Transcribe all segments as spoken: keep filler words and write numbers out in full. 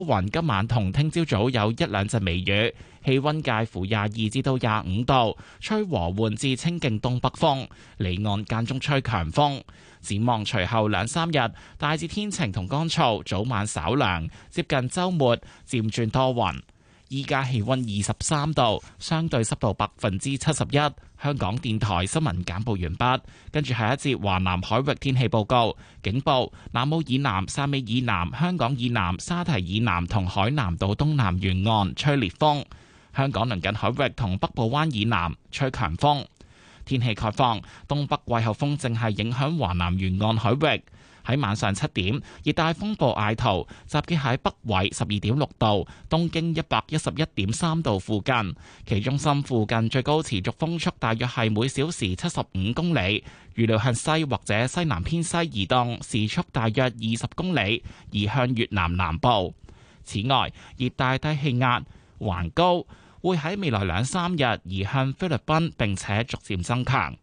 雲今晚同聽朝早有一兩陣微雨，氣溫介乎廿二至到廿五度，吹和緩至清勁東北風，離岸間中吹強風。展望隨後兩三日，大致天晴同乾燥，早晚稍涼，接近週末漸轉多雲。依家氣溫二十三度，相對濕度百分之七十一。香港電台新聞簡報完畢，跟住下一節華南海域天氣報告。警報：南澳以南、汕尾以南、香港以南、沙提以南同海南島東南沿岸吹烈風。香港鄰近海域同北部灣以南吹強風。天氣概況：東北季候風正係影響華南沿岸海域。喺晚上七點，熱帶風暴艾圖集結喺北緯十二點六度、東經一百一十一點三度附近，其中心附近最高持續風速大約係每小時七十五公里，預料向西或者西南偏西移動，時速大約二十公里，移向越南南部。此外，熱帶低氣壓環高會喺未來兩三日移向菲律賓，並且逐漸增強。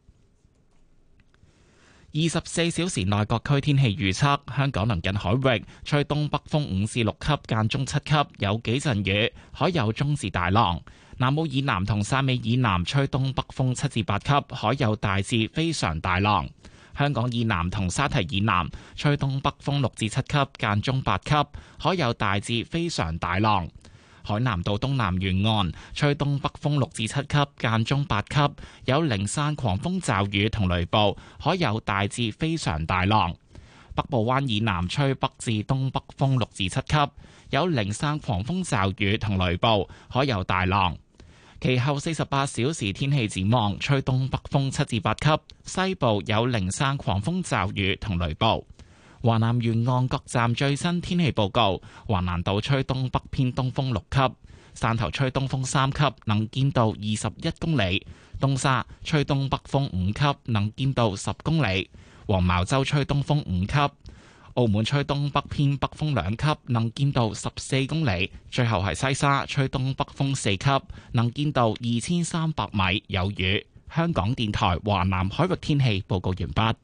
二十四小時內各區天氣預測：香港鄰近海域吹東北風五至六級，間中七級，有幾陣雨，海有中至大浪。南澳以南同汕尾以南吹東北風七至八級，海有大至非常大浪。香港以南同沙堤以南吹東北風六至七級，間中八級，海有大至非常大浪。海南島東南沿岸吹東北風六至七級，間中八級，有零散狂風驟雨同雷暴，海有大至非常大浪。北部灣以南吹北至東北風六至七級，有零散狂風驟雨同雷暴，海有大浪。其後四十八小時天氣展望，吹東北風七至八級，西部有零散狂風驟雨同雷暴。華南沿岸各站最新天氣報告：華南島吹東北偏東風六級，汕頭吹東風三級，能見度二十一公里；東沙吹東北風五級，能見度十公里；黃茅洲吹東風五級，澳門吹東北偏北風兩級，能見度十四公里；最後係西沙吹東北風四級，能見度二千三百米，有雨。香港電台華南海域天氣報告完畢。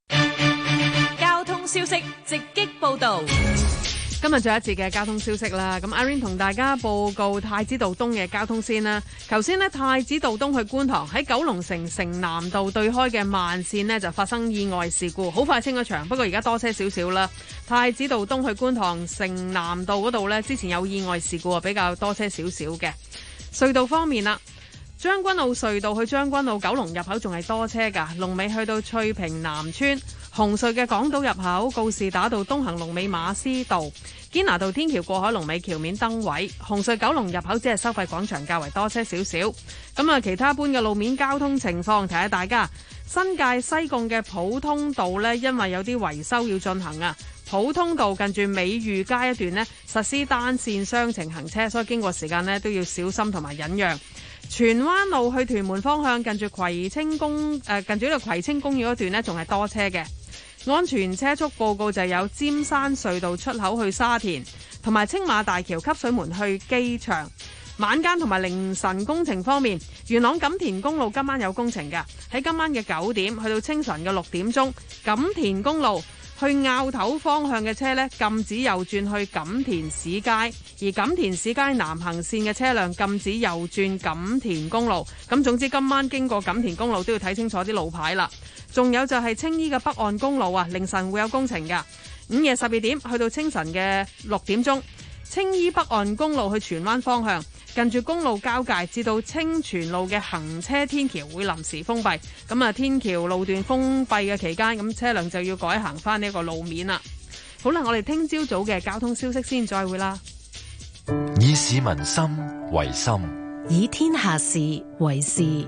消息直擊報道， 今日最後一節嘅交通消息啦。咁 Irene 同大家報告太子道東嘅交通先啦。頭先呢，太子道東去觀塘喺九龍城城南道對開嘅慢線呢，就發生意外事故，好快清咗場，不過而家多車少少啦。太子道東去觀塘城南道嗰度呢，之前有意外事故啊，比較多車少少嘅。隧道方面啦，將軍澳隧道去將軍澳九龍入口仲係多車噶，龍尾去到翠屏南村。紅隧嘅港島入口告士打道東行龍尾馬師道，堅拿道天橋過海龍尾橋面燈位。紅隧九龍入口只係收費廣場較為多車少少。咁啊，其他般嘅路面交通情況提下大家，新界西貢嘅普通道呢，因為有啲維修要進行啊，普通道近住美裕街一段呢，實施單線雙程行車，所以經過時間呢，都要小心同埋忍讓。荃灣路去屯門方向近住葵青公誒、呃、近住呢個葵青公園嗰段呢，仲係多車嘅。安全車速報告就有尖山隧道出口去沙田，同埋青馬大橋汲水門去機場。晚間同埋凌晨工程方面，元朗錦田公路今晚有工程㗎，喺今晚嘅九點去到清晨嘅六點鐘，錦田公路去坳頭方向嘅車呢，禁止右轉去錦田市街，而錦田市街南行線嘅車輛禁止右轉錦田公路。咁總之今晚經過錦田公路都要睇清楚啲路牌啦。仲有就係青衣嘅北岸公路啊，凌晨會有工程噶。午夜十二點去到清晨嘅六點鐘，青衣北岸公路去荃灣方向，近住公路交界至到清泉路嘅行車天橋會臨時封閉。咁啊，天橋路段封閉嘅期間，咁車輛就要改行翻呢個路面啦。好啦，我哋聽朝早嘅交通消息先，再會啦。 以市民心為心， 以天下事為事。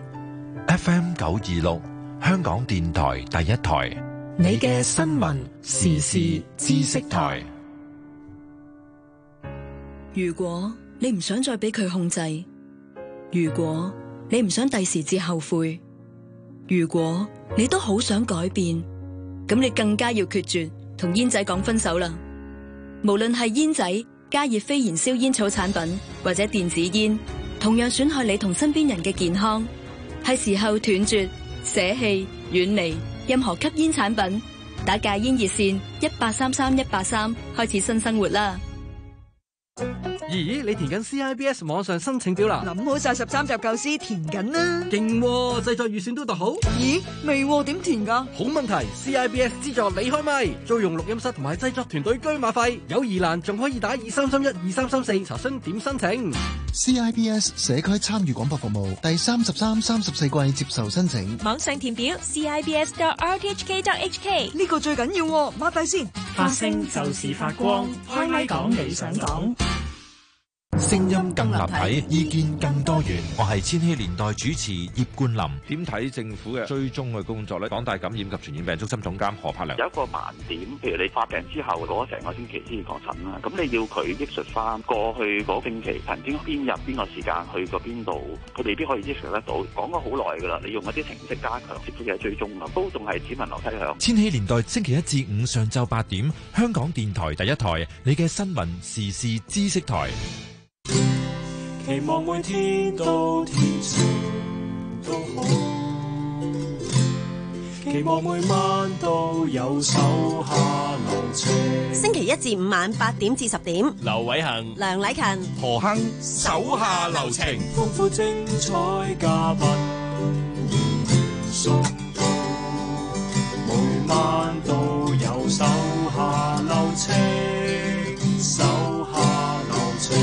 F M 九二六。香港電台第一台， 你嘅新聞時事知識台。 如果你唔想再俾佢控制，如果你唔想第時至後悔，如果你都好想改變，咁你更加要決絕同煙仔講分手啦。無論係煙仔、加熱非燃燒煙草產品或者電子煙，同樣損害你同身邊人嘅健康。係時候斷絕、捨棄、遠離任何吸煙產品，打戒煙熱線一八三三一八三開始新生活啦。 咦，你填緊 C I B S 網上申請表啦？ 諗好晒十三集構思，填緊啦。 勁喎，製作預算都讀好。 咦，未喎，點填㗎？ 好問題 ，C I B S 資助你開咪，租用錄音室同埋製作團隊居馬費，有疑難仲可以打二三三一二三三四查詢點申請。 C I B S 社區參與廣播服務第三十三、三十四季接受申請。 網上填表 c i b s dot r t h k dot h k。 呢個最緊要喎，抹快先。 發聲就是發光，開咪講你想講。 聲音更立體，意見更多元。我係千禧年代主持葉冠霖。 點睇政府嘅追蹤嘅工作呢？港大感染及傳染病中心總監何柏良， 有一個盲點，譬如你發病之後攞成個星期先至確診啦，咁你要佢憶述翻過去嗰星期曾經邊日邊個時間去過邊度，佢未必可以憶述得到。講咗好耐噶啦，你用一啲程式加強接觸嘅追蹤啊，都仲係只聞樓梯響。 千禧年代星期一至五上晝八點，香港電台第一台，你嘅新聞時事知識台。 期望每天都天晴都好，期望每晚都有手下留情。 星期一至五晚八點至十點， 劉偉恒、 梁禮勤、 何亨手下留情， 豐富精彩嘉賓送到，每晚都有手下留情，手下留情。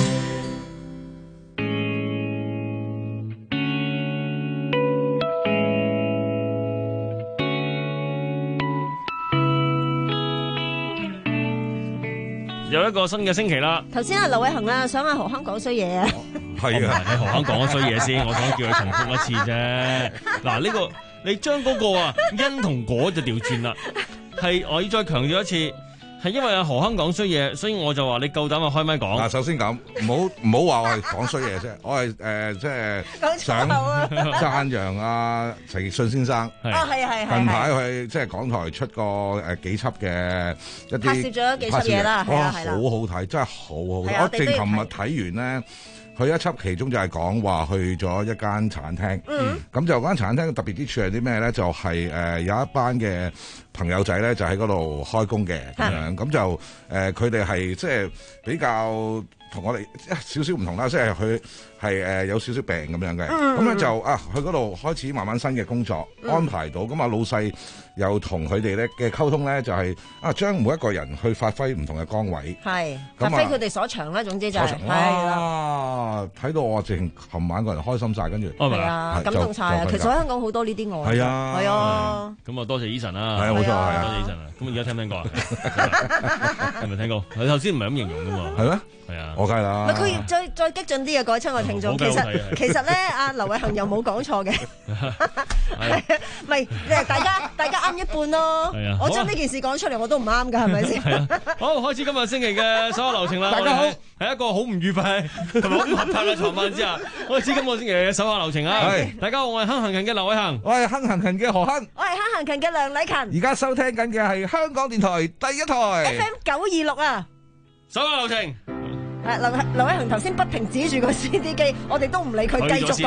有一個新嘅星期啦。 頭先阿劉偉恒啊，想阿何亨講衰嘢啊。 係啊，你何亨講咗衰嘢先，我想叫佢重複一次啫。嗱，呢個你將嗰個啊因同果就調轉啦。係我要再強調一次，係因為阿何亨講衰嘢，所以我就話你夠膽啊開咪講。 嗱，首先咁，唔好唔好話我係講衰嘢啫，我係誒即係想讚揚阿陳奕迅先生。 啊，係係係。 近排佢即係港台出過誒幾輯嘅一啲拍攝咗幾輯嘢啦，係啊係啦， 好好睇，真係好好睇。我正琴日睇完咧。佢一輯其中就係講話去咗一間茶餐廳，咁、嗯、就間茶餐廳特別之處係啲咩咧？就係、是、誒、呃、有一班嘅朋友仔咧，就喺嗰度開工嘅咁樣，咁就誒佢哋係即係比較同我哋少少唔同啦，即係佢係誒有少少病咁樣嘅，咁咧、嗯、就啊去嗰度開始慢慢新嘅工作、嗯、安排到，咁啊老細又同佢哋咧嘅溝通咧，就係、是、啊將每一個人去發揮唔同嘅崗位， 係發揮佢哋所長啦，總之就係、是、 係啦，睇到我淨琴晚個人開心晒，跟住係啊感動晒啊！其實喺香港好多呢啲愛， 係啊係啊， 咁啊多謝 Eason 啦， 係啊冇錯係啊， 多謝 Eason 啊！咁而家聽唔聽過啊？有冇聽過？你頭先唔係咁形容噶嘛？ 係咩？ 係啊， 我梗係啦。 唔係佢再再激進啲嘅，各位親愛聽眾，其實其實咧，阿劉偉恒又冇講錯嘅，唔係誒，大家大家啱一半咯。係啊，我將呢件事講出嚟，我都唔啱噶，係咪先？ 係啊，好，開始今日星期嘅所有流程啦。 大家好， 係一個好唔愉快同埋好唔合拍嘅床飯之下，開始今個星期嘅手下留情啊！係，大家好，我係亨行勤嘅劉偉恒， 我係亨行勤嘅何亨， 我係亨行勤嘅梁禮勤。 而家收聽緊嘅係香港電台第一台 F M 九二六啊！ 手下留情。 誒，劉劉偉恒頭先不停指住個 C D 機，我哋都唔理佢，繼續講。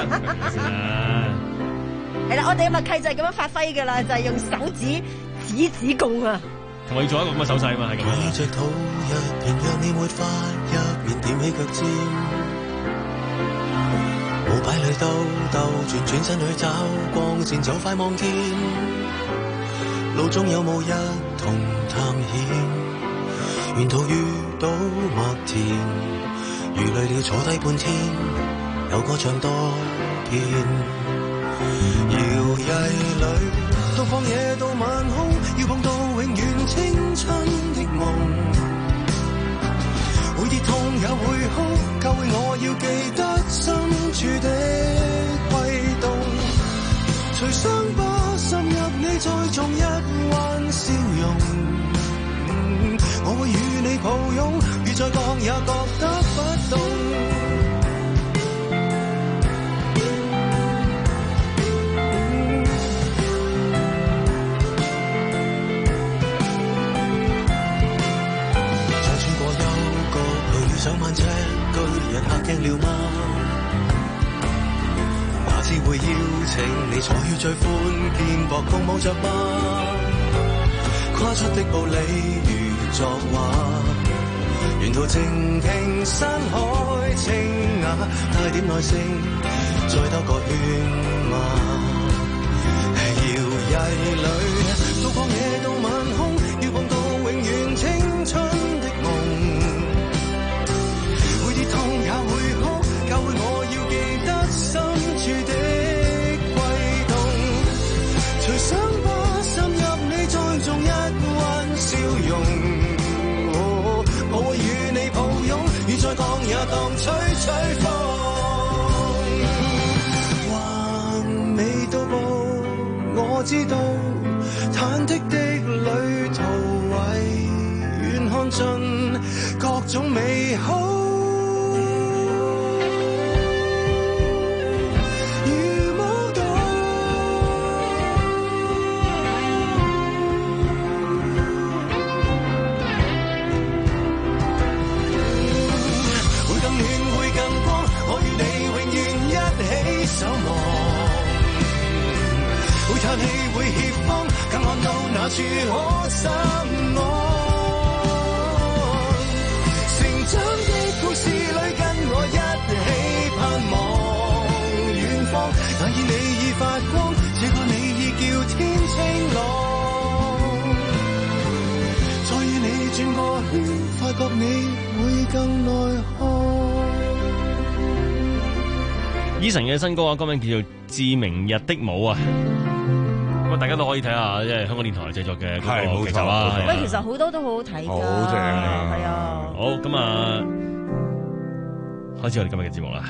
係啦，我哋嘅默契就係咁樣發揮噶啦，就係、是、用手指指指共啊。 同我要做一個咁嘅手勢啊嘛，係咁樣。 倚着肚入邊，讓你沒法入面踮起腳尖，舞擺裏兜兜轉轉身去找光線，就快望見路中有冇一同探險，沿途遇到麥田，如累了坐低半天，有歌唱多遍。搖曳裏，到曠野到晚空，要碰到永遠青春的夢。會跌痛也會哭，教會我要記得深處的悸動。隨傷疤滲入你，再種一彎笑容。我會與你抱擁，雨再降也覺得不凍。再穿過幽谷，去上萬尺巨人嚇驚了嗎？哪知會邀請你坐於最寬肩膊，共舞着嗎？跨出的步履如作畫， 沿途靜聽山海清雅，帶點耐性，再兜個圈嘛。搖曳裏，到曠野到晚空，要碰到永遠青春的夢。會跌痛也會哭，教會我要記得深處的悸動。隨想吧，滲入你再種一彎笑容。我會與你抱擁，雨再降也當吹吹風。還未到步，我知道忐忑的旅途為願看盡各種美好。嘆氣會怯慌，更看到那處可心安。成長的故事裏，跟我一起盼望遠方。那夜你已發光，這個你已叫天清朗。再與你轉個圈，發覺你會更內看。 Eason嘅新歌啊，歌名叫做《致明日的舞》啊。咁大家都可以睇下，即係香港電台製作嘅嗰個劇集啦。 喂，其實好多都好好睇㗎， 好正啊！ 係啊。 好，咁啊，開始我哋今日嘅節目啦。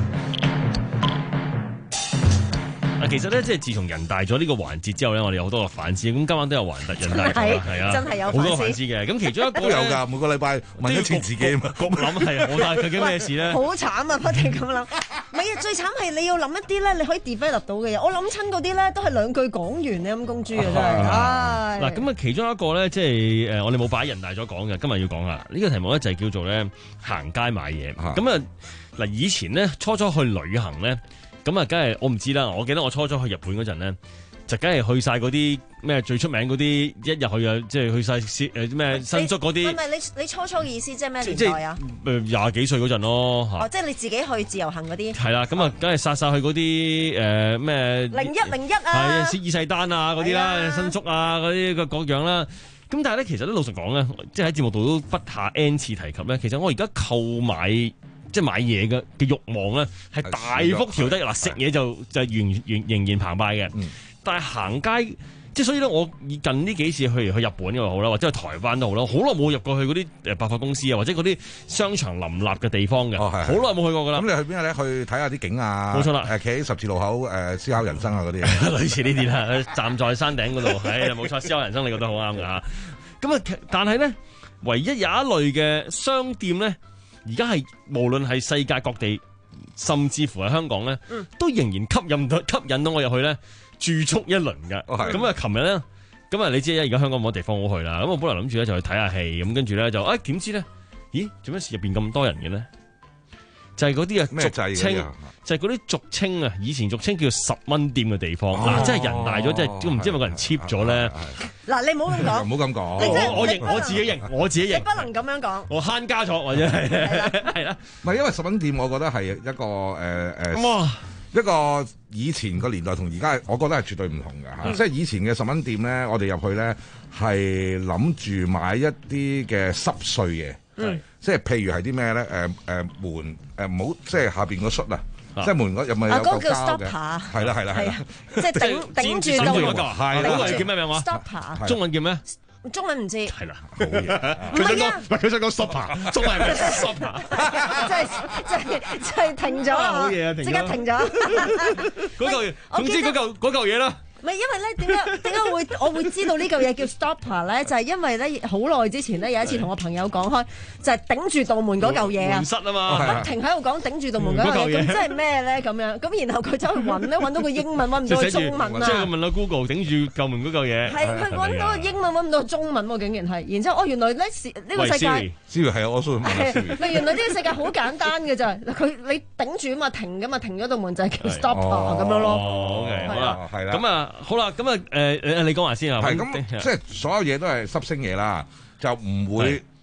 啊，其實咧，即係自從人大咗呢個環節之後咧，我哋有好多個反思。咁今晚都有環特人大咗，係啊， 真係有好多個反思嘅。咁其中一個都有㗎，每個禮拜問一次自己啊嘛。 焗諗係啊，我但係究竟咩事咧？ 好慘啊！不停咁諗，唔係啊，最慘係你要諗一啲咧，你可以 develop 到嘅嘢。我諗親嗰啲咧，都係兩句講完你陰公豬啊，真係。 嗱，咁啊，其中一個咧，即係誒，我哋冇擺人大咗講嘅，今日要講啦。呢個題目咧就係叫做咧行街買嘢。咁啊，嗱，以前咧初初去旅行咧。咁啊，梗係我唔知啦。我記得我初初去日本嗰陣咧，就梗係去晒嗰啲咩最出名嗰啲，一日去啊，即係去晒誒咩新宿嗰啲。 唔係你你初初嘅意思即係咩年代啊？ 誒廿幾歲嗰陣咯嚇。 哦，即係你自己去自由行嗰啲。係啦，咁啊，梗係殺晒去嗰啲誒咩零一零一啊， 係伊勢丹啊嗰啲啦，新宿啊嗰啲個各樣啦。咁但係咧，其實咧老實講咧，即係喺節目度都不下 N 次提及咧。其實我而家購買。即係買嘢嘅嘅慾望咧，係大幅調低。嗱，食嘢就就仍仍仍然澎湃嘅，嗯、但係行街，即係所以咧，我近呢幾次去去日本又好啦，或者去台灣都好啦，好耐冇入過去嗰啲誒百貨公司啊，或者嗰啲商場林立嘅地方嘅，好耐冇去過噶啦。 咁你去邊咧？去睇下啲景啊？ 冇錯啦， 誒企喺十字路口誒思考人生啊嗰啲， 類似呢啲啦，站在山頂嗰度，係冇錯，思考人生你覺得好啱㗎嚇。咁啊，但係咧，唯一有一類嘅商店咧。而家係無論係世界各地，甚至乎係香港咧，嗯、都仍然吸引到吸引到我入去咧駐足一輪㗎。咁啊、哦，琴日咧，咁啊，你知而家香港冇乜地方好去啦。咁我本來諗住咧就去睇下戲，咁跟住咧就，誒點知咧？咦，做咩事入邊咁多人嘅咧？就係嗰啲啊，俗稱就係嗰啲俗稱啊，以前俗稱叫十蚊店嘅地方。嗱，真係人大咗，真係都唔知係咪個人 cheap 咗咧。 嗱，你唔好咁講， 唔好咁講。 我我認我自己認，我自己認。 你不能咁樣講。 我慳加錯或者係係啦。 唔係因為十蚊店，我覺得係一個誒誒一個以前個年代同而家，我覺得係絕對唔同嘅嚇。即係以前嘅十蚊店咧，我哋入去咧係諗住買一啲嘅濕碎嘢。嗯，即係譬如係啲咩咧？誒誒門誒唔好，即係下邊個恤啊！即係門嗰有咪有個膠嘅？係啦係啦係啦， 即係頂頂住道門。 係啦，叫咩名話 ？Stopper， 中文叫咩？ 中文唔知。 係啦， 好嘢。 唔係啊， 唔係佢想講 stopper， 中文係 stopper， 即係即係即係停咗啦！ 好嘢啊， 即刻停咗。 嗰嚿，總之嗰嚿嗰嚿嘢啦。 唔係因為咧，點解點解會我會知道呢嚿嘢叫 stopper 咧？就係因為咧，好耐之前咧有一次同我朋友講開，就係頂住道門嗰嚿嘢啊！ 門塞啊嘛， 不停喺度講頂住道門嗰嚿嘢，咁即係咩咧？咁樣咁然後佢走去揾咧，揾到個英文揾唔到個中文啊！ 即係佢問到 Google 頂住舊門嗰嚿嘢， 係佢揾到個英文揾唔到個中文喎，竟然係。然之後哦，原來咧呢個世界 ，Siri 係啊，我想問下 Siri。 咪原來呢個世界好簡單嘅咋？佢你頂住啊嘛，停噶嘛，停咗道門就係叫 stopper 咁樣咯。 哦，OK，好啦， 係啦， 咁啊，好啦，咁啊。誒誒，你講話先啊！ 係咁，即係所有嘢都係濕星嘢啦，就唔會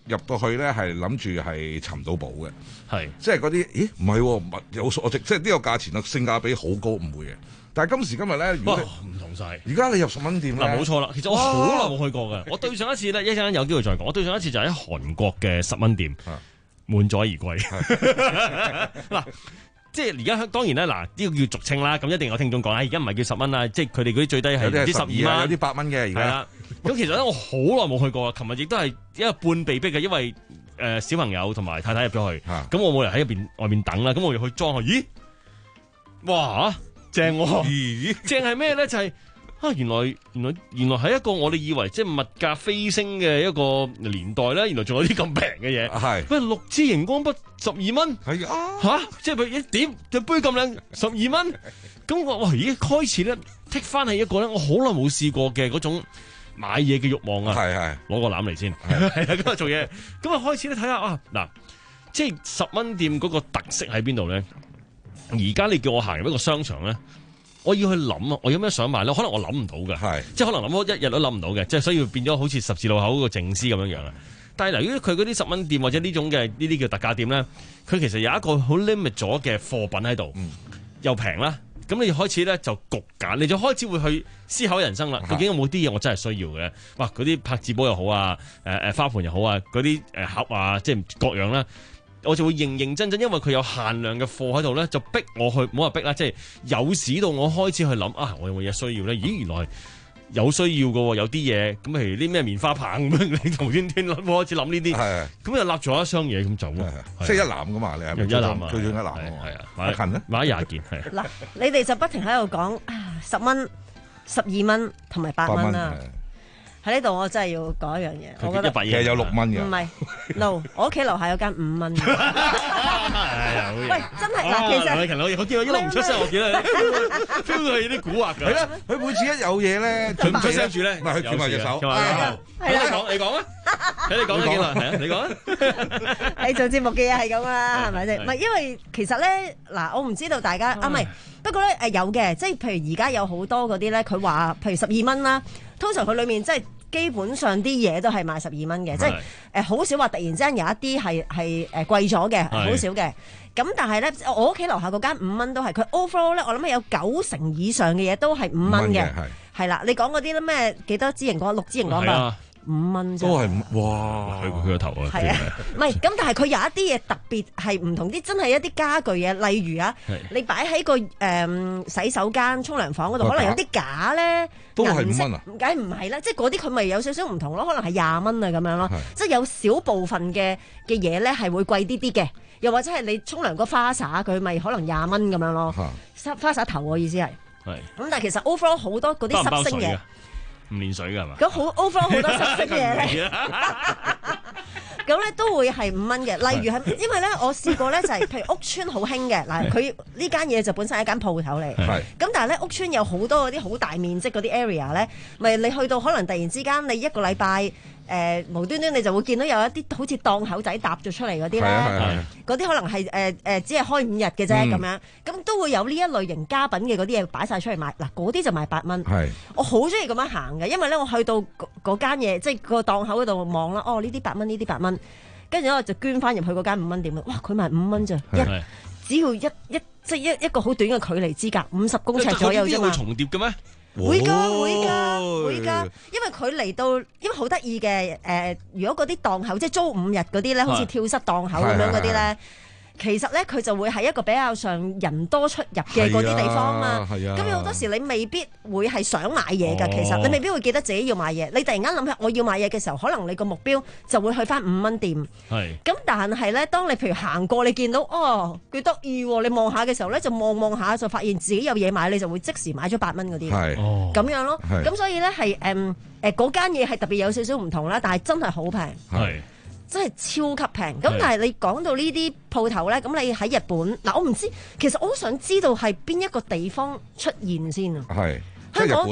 入到去咧係諗住係尋到寶嘅， 係即係嗰啲，咦唔係物有所值，即係呢個價錢啊性價比好高，唔會嘅。但係今時今日咧，如果唔同晒， 而家你入十蚊店咧， 嗱冇錯啦。其實我好耐冇去過嘅，我對上一次咧，一陣間有機會再講。我對上一次就喺韓國嘅十蚊店，滿載而歸。嗱。即係而家當然啦，嗱呢個叫俗稱啦，咁一定有聽眾講啦。而家唔係叫十蚊啦，即係佢哋嗰啲最低係唔知十二蚊， 有啲八蚊嘅而家。係啦， 咁其實咧我好耐冇去過，琴日亦都係因為半被逼嘅，因為誒、呃、小朋友同埋太太入咗去，咁、啊、我冇人喺入邊外面等啦，咁我入去裝下，咦，哇，正喎、啊，咦，正係咩咧？就係、是。啊！原來原來原來係一個我哋以為即係物價飛升嘅一個年代咧，原來仲有啲咁平嘅嘢。係，不過六支熒光筆十二蚊，係啊嚇，即係佢一點隻杯咁靚十二蚊。咁我哇咦開始咧剔翻起一個咧，我好耐冇試過嘅嗰種買嘢嘅慾望啊！係係，攞個籃嚟先，係啊，今日做嘢，咁啊開始咧睇下啊嗱，即係十蚊店嗰個特色喺邊度咧？而家你叫我行入一個商場咧。我要去諗啊！我有咩想買咧？可能我諗唔到嘅，即係可能諗咗一日都諗唔到嘅，即係所以變咗好似十字路口嗰個靜思咁樣樣啊！但係嗱，如果佢嗰啲十蚊店或者呢種嘅呢啲叫特價店咧，佢其實有一個好 limit 咗嘅貨品喺度，嗯、又平啦，咁你開始咧就焗揀，你就開始會去思考人生啦。究竟有冇啲嘢我真係需要嘅？哇！嗰啲拍字簿又好啊，誒誒花盆又好啊，嗰啲誒盒啊，即係各樣啦。我就會認認真真，因為佢有限量嘅貨喺度咧，就逼我去，唔好話逼啦，即係有使到我開始去諗啊，我有冇嘢需要咧？咦，原來有需要嘅喎，有啲嘢咁，譬如啲咩棉花棒咁樣，你無端端諗開始諗呢啲，咁又立咗一箱嘢咁走咯， 即係一籃噶嘛，你係咪？一籃啊，最緊一籃啊， 係啊， 買近咧， 買廿件係。 嗱，你哋就不停喺度講啊，十蚊、十二蚊同埋八蚊啊。喺呢度我真係要講一樣嘢，我覺得其實有六蚊嘅。 唔係 ，no， 我屋企樓下有間五蚊嘅。喂，真係嗱，其實勤佬，我見到一路唔出聲，我見到 feel 到佢啲蠱惑㗎。 係啦，佢每次一有嘢咧， 佢唔出聲住咧， 唔係佢翹埋隻手。 係你講，你講啊，睇你講咗幾耐？係啊，你講啊。 你做節目嘅嘢係咁啦，係咪先？唔係因為其實咧，嗱，我唔知道大家啊，唔係，不過咧誒有嘅，即係譬如而家有好多嗰啲咧，佢話譬如十二蚊啦，通常佢裡面即係。基本上啲嘢都係賣十二蚊嘅，即係誒好少話突然之間有一啲係係誒貴咗嘅，好少嘅。咁但係咧，我屋企樓下嗰間五蚊都係，佢 overall 咧，我諗有九成以上嘅嘢都係五蚊嘅，係啦。你講嗰啲咧咩幾多支熒光，六支熒光㗎？五蚊啫，都係哇！ 佢佢個頭啊， 係啊，唔係咁，但係佢有一啲嘢特別係唔同啲，真係一啲家具嘢，例如啊，你擺喺個誒洗手間、沖涼房嗰度，可能有啲架咧， 都係五蚊啊？ 梗係唔係啦，即係嗰啲佢咪有少少唔同咯，可能係廿蚊啊咁樣咯，即係有少部分嘅嘅嘢咧係會貴啲啲嘅，又或者係你沖涼個花灑佢咪可能廿蚊咁樣咯，花灑頭我意思係，係咁，但係其實 overall 好多嗰啲濕星嘢。 唔連水㗎係嘛？ 咁好 over 好多濕色嘅嘢咧，咁咧都會係五蚊嘅。例如係因為咧，我試過咧就係、是、譬如屋邨好興嘅嗱，佢呢間嘢就本身係一間鋪頭嚟，咁但係咧屋邨有好多嗰啲好大面積嗰啲 area 咧，咪你去到可能突然之間你一個禮拜。誒、呃、無端端你就會見到有一啲好似檔口仔搭咗出嚟嗰啲咧，嗰啲可能係誒誒只係開五日嘅啫咁樣，咁都會有呢一類型家品嘅嗰啲嘢擺晒出嚟賣，嗱嗰啲就賣八蚊。我好中意咁樣行嘅，因為咧我去到嗰間嘢，即係個檔口嗰度望啦，哦呢啲八蚊，呢啲八蚊，跟住咧我就捐翻入去嗰間五蚊店，哇佢賣五蚊咋，一只要一一即係一一個好短嘅距離之隔，五十公尺左右啫嘛。 會重疊嘅咩？ 會㗎，會㗎，會㗎，因為佢嚟到，因為好得意嘅，誒，如果嗰啲檔口即係租五日嗰啲咧，好似跳蚤檔口咁樣嗰啲咧。其實咧，佢就會係一個比較上人多出入嘅嗰啲地方嘛。咁有好多時你未必會係想買嘢㗎。哦、其實你未必會記得自己要買嘢。你突然間諗起我要買嘢嘅時候，可能你個目標就會去翻五蚊店。咁是但係咧，當你譬如行過，你見到哦幾得意喎，你望下嘅時候咧，就望望下就發現自己有嘢買，你就會即時買咗八蚊嗰啲。咁是樣咯。咁是所以咧係誒誒嗰間嘢係特別有少少唔同啦，但係真係好平。真係超級平，咁但係你講到呢啲鋪頭咧，咁你喺日本嗱，我唔知，其實我好想知道係邊一個地方出現先啊？ 係，即係日本啊？ 唔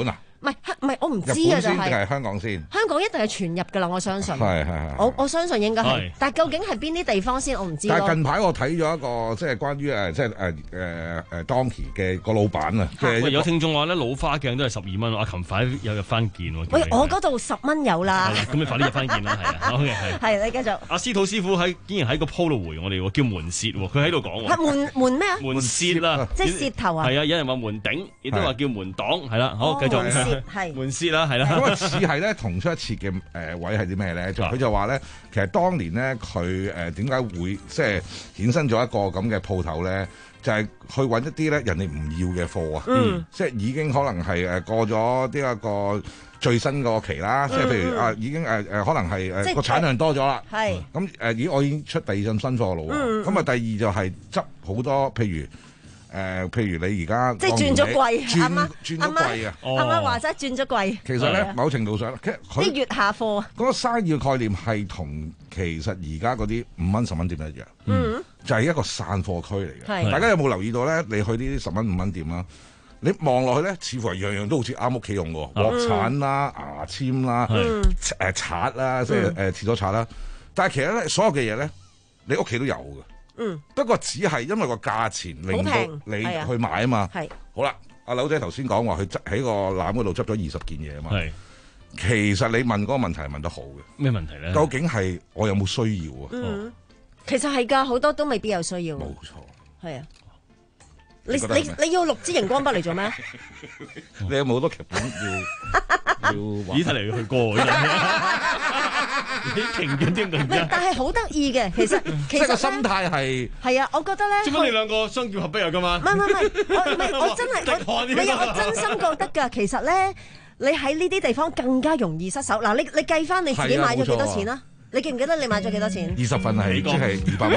唔係唔係，我唔知啊， 日本就係、 先定係香港先？ 香港一定係傳入㗎啦，我相信。 係係係。 我我相信應該係係， 但係究竟係邊啲地方先，我唔知咯。 但係近排我睇咗一個即係關於誒即係誒誒誒 Donkey 嘅個老闆啊，即係喂有聽眾話咧老花鏡都係十二蚊，阿琴快又入翻件喎。 喂，我嗰度十蚊有啦。 咁你快啲入翻件啦，係啊，OK 係。 係你繼續。 阿司徒師傅喺竟然喺個鋪度回我哋喎，叫門舌喎，佢喺度講喎。 係門門咩啊？ 門舌啦， 即係舌頭啊。 係啊，有人話門頂，亦都話叫門擋，係啦。好，繼續。 門舌係。 門舌啦，係啦。 咁啊似係咧同出一轍嘅誒位係啲咩咧？就佢就話咧，其實當年咧佢誒點解會即係衍生咗一個咁嘅鋪頭咧？就係、是、去揾一啲咧人哋唔要嘅貨啊， 嗯、 即係已經可能係誒過咗呢一個最新個期啦，嗯、即係譬如啊已經誒誒、呃、可能係誒個產量多咗啦， 係咁誒咦我已經出第二陣新貨咯喎，咁啊、嗯、第二就係執好多譬如。誒、呃，譬如你而家即係轉咗櫃，啱啱轉咗櫃啊！ 啱啱話齋轉咗櫃。 其實咧，某程度上，其實佢啲月下貨啊， 嗰個生意嘅概念係同其實而家嗰啲五蚊十蚊店一樣， 嗯， 就係一個散貨區嚟嘅。 係大家有冇留意到咧？你去呢啲十蚊五蚊店啦，你望落去咧，似乎係樣樣都好似啱屋企用嘅，鑊鏟啦、牙籤啦、誒刷啦，即係誒廁所刷啦。但係其實咧，所有嘅嘢咧，你屋企都有嘅。 嗯，不過只係因為個價錢令到你去買啊嘛。 係好啦，阿柳姐頭先講話佢執喺個籃嗰度執咗二十件嘢啊嘛。係，其實你問嗰個問題係問得好嘅。咩問題咧？究竟係我有冇需要啊？ 嗯，其實係㗎，好多都未必有需要。 冇錯。係啊。 你你你要六支熒光筆嚟做咩？ 你有冇好多劇本要要？ 咦，睇嚟要去過你停緊添㗎， 但係好得意嘅，其實其實個心態係係啊，我覺得咧， 做乜你兩個雙劍合璧啊？今晚唔係唔係唔係，我唔係我真係我唔係啊！我真心覺得㗎，其實咧，你喺呢啲地方更加容易失手。嗱，你你計翻你自己買咗幾多錢啊？你記唔記得你買咗幾多錢？ 二十份係即係二百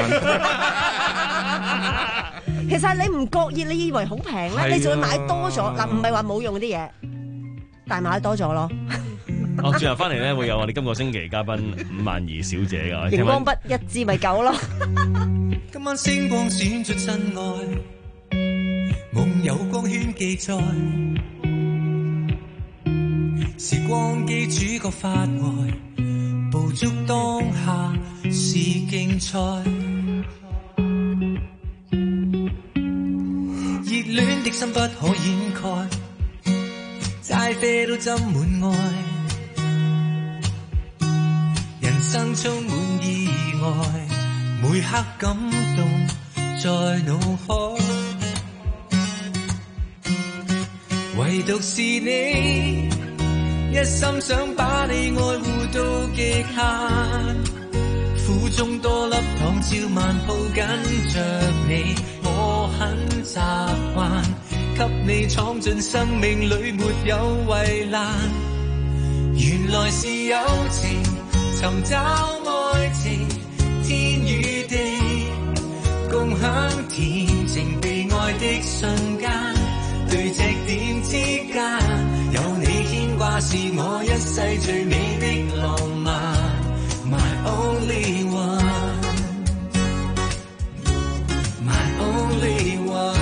蚊。其實你唔覺意，你以為好平咧，你就會買多咗。嗱，唔係話冇用啲嘢，但係買多咗咯。 哦，轉頭翻嚟咧，會有我哋今個星期嘉賓伍萬儀小姐噶。 熒光筆一支咪夠咯。 今晚星光閃出真愛，夢有光圈記載，時光機主角發呆，捕捉當下是競賽，熱戀的心不可掩蓋，齋啡都斟滿愛。人生充滿意外，每刻感動在腦海，唯獨是你，一心想把你愛護到極限，苦中多粒糖照萬抱緊着你，我很習慣，給你闖進生命裏沒有圍欄，原來是友情。尋找愛情，天與地，共享甜情被愛的瞬間，對隻點之間，有你牽掛是我一世最美的浪漫 My only one My only one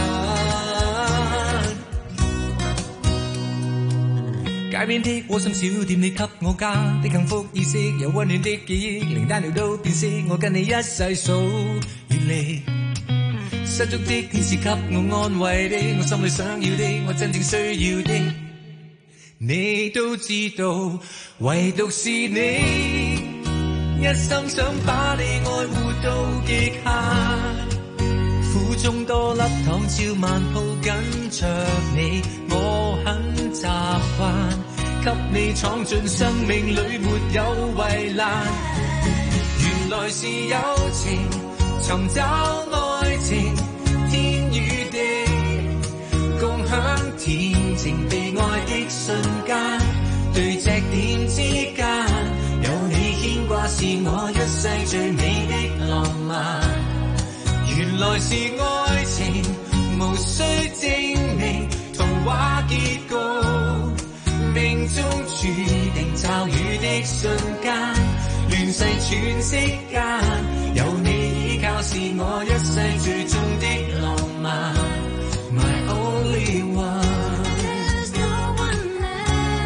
街邊的窩心小店，你給我家的幸福意識，有溫暖的記憶，靈丹料都變色，我跟你一世數遠離。失足的天使給我安慰的，我心裏想要的，我真正需要的，你都知道，唯獨是你，一心想把你愛護到極限，苦中多粒糖照萬抱緊着你，我很習慣。給你闖進生命裏沒有圍欄，原來是友情，尋找愛情，天與地，共享甜情被愛的瞬間，對隻點之間，有你牽掛是我一世最美的浪漫，原來是愛情，無需證明童話結局，命中注定驟雨的瞬間，亂世喘息間，有你依靠是我一世最終的浪漫 My only one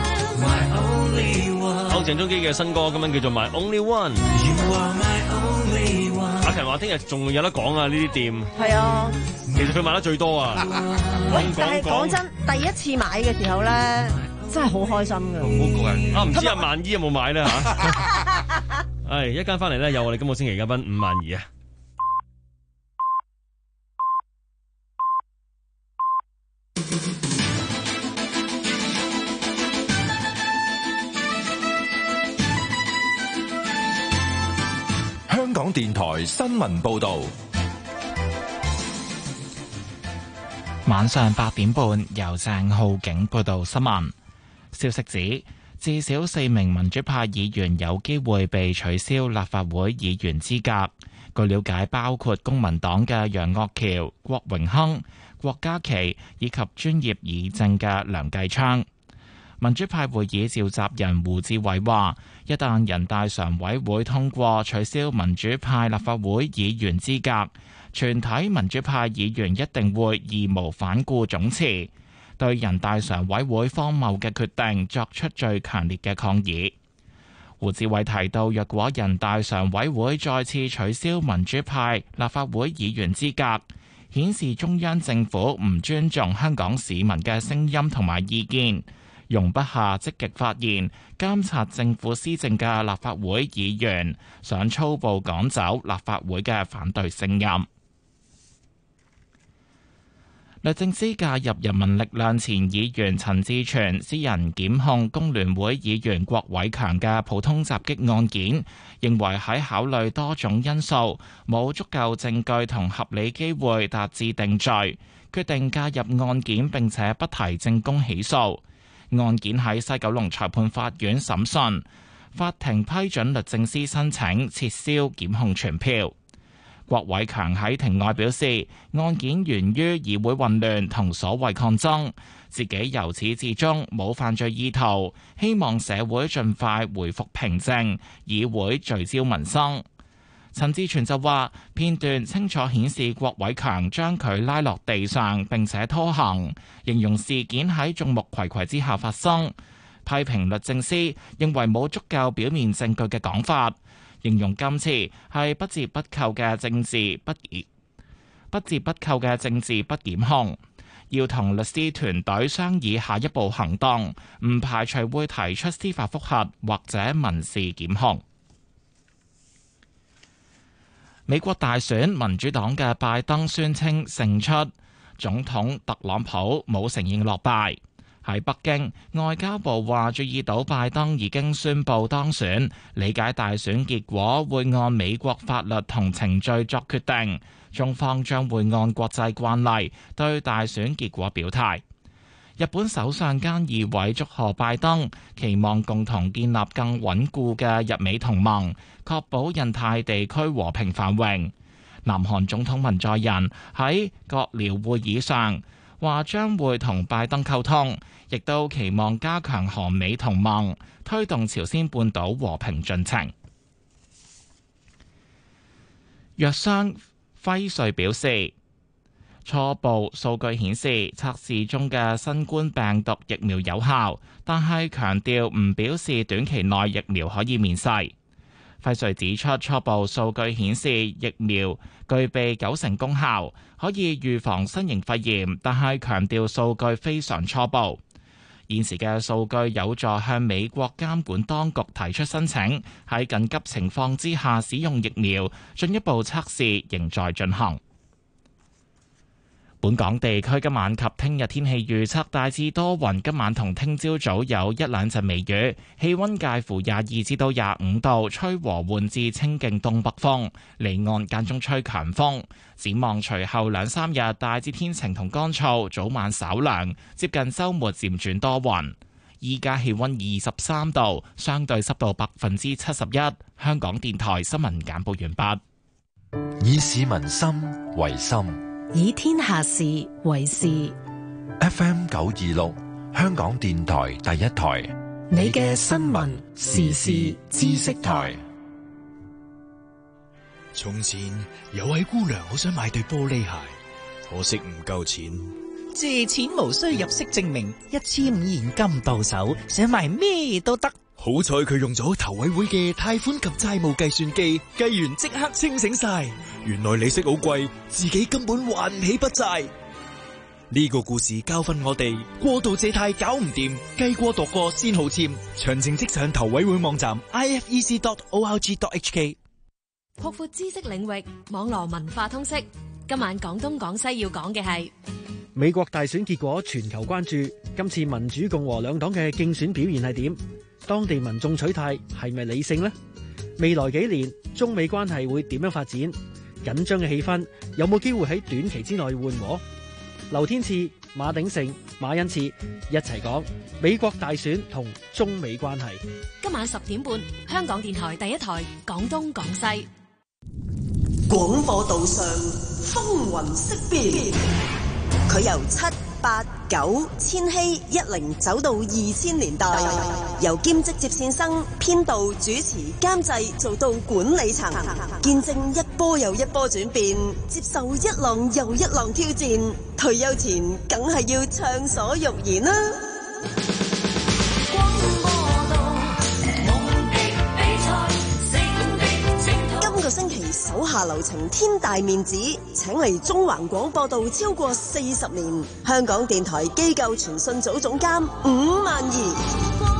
鄭中基嘅新歌，今晚叫做 My Only One。阿勤話聽日仲有得講啊！呢啲店係啊， 其實佢賣得最多啊。 喂，但係講真，第一次買嘅時候咧，真係好開心㗎。 好過癮啊！唔知阿萬姨有冇買咧嚇？係一間翻嚟咧，有我哋今個星期嘉賓伍萬儀啊。 香港電台新聞報道， 晚上八點半由鄭浩景報道新聞。消息指，至少四名民主派議員有機會被取消立法會議員資格。據了解，包括公民黨嘅楊岳橋、郭榮鏗、郭家麒以及專業議政嘅梁繼昌。民主派會議召集人胡志偉話，一旦人大常委會通過取消民主派立法會議員資格，全體民主派議員一定會義無反顧總辭，對人大常委會荒謬嘅決定作出最強烈嘅抗議。胡志偉提到，若果人大常委會再次取消民主派立法會議員資格，顯示中央政府唔尊重香港市民嘅聲音同埋意見，容不下積極發言、監察政府施政嘅立法會議員想粗暴趕走立法會嘅反對聲音。律政司介入人民力量前議員陳志全私人檢控工聯會議員郭偉強嘅普通襲擊案件，認為喺考慮多種因素，冇足夠證據同合理機會達至定罪，決定介入案件並且不提證供起訴。案件喺西九龍裁判法院審訊，法庭批准律政司申請撤銷檢控傳票。郭偉強喺庭外表示，案件源於議會混亂同所謂抗爭，自己由始至終冇犯罪意圖，希望社會盡快回復平靜，議會聚焦民生。陳志全就話，片段清楚顯示郭偉強將佢拉落地上並且拖行，形容事件喺眾目睽睽之下發生，批評律政司認為冇足夠表面證據嘅講法，形容今次係不折不扣嘅政治不檢不折不扣嘅政治不檢控，要同律師團隊商議下一步行動，唔排除會提出司法覆核或者民事檢控。美國大選，民主黨嘅拜登宣稱勝出，總統特朗普冇承認落敗。喺北京，外交部話注意到拜登已經宣布當選，理解大選結果會按美國法律同程序作決定，中方將會按國際慣例對大選結果表態。日本首相菅義偉祝賀拜登，期望共同建立更穩固嘅日美同盟，確保印太地區和平繁榮。南韓總統文在寅喺閣僚會議上話將會同拜登溝通，亦都期望加強韓美同盟，推動朝鮮半島和平進程。藥商輝瑞表示，初步數據顯示測試中嘅新冠病毒疫苗有效，但係強調唔表示短期內疫苗可以面世。輝瑞指出，初步數據顯示疫苗具備九成功效，可以預防新型肺炎，但係強調數據非常初步。現時嘅數據有助向美國監管當局提出申請，喺緊急情況之下使用疫苗，進一步測試仍在進行。本港地區今晚及聽日天氣預測大致多雲，今晚同聽朝早有一兩陣微雨，氣溫介乎廿二至到廿五度，吹和緩至清勁東北風，離岸間中吹強風。展望隨後兩三日大致天晴同乾燥，早晚稍涼，接近週末漸轉多雲。依家氣溫二十三度，相對濕度百分之七十一。香港電台新聞簡報完畢。 以市民心為心， 以天下事為事。 F M 九二六，香港電台第一台， 你嘅新聞時事知識台。 從前有位姑娘好想買對玻璃鞋，可惜唔夠錢。 借錢無需入息證明，一千五現金到手，想買咩都得。 好彩佢用咗投委會嘅貸款及債務計算機，計完即刻清醒晒。原來利息好貴，自己根本還唔起筆債。呢個故事教訓我哋，過度借貸搞唔掂，計過度過先好簽。詳情即上投委會網站 i f e c dot org dot h k。 擴闊知識領域，網絡文化通識。今晚廣東廣西要講嘅係美國大選結果全球關注，今次民主共和兩黨嘅競選表現係點？當地民眾取態係咪理性呢？未來幾年中美關係會點樣發展？緊張嘅氣氛有冇機會喺短期之內緩和？劉天賜、馬鼎盛、馬恩賜一齊講美國大選同中美關係。 今晚十點半，香港電台第一台廣東廣西。 廣播道上風雲色變，佢由七八九千禧一零走到二千年代，由兼職接線生、編導、主持、監製做到管理層，見證一波又一波轉變，接受一浪又一浪挑戰。退休前梗係要暢所欲言啦！今個星期手下留情，天大面子，請嚟中環廣播道超過四十年，香港電台機構傳訊組總監伍萬儀。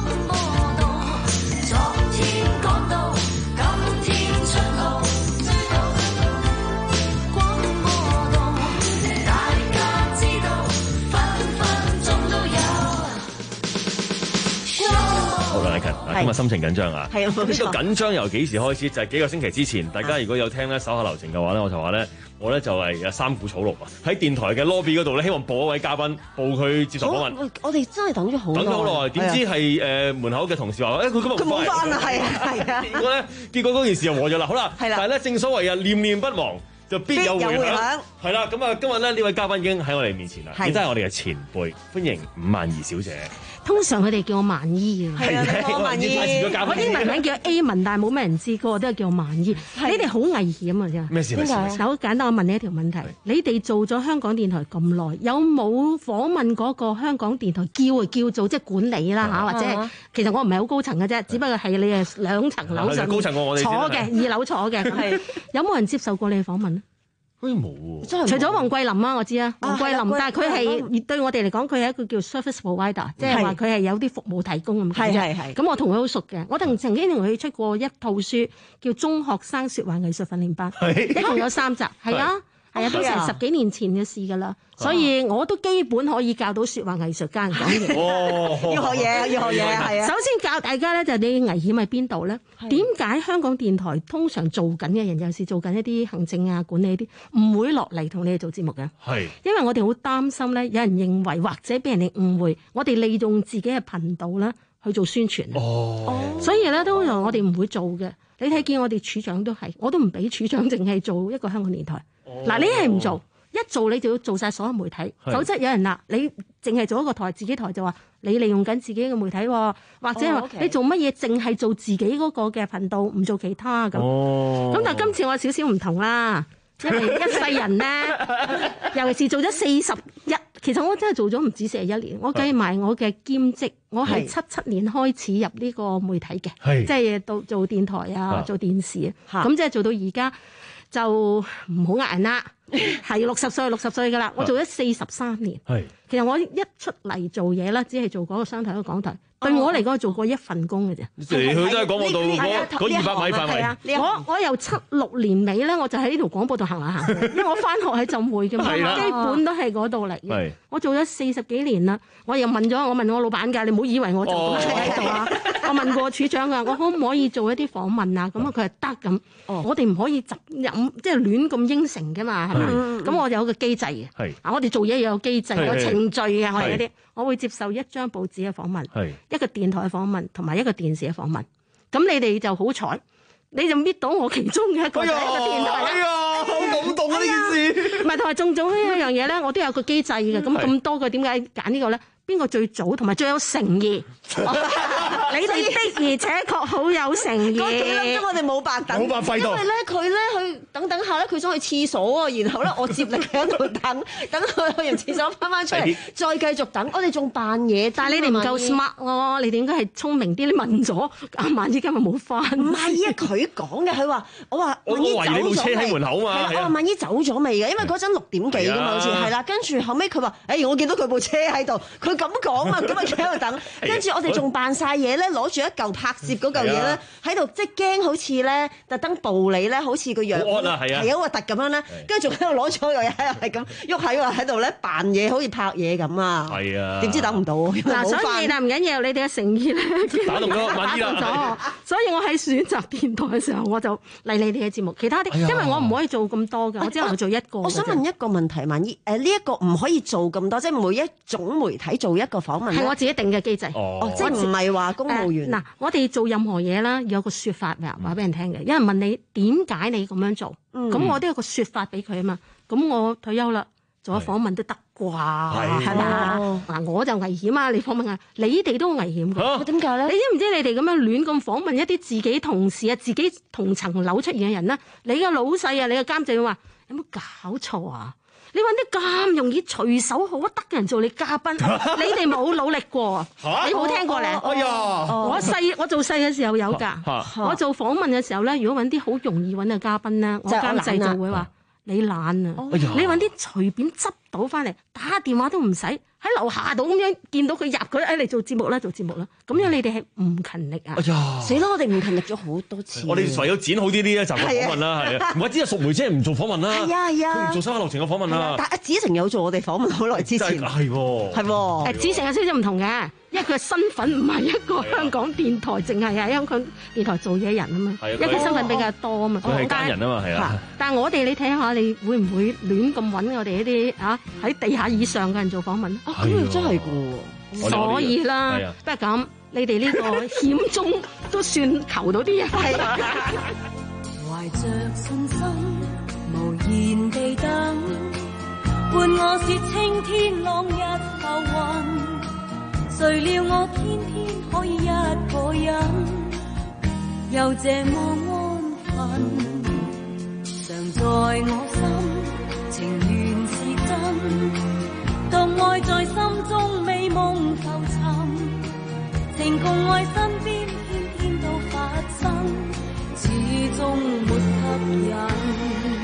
今日心情緊張啊！ 係啊，冇錯。 呢個緊張由幾時開始？就係、是、幾個星期之前，大家如果有聽咧手下留情嘅話咧，我就話咧，我咧就係有三顧草廬啊！喺電台嘅 lobby 嗰度咧，希望報一位嘉賓報佢接受訪問。 我哋真係等咗好耐， 等咗好耐，點知係誒、呃、門口嘅同事話：誒、欸、佢今日佢冇翻啊！係啊係啊！ 結果咧，結果嗰件事就和咗啦。好啦，但係咧，正所謂啊，念念不忘就必有回響。係啦，咁啊，今日咧呢位嘉賓已經喺我哋面前啦，亦都係我哋嘅前輩，歡迎伍萬儀小姐。 通常佢哋叫我萬姨啊， 係啊，我萬姨， 我英文名叫 A 文，但係冇咩人知，個個都係叫我萬姨。你哋好危險啊！真係咩事？ 點解？好簡單，我問你一條問題：你哋做咗香港電台咁耐，有冇訪問嗰個香港電台叫啊叫做即係管理啦嚇，或者係其實我唔係好高層嘅啫，只不過係你係兩層樓上高層過我哋坐嘅二樓坐嘅，係有冇人接受過你嘅訪問咧？ 好似冇喎， 除咗黃桂林啊，我知啊，黃桂林，但係佢係對我哋嚟講，佢係一個叫 service provider，即係話佢係有啲服務提供咁嘅。係係係。咁我同佢好熟嘅，我曾曾經同佢出過一套書，叫《中學生說話藝術訓練班》，一共有三集。係啊，係啊，都成十幾年前嘅事㗎啦。所以我都基本可以教到說話藝術家人講嘢。 哦，要學嘢，要學嘢，係啊。 首先教大家咧，就係你危險喺邊度咧？點解香港電台通常做緊嘅人，有時做緊一啲行政啊、管理啲，唔會落嚟同你哋做節目嘅？係，因為我哋好擔心咧，有人認為或者俾人哋誤會，我哋利用自己嘅頻道啦去做宣傳。哦，所以咧，通常我哋唔會做嘅。你睇見我哋處長都係，我都唔俾處長淨係做一個香港電台。嗱、哦，你係唔做？一做你就要做晒所有媒體，否則有人鬧你，淨係做一個台，自己台就話你利用緊自己嘅媒體，或者話你做乜嘢淨係做自己嗰個嘅頻道，唔做其他咁。咁、哦、但係今次我有少少唔同啦，因為一世人咧，尤其是做咗四十一，其實我真係做咗唔止四十一年，我計埋我嘅兼職，我係七七年開始入呢個媒體嘅，即係到做電台啊，做電視啊，咁即係做到而家就唔好呃人啦。係六十歲，六十歲噶啦，我做咗四十三年。係，其實我一出嚟做嘢啦，只係做嗰個商台、嗰個港台。對我嚟講，做過一份工嘅啫。 佢都係廣播道嗰嗰二百米範圍。 我我由七六年尾咧，我就喺呢條廣播道行下行，因為我翻學喺浸會嘅嘛，基本都係嗰度嚟嘅。我做咗四十幾年啦，我又問咗，我問我老闆㗎，你唔好以為我就咁出喺度啊！我問過處長㗎，我可唔可以做一啲訪問啊？咁啊，佢係得咁。我哋唔可以執飲，即係亂咁應承㗎嘛，係咪？咁我有個機制嘅。係。啊，我哋做嘢有機制，有程序嘅，我哋嗰啲。我會接受一張報紙嘅訪問，一個電台嘅訪問，同埋一個電視嘅訪問。咁你哋就好彩，你就搣到我其中嘅一個，哎、一個電台。哎呀，好感動啊！呢件事。唔係，同埋仲做呢一樣嘢咧，我都有個機制嘅。咁咁多個點解揀呢個咧？邊個最早同埋最有誠意？ 你哋的而且確好有誠意。 嗰幾粒鐘我哋冇白等， 冇白費到。 因為咧佢咧去等等下咧，佢想去廁所啊，然後咧我接力喺度等，等佢去完廁所翻翻出嚟，再繼續等。我哋仲扮嘢， 但係你哋唔夠 smart 喎，你哋應該係聰明啲。你問咗阿萬姨今日冇翻， 唔係啊，佢講嘅，佢話我話萬姨走咗未？ 我懷疑你部車喺門口嘛。 係啦，我話萬姨走咗未嘅？因為嗰陣六點幾㗎嘛，好似係啦。跟住後尾佢話：誒，我見到佢部車喺度，佢咁講啊，咁啊企喺度等。跟住我哋仲扮晒嘢咧，攞住一嚿拍攝嗰嚿嘢咧，喺度即係驚好似咧特登暴你咧，好似個樣係啊，係好核突咁樣咧。跟住仲喺度攞咗個嘢喺度係咁喐喺度喺度咧扮嘢，好似拍嘢咁啊。係啊，點知等唔到嗱，所以但唔緊要，你哋嘅誠意咧打動咗萬姨啦。 所以我喺選擇電台嘅時候，我就嚟你哋嘅節目。其他啲，因為我唔可以做咁多㗎，我只能做一個。 我想問一個問題，萬姨，誒呢一個唔可以做咁多，即係每一種媒體做一個訪問。 係我自己定嘅機制。 哦，即係唔係話公務員？ 嗱，我哋做任何嘢啦，有個説法嘅，話俾人聽嘅。有人問你點解你咁樣做，咁我都有個説法俾佢啊嘛。咁我退休啦，做咗訪問都得啩，係咪啊？嗱，我就危險啊！你訪問啊，你哋都危險㗎。 點解咧？ 你知唔知你哋咁樣亂咁訪問一啲自己同事啊、自己同層樓出現嘅人咧？你嘅老細啊、你嘅監製話：有冇搞錯啊？你揾啲咁容易隨手可得嘅人做你嘉賓，你哋冇努力過，你冇聽過咧？ 哎呀！ 我細我做細嘅時候有㗎，我做訪問嘅時候咧，如果揾啲好容易揾嘅嘉賓咧，我監製就會話。你懶啊！你揾啲隨便執到翻嚟，打電話都唔使喺樓下度咁樣見到佢入佢，誒嚟做節目啦，做節目啦。咁樣你哋係唔勤力啊？ 哎呀！ 死啦！我哋唔勤力咗好多次。 我哋唯有剪好啲啲咧，就訪問啦，係啊。唔怪之啊，淑梅姐唔做訪問啦。 係啊係啊， 佢唔做三一流程嘅訪問啦。 但阿子誠有做我哋訪問好耐之前。 係喎， 係喎。 誒，子誠有少少唔同嘅。因為佢嘅身份唔係一個香港電台，淨係喺香港電台做嘢人啊嘛，因為佢身份比較多啊嘛。 佢係奸人啊嘛，係啊。 但係我哋你睇下，你會唔會亂咁揾我哋一啲啊喺地下以上嘅人做訪問？ 啊，咁又真係㗎。 所以啦，不過咁，你哋呢個險中都算求到啲嘢。 懷着信心，無言地等，伴我是青天朗日浮雲。誰料我天天可以一個人，又這麼安分，常在我心，情願是真，當愛在心中美夢浮沉，情共愛身邊天天都發生，始終沒吸引。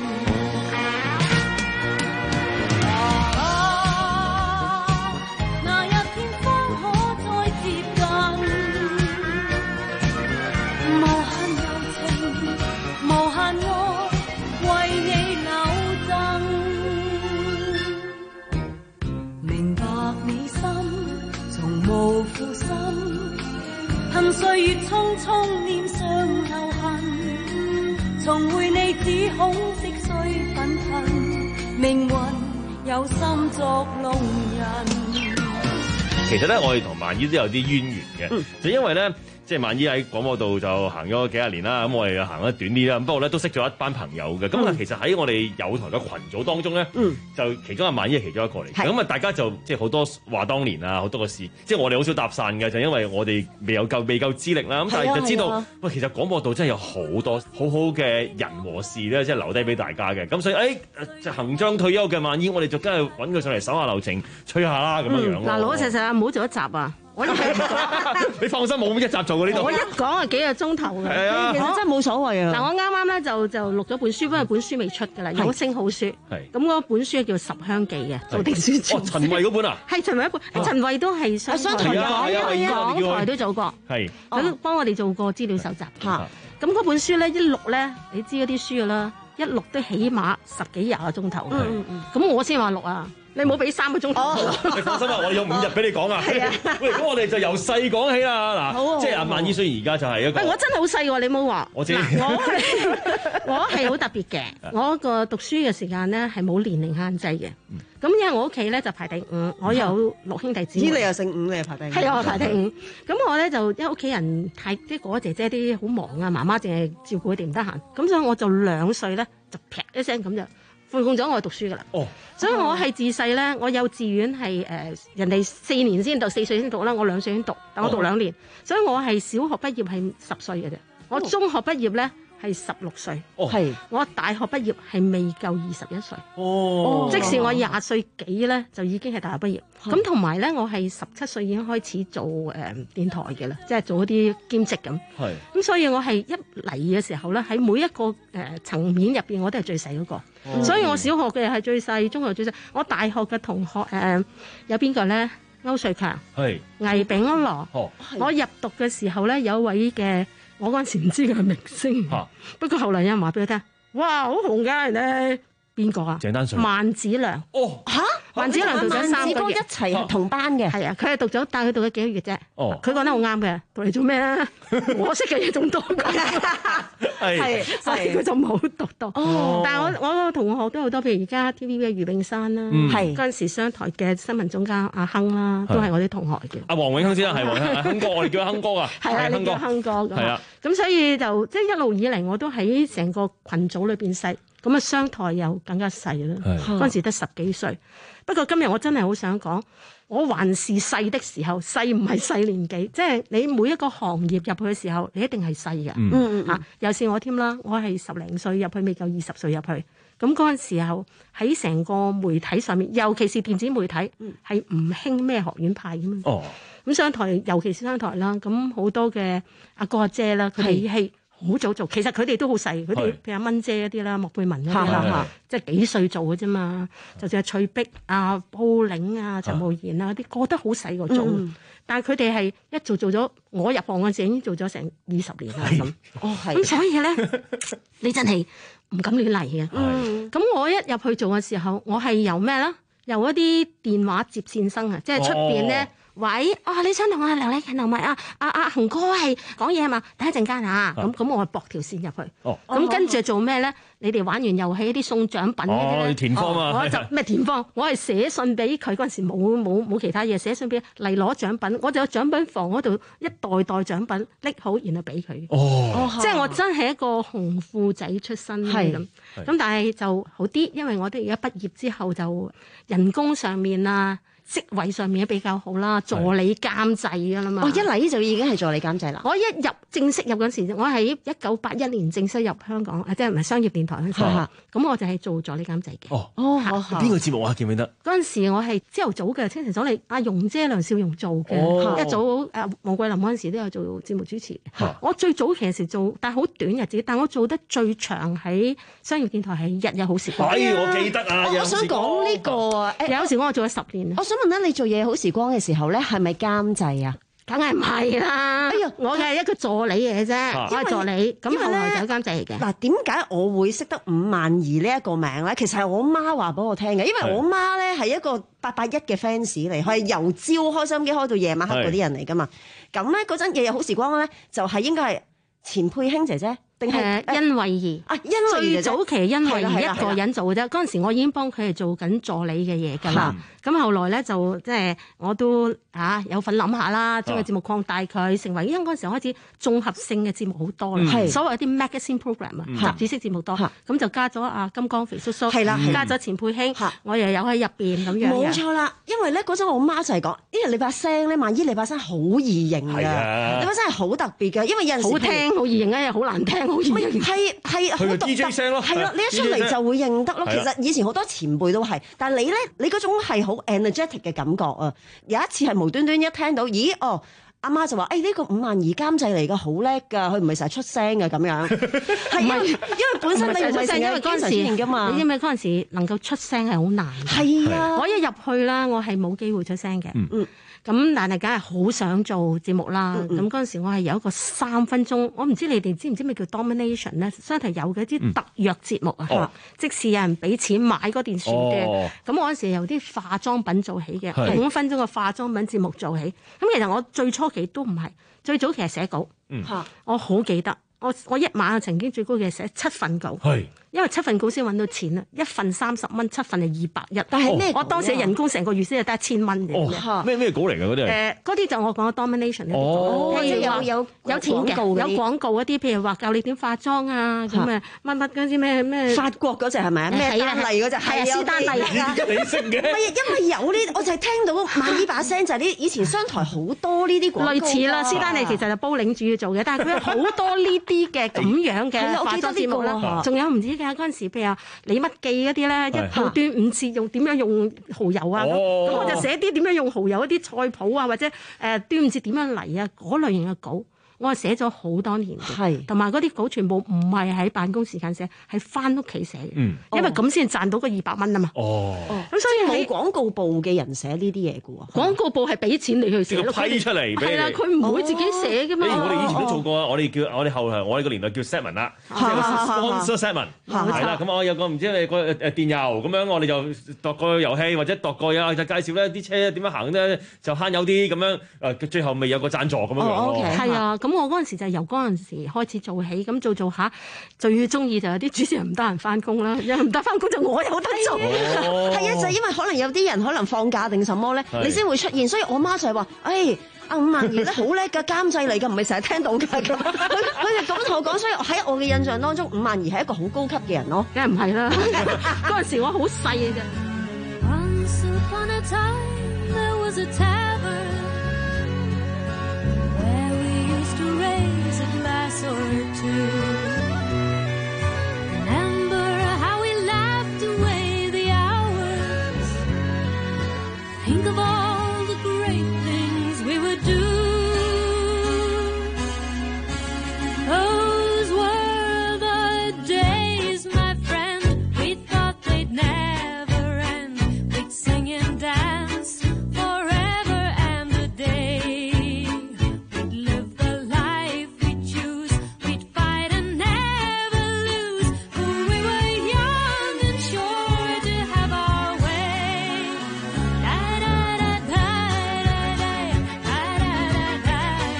無負心，恨歲月匆匆臉上留痕，重回你只恐色衰憤恨，命運有心作弄人。 其實咧，我哋同萬姨都有啲淵源嘅，嗯、就因為咧。即係萬姨喺廣播道就行咗幾廿年啦，咁我哋行得短啲啦。不過咧都識咗一班朋友嘅。咁啊、嗯，其實喺我哋友台嘅群組當中咧，嗯、就其中阿萬姨係其中一個嚟嘅。咁啊是，大家就即係好多話當年啊，好多個事。即係我哋好少搭訕嘅，就因為我哋未有夠未夠資歷啦。咁但係就知道，喂、啊，啊、其實廣播道真係有好多好好嘅人和事咧，即係留低俾大家嘅。咁所以誒，就行將退休嘅萬姨，我哋就梗係揾佢上嚟手下留情，吹下啦咁樣樣。 嗱、嗯，老老實實啊，唔好做一集啊！我一你放心，冇一集做嘅呢度。 我一講係幾個鐘頭嘅， 係啊， 其實真係冇所謂啊。 嗱，我啱啱咧就就錄咗本書，因為本書未出㗎啦，有聲好書。係。咁嗰本書叫《十香記》嘅，做定宣傳。 哦，陳慧嗰本啊？ 係陳慧一本，陳慧都係商台講，港台都做過。係。咁幫我哋做過資料搜集。嚇。咁嗰本書咧一錄咧，你知嗰啲書㗎啦，一錄都起碼十幾廿個鐘頭。嗯嗯。咁我先話錄啊。你冇俾三個鐘頭， 你放心啊！我哋有五日俾你講啊。係啊，喂，咁我哋就由細講起啦。嗱，即係阿萬姨雖然而家就係一個， 我真係好細喎，你冇話。 我知。 我我係好特別嘅，我個讀書嘅時間咧係冇年齡限制嘅。咁因為我屋企咧就排第五，我有六兄弟姊妹。 咦？你又姓伍，你又排第五？ 係啊，我排第五。咁我咧就因為屋企人太啲哥哥姐姐啲好忙啊，媽媽淨係照顧佢哋唔得閒，咁所以我就兩歲咧就劈一聲咁就。 放縱咗我讀書噶啦。哦，所以我係自細咧，我幼稚園係誒、呃、人哋四年先讀，四歲先讀啦，我兩歲先讀，但我讀兩年，哦、所以我係小學畢業係十歲嘅啫，我中學畢業咧係十六歲，係、哦、我大學畢業係未夠二十一歲，哦，即使我廿歲幾咧就已經係大學畢業。咁同埋咧，我係十七歲已經開始做誒、呃、電台嘅啦，即係做一啲兼職咁。係咁，所以我係一嚟嘅時候咧，喺每一個誒、呃、層面入邊，我都係最細嗰、那個。哦、所以我小學嘅係最細，中學最細。我大學嘅同學誒、呃、有邊個咧？歐瑞強、係魏炳樂。哦，我入讀嘅時候咧，有位嘅。我嗰陣時唔知佢係明星，啊、不過後來有人話俾佢聽，哇，好紅㗎咧！邊個啊？鄭丹瑞、萬梓良。哦，嚇！萬梓良讀咗三個月，一齊係同班嘅。係啊，佢係讀咗，但係佢讀咗幾個月啫。哦，佢講得好啱嘅，讀嚟做咩咧？我識嘅嘢仲多過佢，係，所以佢就冇讀到。哦，但係我我個同學都好多，譬如而家 T V B 嘅余詠珊啦，係嗰陣時商台嘅新聞總監阿亨啦，都係我啲同學嘅。阿黃永亨先啦，係黃亨，亨哥，我哋叫亨哥啊。係啊，你叫亨哥。係啊，咁所以就即係一路以嚟，我都喺成個群組裏邊細。咁啊，商台又更加細啦。嗰陣時得十幾歲。不過今日我真係好想講，我還是細的時候，細唔係細年紀，即係你每一個行業入去嘅時候，你一定係細嘅。嗯嗯啊，又是我添啦，我係十零歲入去，未夠二十歲入去。咁嗰陣時候喺成個媒體上面，尤其是電子媒體，係唔興咩學院派嘅嘛。哦。咁商台，尤其是商台啦，咁好多嘅阿哥阿姐啦，佢哋係好早做，其實佢哋都好細，佢哋譬如阿蚊姐嗰啲啦，莫貝文嗰啲啦，即係幾歲做嘅啫嘛。就算係翠碧啊、布嶺啊、陳浩然啊嗰啲，個都好細個做。嗯、但係佢哋係一做做咗，我入行嗰陣時已經做咗成二十年啦咁。哦，係。咁所以咧，你真係唔敢亂嚟嘅。嗯。咁我一入去做嘅時候，我係由咩咧？由一啲電話接線生啊，即係出邊咧。哦喂，啊、哦，你想同阿梁禮勤同埋阿阿阿恒哥係講嘢啊嘛？等一陣間啊，咁咁我係駁條線入去。哦，咁跟住做咩咧？你哋玩完遊戲啲送獎品嗰啲咧？填方啊！我就咩填方？我係寫信俾佢嗰陣時冇冇冇其他嘢，寫信俾嚟攞獎品。我就有獎品房嗰度一袋袋獎品拎好，然後俾佢。哦，即係我真係一個紅褲仔出身咁。咁但係就好啲，因為我哋而家畢業之後就人工上面啊。職位上面比較好啦，助理監製㗎啦嘛。哦，一嚟就已經係助理監製啦。我一入正式入嗰時，我喺一九八一年正式入香港，即係唔係商業電台嗰陣時。咁我就係做助理監製嘅。哦，哦，邊個節目啊？記唔記得？嗰陣時我係朝頭早嘅清晨早嚟，阿容姐梁少容做嘅。一早誒黃桂林嗰陣時都有做節目主持。我最早期時做，但係好短日子，但我做得最長喺商業電台係日日好時光。 哎，我記得啊！ 我想講呢個啊， 有時我做咗十年。 想問咧，你做嘢好時光嘅時候咧，係咪監製啊？ 梗係唔係啦！哎呀，我係一個助理嚟嘅啫，我係助理。咁後來就監製嚟嘅。嗱，點解我會識得伍萬儀呢一個名咧？其實係我媽話俾我聽嘅，因為我媽咧係一個八八一嘅 fans 嚟，佢係由朝開收音機開到夜晚黑嗰啲人嚟噶嘛。咁咧嗰陣日日好時光咧，就係應該係錢佩卿姐姐。定係甄慧儀啊！甄慧儀最早期甄慧儀一個人做嘅啫。嗰陣時我已經幫佢係做緊助理嘅嘢㗎啦。咁後來咧就即係我都啊有份諗下啦，將個節目擴大佢，成為因為嗰陣時開始綜合性嘅節目好多啦。所謂啲 magazine program 啊，雜誌式節目多。咁就加咗阿金剛肥叔叔，係啦，加咗錢佩卿，我又有喺入邊咁樣。 冇錯啦，因為咧嗰陣我媽就係講，因為你把聲咧，萬姨你把聲好易認㗎，你把聲係好特別㗎，因為有陣時好聽好易認啊，又好難聽。 係係好獨特，係啦，你一出嚟就會認得咯。其實以前好多前輩都係，但係你咧，你嗰種係好 energetic 嘅感覺啊！有一次係無端端一聽到，咦哦，阿媽就話：誒呢個伍萬儀監製嚟㗎，好叻㗎，佢唔係成日出聲嘅咁樣。係因為因為本身你唔係成日因為嗰陣時㗎嘛， 你知唔知嗰陣時能夠出聲係好難？ 係啊， 我一入去啦，我係冇機會出聲嘅。嗯。咁但係梗係好想做節目啦。咁嗰陣時我係有一個三分鐘，我唔知你哋知唔知咩叫 domination 咧？相提有嘅一啲特約節目啊，嗯、即使有人俾錢買嗰電視嘅。咁、哦、我嗰陣時由啲化妝品做起嘅，是五分鐘嘅化妝品節目做起。咁其實我最初期都唔係，最早期係寫稿。嗯、我好記得，我我一晚曾經最高嘅寫七份稿。是因為七份稿先揾到錢啊，一份三十蚊，七份係二百一。 但係咩？ 我當時人工成個月先係得一千蚊嘅。 咩咩稿嚟㗎嗰啲？ 誒，嗰啲就我講嘅 domination 嗰啲稿。 哦，即係有有有錢嘅，有廣告嗰啲，譬如話教你點化妝啊，咁啊乜乜嗰啲咩咩。 法國嗰隻係咪啊？咩丹麗嗰隻？ 係啊，斯丹麗啊。 你識嘅？ 唔係，因為有呢，我就係聽到萬姨把聲就係呢，以前商台好多呢啲廣告。 類似啦，斯丹利其實就煲領主要做嘅，但係佢有好多呢啲嘅咁樣嘅化妝節目啦。仲有唔知㗎嗰陣時，譬如話李乜記嗰啲咧，一到端午節用點樣用蠔油啊，咁我就寫啲點樣用蠔油一啲菜譜啊，或者誒端午節點樣嚟啊嗰類型嘅稿。我係寫咗好多年嘅，同埋嗰啲稿全部唔係喺辦公時間寫，係翻屋企寫嘅，嗯、因為咁先賺到個二百蚊啊嘛。哦，咁所以冇廣告部嘅人寫呢啲嘢嘅喎。 廣告部係俾錢你去寫， 批出嚟俾你。係啦， 佢唔會自己寫嘅嘛。 我哋以前都做過，我哋叫我哋後來我哋個年代叫 segment 啦，即係 sponsor segment 係啦。咁我有個唔知你個誒電郵咁樣，我哋就度個遊戲或者度個啊，就介紹咧啲車點樣行咧，就慳油啲咁樣。誒，最後未有個贊助咁樣樣咯。 係啊，咁我嗰陣時就由嗰陣時開始做起，咁做做下最中意就有啲主持人唔得閒翻工啦，有唔得翻工就我有得做。 係啊，就係因為可能有啲人可能放假定什麼咧，你先會出現。所以我媽就係話，誒阿伍曼儀咧好叻㗎，監製嚟㗎，唔係成日聽到㗎。佢佢就咁同我講，所以喺我嘅印象當中，伍曼儀係一個好高級嘅人咯。 梗係唔係啦，嗰陣時我好細嘅啫。 Once upon a time there was a tavern where we used to raise a glass or two. Remember how we laughed away the hours. Think of all the great things we would do. Those were the days, my friend. We thought they'd never end. We'd sing and dance forever and a day. We'd live the life we choose. We'd fight and never lose. For we were young and sure to have our way. Da da da da da da da da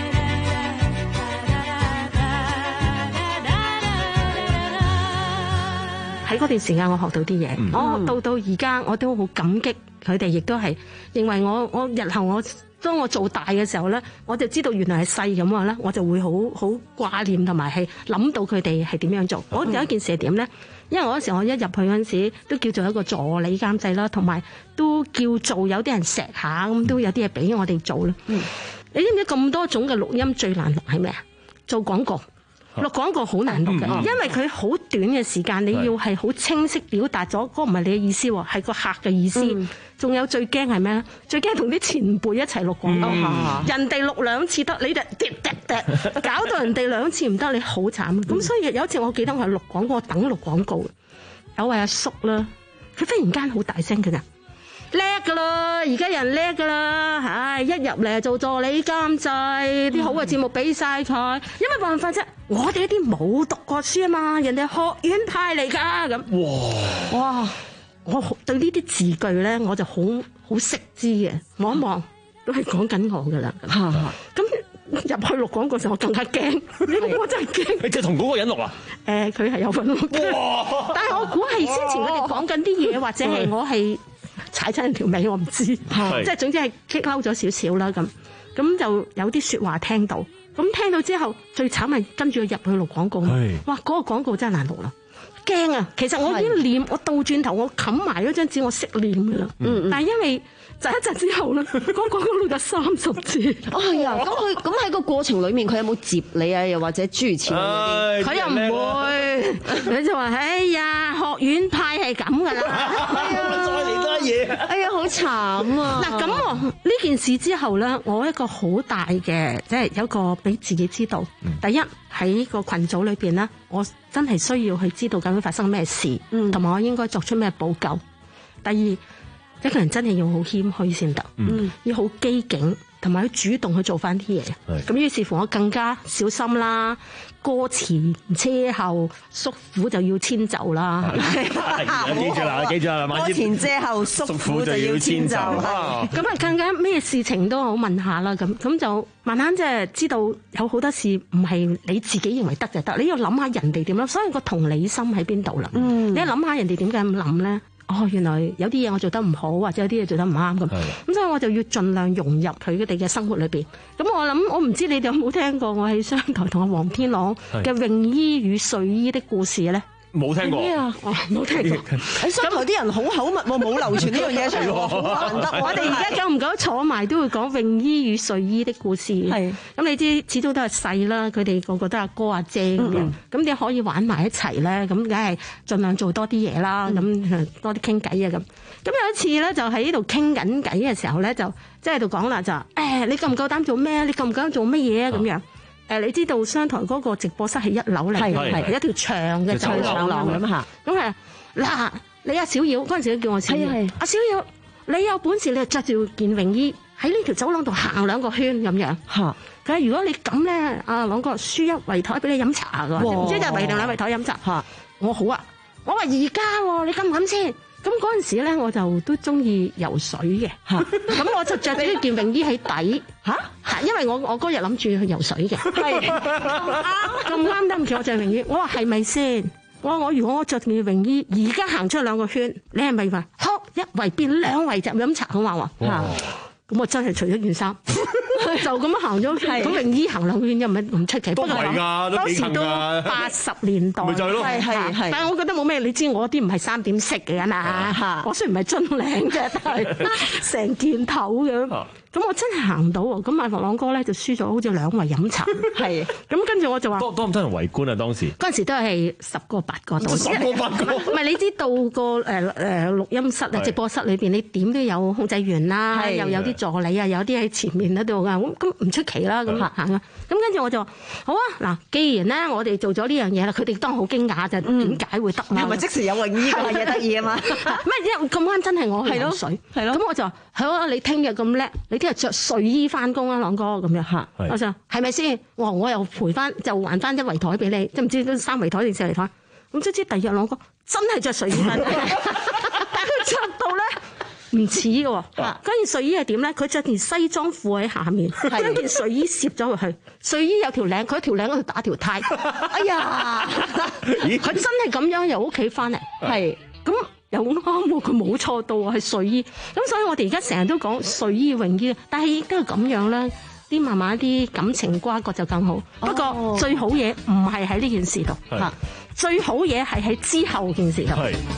da. 喺嗰段時間，我學到啲嘢。我到到而家，我都好感激佢哋，亦都係認為我我日後我當我做大嘅時候咧，我就知道原來係細咁話咧，我就會好好掛念同埋係諗到佢哋係點樣做。我有一件事係點咧？因為我嗰時我一入去嗰陣時，都叫做一個助理監製啦，同埋都叫做有啲人錫下咁，都有啲嘢俾我哋做啦。嗯、你知唔知咁多種嘅錄音最難錄係咩啊？做廣告。錄廣告好難錄嘅，嗯、因為佢好短嘅時間，你要係好清晰表達咗嗰個唔係你嘅意思喎，係個客嘅意思。仲、嗯、有最驚係咩咧？最驚同啲前輩一齊錄廣告，嗯、人哋錄兩次得，你哋滴滴滴，搞到人哋兩次唔得，你好慘。咁、嗯、所以有一次我記得我係錄廣告，我等錄廣告，有位阿叔啦，佢忽然間好大聲嘅咋。叻噶啦，而家人叻噶啦，唉，一入嚟做助理監製，啲好嘅節目俾晒佢，有乜辦法啫？我哋一啲冇讀過書啊嘛，人哋學院派嚟噶咁。哇哇，我對呢啲字句咧，我就好好識知嘅，望一望都係講緊我噶啦。咁入去錄廣告時，我更加驚，我真係驚。 你就同嗰個人錄啊？ 誒，佢係有份錄嘅，但係我估係先前佢哋講緊啲嘢，或者係我係。踩親人條尾，我唔知，即係總之係激嬲咗少少啦咁，咁就有啲説話聽到，咁聽到之後最慘係跟住佢入去錄廣告，哇！嗰個廣告真係難錄啦，驚啊！其實我已經念，我倒轉頭我冚埋嗰張紙，我識念㗎啦，但係因為就一陣之後咧，嗰個廣告錄咗三十字。 哦係啊，咁佢咁喺個過程裡面，佢有冇接你啊？又或者諸如此類嗰啲？ 佢又唔會，佢就話：哎呀，學院派係咁㗎啦。 哎呀，好慘啊！ 嗱咁喎，呢件事之後咧，我一個好大嘅，即係有一個俾自己知道。嗯、第一喺個群組裏邊咧，我真係需要去知道究竟發生咩事，同埋、嗯、我應該作出咩補救。第二，一個人真係要好謙虛先得，嗯、要好機警。 同埋佢主動去做翻啲嘢。咁於是乎我更加小心啦，歌前車後叔父就要遷就啦。 記住啦，記住啦， 歌前車後叔父就要遷就。咁啊，更加咩事情都好問下啦。咁咁就慢慢即係知道有好多事唔係你自己認為得就得，你要諗下人哋點諗，所以個同理心喺邊度啦。嗯，你諗下人哋點解咁諗咧？哦，原來有啲嘢我做得唔好，或者有啲嘢做得唔啱咁，咁所以我就要盡量融入佢哋嘅生活裏邊。咁我諗，我唔知你哋有冇聽過我喺商台同阿黃天朗嘅泳衣與睡衣的故事咧？ 冇聽過。 咩啊？ 哦，冇聽過。 喺商台啲人好口密喎，冇流傳呢樣嘢出嚟喎，好難得。 我哋而家久唔久坐埋都會講泳衣與睡衣的故事。係。咁你知始終都係細啦，佢哋個個都係阿哥阿姐咁樣，咁你可以玩埋一齊咧，咁梗係盡量做多啲嘢啦，咁多啲傾偈啊咁。咁有一次咧，就喺呢度傾緊偈嘅時候咧，就即係喺度講啦，就誒你夠唔夠膽做咩？你夠唔夠膽做乜嘢啊？咁樣。誒，你知道商台嗰個直播室係一樓嚟嘅，係一條長嘅走廊咁嚇。咁係嗱，你阿小妖嗰陣時都叫我小妖，阿小妖，你有本事你就着住件泳衣喺呢條走廊度行兩個圈咁樣嚇。佢話如果你咁咧，阿朗哥輸一圍台俾你飲茶㗎，唔知就圍定兩圍台飲茶嚇。我好啊，我話而家喎，你敢唔敢先？咁嗰陣時咧，我就都中意游水嘅嚇，咁我就着咗件泳衣喺底嚇嚇，因為我我嗰日諗住去游水嘅，係咁啱得唔住我着泳衣，我話係咪先？我話我如果我着件泳衣，而家行出兩個圈，你係咪話呵一圍變兩圍就飲茶咁話喎嚇？咁我真係除咗件衫，就咁樣行咗，咁泳衣行兩圈又唔係唔出奇。 都係㗎，都幾近㗎。當時都八十年代， 咪就係咯， 係係係。但係我覺得冇咩，你知我啲唔係三點式嘅嘛。我雖然唔係樽領啫，但係成件頭嘅。咁我真係行到喎，咁阿佛朗哥咧就輸咗，好似兩圍飲茶。係，咁跟住我就話， 多多唔多人圍觀啊？當時嗰陣時都係十個八個度， 十個八個。 唔係你知到個誒誒錄音室啊、直播室裏邊，你點都有控制員啦，又有啲助理啊，有啲喺前面嗰度噶，咁咁唔出奇啦，咁行啊。咁跟住我就話好啊，嗱，既然咧我哋做咗呢樣嘢啦，佢哋當好驚訝就點解會得啦？ 係咪即時有泳衣嘅嘢得意啊嘛？ 咩？因為咁啱真係我去游水，係咯。咁我就話好啊，你聽日咁叻，你聽日着睡衣翻工啊，朗哥咁樣嚇。我就係咪先？我我又賠翻，就還翻一圍台俾你，即唔知三圍台定四圍台？咁即知第二日朗哥真係着睡衣翻工，但係佢着到咧。唔似嘅喎，嗰件睡衣係點咧？佢着件西裝褲喺下面，將件睡衣攝咗入去。睡衣有條領，佢條領嗰度打條呔。哎呀，佢真係咁樣由屋企翻嚟，係咁又啱喎，佢冇錯到啊，係睡衣。咁所以我哋而家成日都講睡衣泳衣，但係亦都係咁樣啦。啲慢慢啲感情瓜葛就更好。不過最好嘢唔係喺呢件事度嚇，最好嘢係喺之後件事度。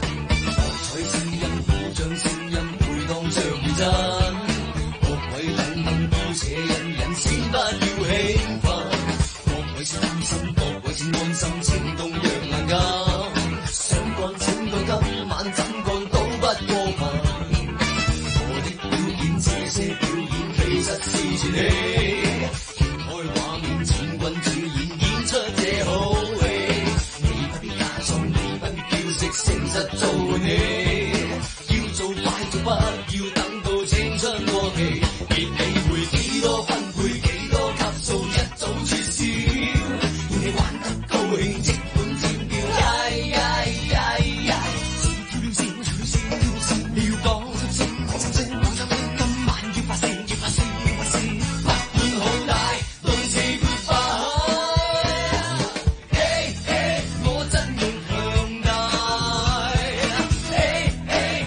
像如真，各位等等都這引引，先不要興奮。各位先擔心，各位先安心，情動若難禁。想幹請幹，今晚怎幹都不過分。我的表演，這些表演其實是傳戲，掀開畫面，請君主演，演出這好戲。你不必假裝，你不必嬌飾，誠實做戲。做快做不要等到青春過期，別理會幾多分配幾多級數，一早絕少。要你玩得高興，即管尖叫，呀呀呀呀！跳跳線，跳跳線，跳跳線，你要講心聲，講心聲，講心聲，今晚要發聲，要發聲，要發聲，不管好大，類似 goodbye。嘿嘿，我真勇強大。嘿嘿。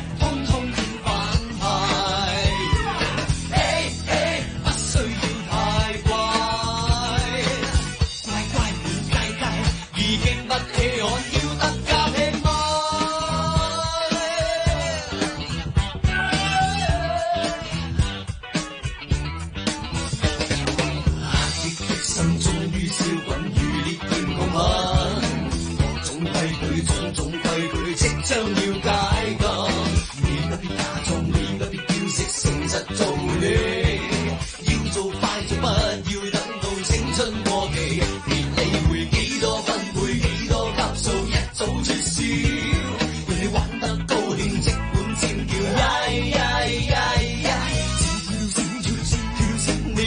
將要解禁，你不必假裝，你不必嬌飾，誠實做戲。要做快做，不要等到青春過期。別理會幾多分配，幾多級數，一早絕少。讓你玩得高興，即管尖叫，呀呀呀呀！跳跳跳跳跳跳，你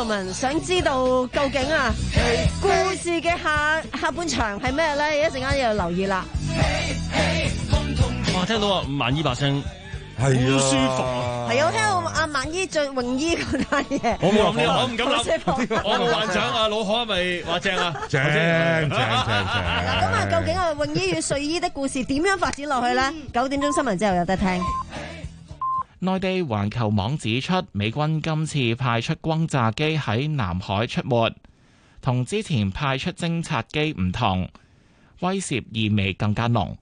gentlemen， 想知道究竟啊故事嘅下下半場係咩咧？一陣間要留意啦。 哇！聽到啊，吳萬姨把聲係好舒服啊！ 係啊，我聽到阿萬姨着泳衣嗰單嘢， 我冇諗，我唔敢諗，我冇幻想啊！老可係咪話正啊？ 正正正正。 嗱，咁啊，究竟啊泳衣與睡衣的故事點樣發展落去咧？九點鐘新聞之後有得聽。 內地環球網指出，美軍今次派出轟炸機喺南海出沒，同之前派出偵察機唔同，威懾意味更加濃。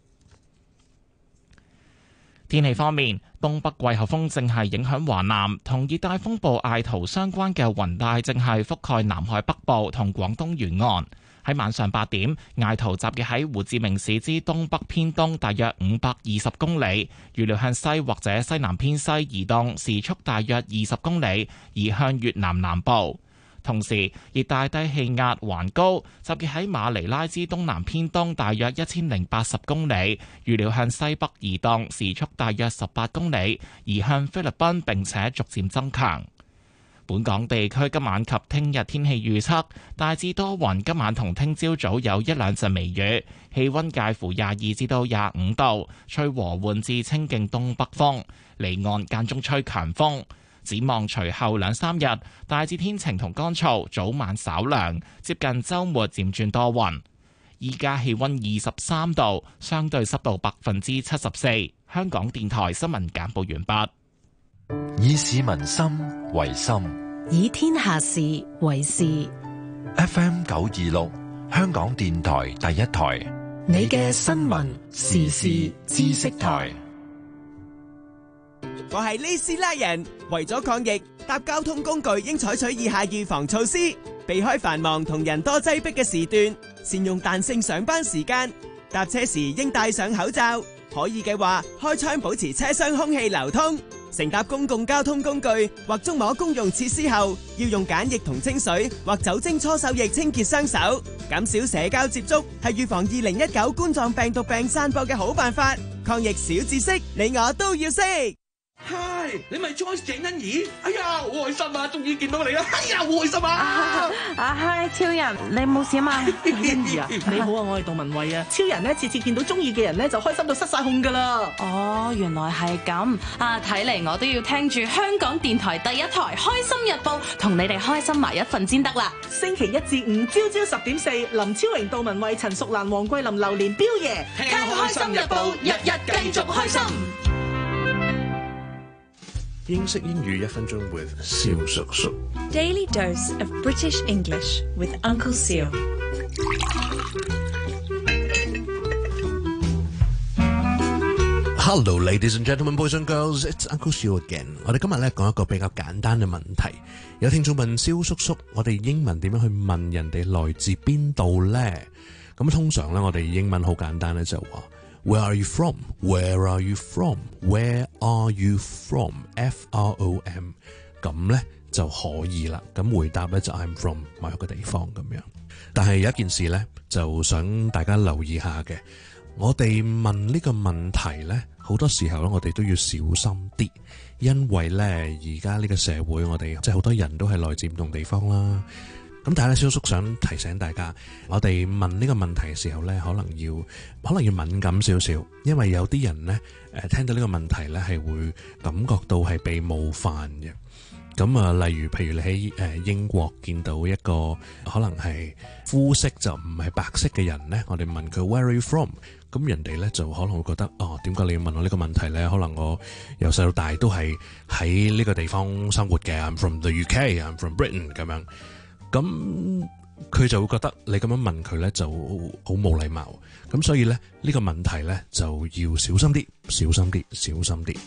天氣方面，東北季候風正係影響華南，同熱帶風暴艾圖相關嘅雲帶正係覆蓋南海北部同廣東沿岸。喺晚上八點，艾圖集結喺胡志明市之東北偏東大約五百二十公里，預料向西或者西南偏西移動，時速大約二十公里，移向越南南部。同時，熱帶低氣壓環高集結喺馬尼拉之東南偏東大約一千零八十公里，預料向西北移動，時速大約十八公里，移向菲律賓並且逐漸增強。本港地區今晚及聽日天氣預測大致多雲，今晚同聽朝早有一兩陣微雨，氣溫介乎廿二至到廿五度，吹和緩至清勁東北風，離岸間中吹強風。展望隨後兩三日，大致天晴同乾燥，早晚稍涼，接近週末漸轉多雲。依家氣溫二十三度，相對濕度百分之七十四。香港電台新聞簡報完畢。 以市民心為心， 以天下事為事。 F M 九二六，香港電台第一台， 你嘅新聞時事知識台。 我係呢斯拉人，為咗抗疫，搭交通工具應採取以下預防措施：避開繁忙同人多擠迫嘅時段，善用彈性上班時間，搭車時應戴上口罩，可以嘅話開窗保持車廂空氣流通。乘搭公共交通工具或觸摸公用設施後，要用梘液同清水或酒精搓手液清潔雙手。減少社交接觸係預防二零一九冠狀病毒病散播嘅好辦法。抗疫小知識，你我都要識。 嗨，你咪 Joyce 鄭欣宜？哎呀，好開心啊！終於見到你啦！哎呀，好開心啊！ 啊，啊嗨，超人，你冇事啊嘛？ 欣宜啊， 你好啊，我係杜文慧啊。超人呢，次次見到中意嘅人呢，就開心到失晒控噶啦。哦，原來係咁啊！睇嚟我都要聽住香港電台第一台《開心日報》，同你哋開心埋一份先得啦。星期一至五朝朝十點四，林超榮、杜文慧、陳淑蘭、黃桂林、榴蓮、彪爺， 聽《開心日報》，日日繼續開心。 英式英語一分鐘 with 蕭叔叔。 Daily dose of British English with Uncle Seal。 Hello, ladies and gentlemen, boys and girls, it's Uncle Seal again。我哋今日咧講一個比較簡單嘅問題。有聽眾問蕭叔叔，我哋英文點樣去問人哋來自邊度咧？咁通常咧，我哋英文好簡單咧，就話。Where are you from? Where are you from? Where are you from? F R O M 咁咧就可以啦。咁回答咧就 I'm from 某一個地方咁樣。但係有一件事咧，就想大家留意下嘅。我哋問呢個問題咧，好多時候咧，我哋都要小心啲，因為咧而家呢個社會，我哋即係好多人都係來自唔同地方啦。咁但係咧，蕭叔想提醒大家，我哋問呢個問題嘅時候咧，可能要可能要敏感少少，因為有啲人咧，誒聽到呢個問題咧，係會感覺到係被冒犯嘅。咁啊，例如譬如你喺誒英國見到一個可能係膚色就唔係白色嘅人咧，我哋問佢 Where are you from？咁人哋咧就可能會覺得哦，點解你要問我呢個問題咧？可能我由細到大都係喺呢個地方生活嘅 ，I'm from the U K，I'm from Britain 咁樣。咁佢就會覺得你咁樣問佢咧就好冇禮貌，咁所以咧呢個問題咧就要小心啲，小心啲，小心啲。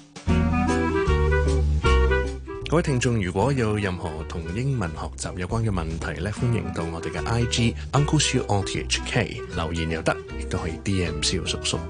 各位聽眾，如果有任何同英文學習有關嘅問題咧，歡迎到我哋嘅 I G Uncle Siu O T H K 留言又得，亦都可以 D M 蕭叔叔。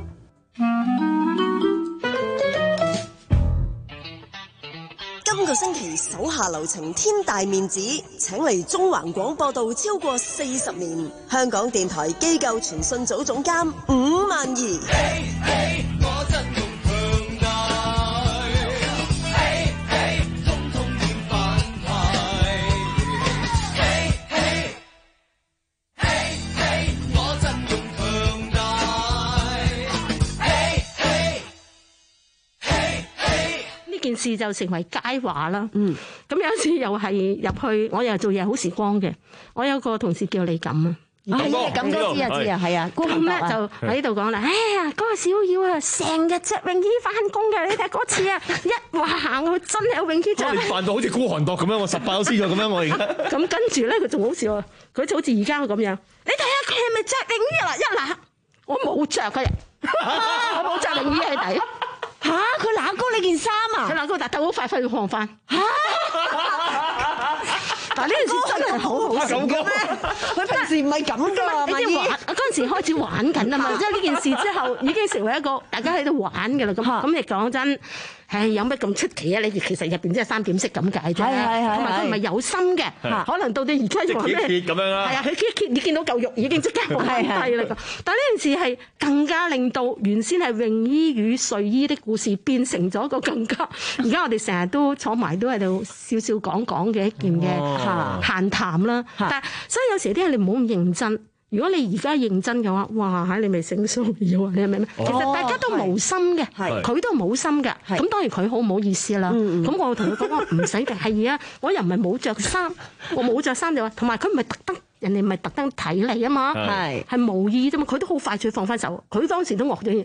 今個星期手下留情，天大面子，請嚟中環廣播道超過四十年，香港電台機構傳訊組總監伍萬儀。Hey, hey, 我真勇強大 hey, hey, 總統要反派件事就成為佳話啦。嗯，咁有一次又係入去，我又做嘢好時光嘅，我有個同事叫李錦啊。 係啊，咁多知啊知啊，係啊， 咁咧就喺度講啦。哎呀，嗰個小妖啊，成日着泳衣翻工嘅。你睇嗰次啊，一話行佢真係有泳衣着。 你扮到好似孤寒度咁樣，我十八樓師咗咁樣，我而家。 咁跟住咧，佢仲好笑啊！佢就好似而家咁樣。你睇下佢係咪着泳衣啦？一嗱，我冇着嘅，我冇着泳衣喺底。 嚇！佢揦高你件衫啊！ 佢揦高，但係好快快要放翻。嚇！嗱，呢件事真係好好笑嘅咩？ 佢平時唔係咁噶， 你知玩嗰陣時開始玩緊啊嘛，即係呢件事之後已經成為一個大家喺度玩嘅啦。咁咁你講真，唉，有乜咁出奇啊？你其實入邊即係三點式咁解啫，同埋佢唔係有心嘅，可能到你而家仲話咩？ 咁樣啦， 係啊，佢揭揭，你見到嚿肉已經即刻放低啦。但係呢件事係更加令到原先係泳衣與睡衣的故事變成咗一個更加，而家我哋成日都坐埋都喺度笑笑講講嘅一件嘅閒談啦。但係所以有時啲嘢你唔好咁認真。如果你而家認真嘅話，哇嚇你咪醒騷擾啊！你係咪咩？其實大家都無心嘅，佢都冇心嘅。咁當然佢好唔好意思啦。咁我同佢講話唔使嘅，係啊，我又唔係冇着衫，我冇着衫就話，同埋佢唔係特登，人哋唔係特登睇你啊嘛，係係無意啫嘛。佢都好快脆放翻手，佢當時都惡咗。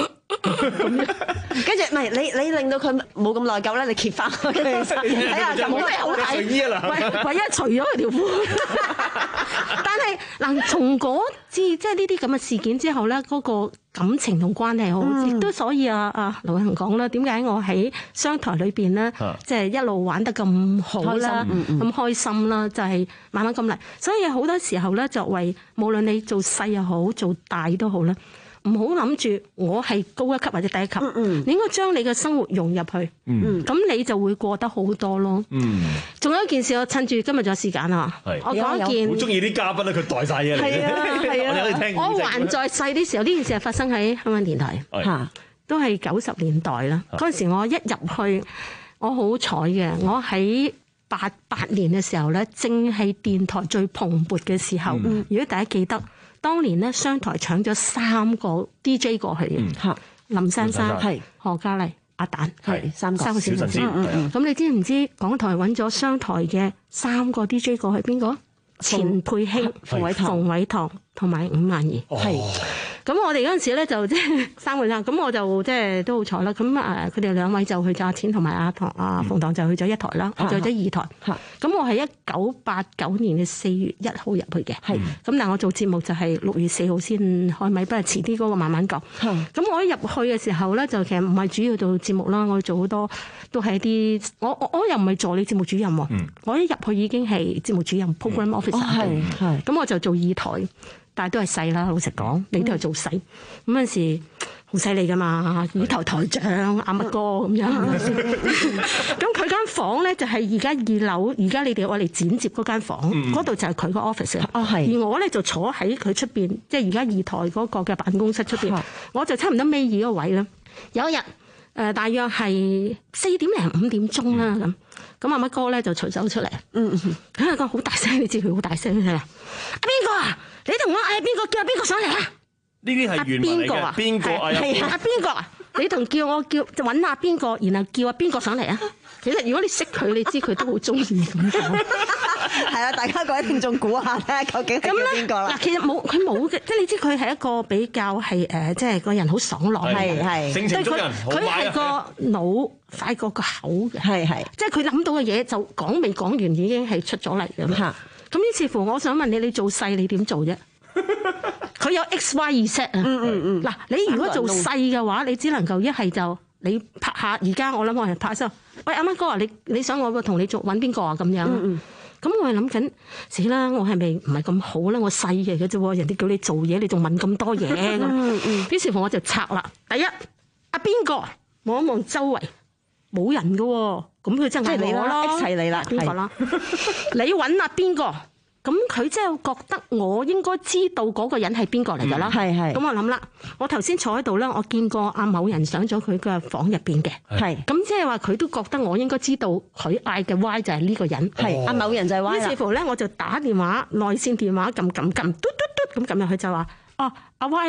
跟住唔係你你令到佢冇咁內疚咧，你揭翻佢嘅衫，睇下就冇咩好睇。唯唯一除咗佢條褲。 但係嗱，從嗰次即係呢啲咁嘅事件之後咧，嗰個感情同關係好，亦都所以啊啊劉偉恒講啦，點解我喺商台裏邊咧，即係一路玩得咁好啦，咁開心啦，就係慢慢咁嚟。所以好多時候咧，作為無論你做細又好，做大都好啦。唔好諗住我係高一級或者低一級，嗯、你應該將你嘅生活融入去，咁、嗯、你就會過得好多咯。仲、嗯、有一件事，我趁住今日仲有時間啊，是我講一件。 好中意啲嘉賓咧，佢帶晒嘢嚟。係啊係啊， 我，我還在世啲時候，呢件事係發生喺香港電台，是都係九十年代啦。嗰陣是時我一入去，我好彩嘅，我喺八八年嘅時候咧，正係電台最蓬勃嘅時候。嗯、如果大家記得。當年咧，商台搶咗三個 D J 過去嘅，嗯、林珊珊、係何嘉麗、阿蛋，係三個三個小神仙。咁你知唔知港台揾咗商台嘅三個 D J 過去邊個？錢佩興、馮偉棠、馮偉棠同埋伍曼儀。係咁，我哋嗰陣時咧就即係三個人，咁我就即係都好彩啦。咁誒，佢哋兩位就去咗阿錢同埋阿唐、阿馮棠就去咗一台啦，我就去咗二台。咁我係一九八九年嘅四月一號入去嘅。係咁，但係我做節目就係六月四號先開咪，不過遲啲嗰個慢慢講。咁我一入去嘅時候咧，就其實唔係主要做節目啦，我做好多都係一啲我我我又唔係助理節目主任喎。我一入去已經係節目主任 program officer。係係。咁我就做二台。但係都係細啦，老實講，你都係做細。咁嗰陣時好犀利噶嘛，二台台長阿乜哥咁樣。咁佢間房咧就係而家二樓，而家你哋我嚟剪接嗰間房，嗰度、嗯、就係佢個 office 啦。哦，係。而我咧就坐喺佢出邊，即係而家二台嗰個嘅辦公室出邊，哦、我就差唔多尾二嗰個位啦。有一日誒、呃，大約係四點零五點鐘啦咁，咁阿乜哥咧就隨手出嚟。嗯嗯，佢係個好大聲，你知佢好大聲係啊？邊個啊？你同我嗌邊個叫阿邊個上嚟啊？ 呢啲係原文嚟嘅。邊個啊？ 係阿邊個啊？你同叫我叫就揾阿邊個，然後叫阿邊個上嚟啊？其實如果你識佢，你知佢都好中意咁講。 係啊，大家各位聽眾估下咧，究竟係叫邊個啦？ 嗱，其實冇佢冇嘅，即係你知佢係一個比較係誒，即係個人好爽朗嘅，係性情中人， 佢係個腦快過個口嘅，係係，即係佢諗到嘅嘢就講未講完已經係出咗嚟咁嚇。咁於是乎，我想問你，你做細你點做啫？佢有 X Y Z 啊！嗯嗯嗯。嗱，你如果做細嘅話，你只能夠一係就你拍下。而家我諗我係拍收。喂，阿媽哥啊，你你想我同你做揾邊個啊？咁樣。嗯嗯。咁我係諗緊，死啦！我係咪唔係咁好咧？我細嘅嘅啫，人哋叫你做嘢，你仲問咁多嘢咁。嗯嗯。於是乎我就拆啦。第一，阿邊個望一望周圍冇人嘅喎，咁佢真係我咯， 一齊嚟啦， 邊個啦？你揾阿邊個？咁佢即係覺得我應該知道嗰個人係邊個嚟㗎啦。係係。咁我諗啦，我頭先坐喺度咧，我見過阿某人上咗佢嘅房入邊嘅。係。咁即係話佢都覺得我應該知道佢嗌嘅 Y 就係呢個人。係。阿某人就係 Y 啦。於是乎咧，我就打電話內線電話，撳撳撳，嘟嘟嘟咁撳入去就話：哦，阿 Y 啊，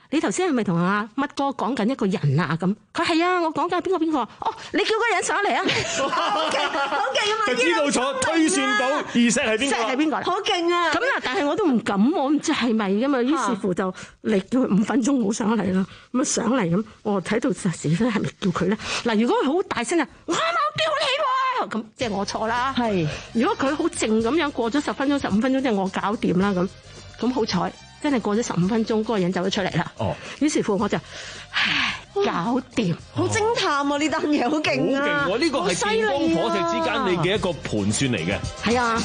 你頭先係咪同阿乜哥講緊一個人啊？咁佢係啊，我講緊邊個邊個？哦，你叫個人上嚟啊！好勁，好勁啊嘛！ 就知道咗推算到二石係邊個？ 係邊個？ 好勁啊！ 咁啊，但係我都唔敢，我唔知係咪噶嘛。於是乎就嚟叫佢五分鐘冇上嚟啦。咁啊上嚟咁，我睇到實時咧係咪叫佢咧？嗱，如果佢好大聲啊，我冇叫你喎，咁即係我錯啦。係，如果佢好靜咁樣過咗十分鐘、十五分鐘，即係我搞掂啦咁。咁好彩。真係過咗十五分鐘，嗰個人走咗出嚟啦。哦，於是乎我就，唉，搞掂， 好偵探啊！呢單嘢好勁啊！ 好勁喎！呢個係電光火石之間你嘅一個盤算嚟嘅。 係啊。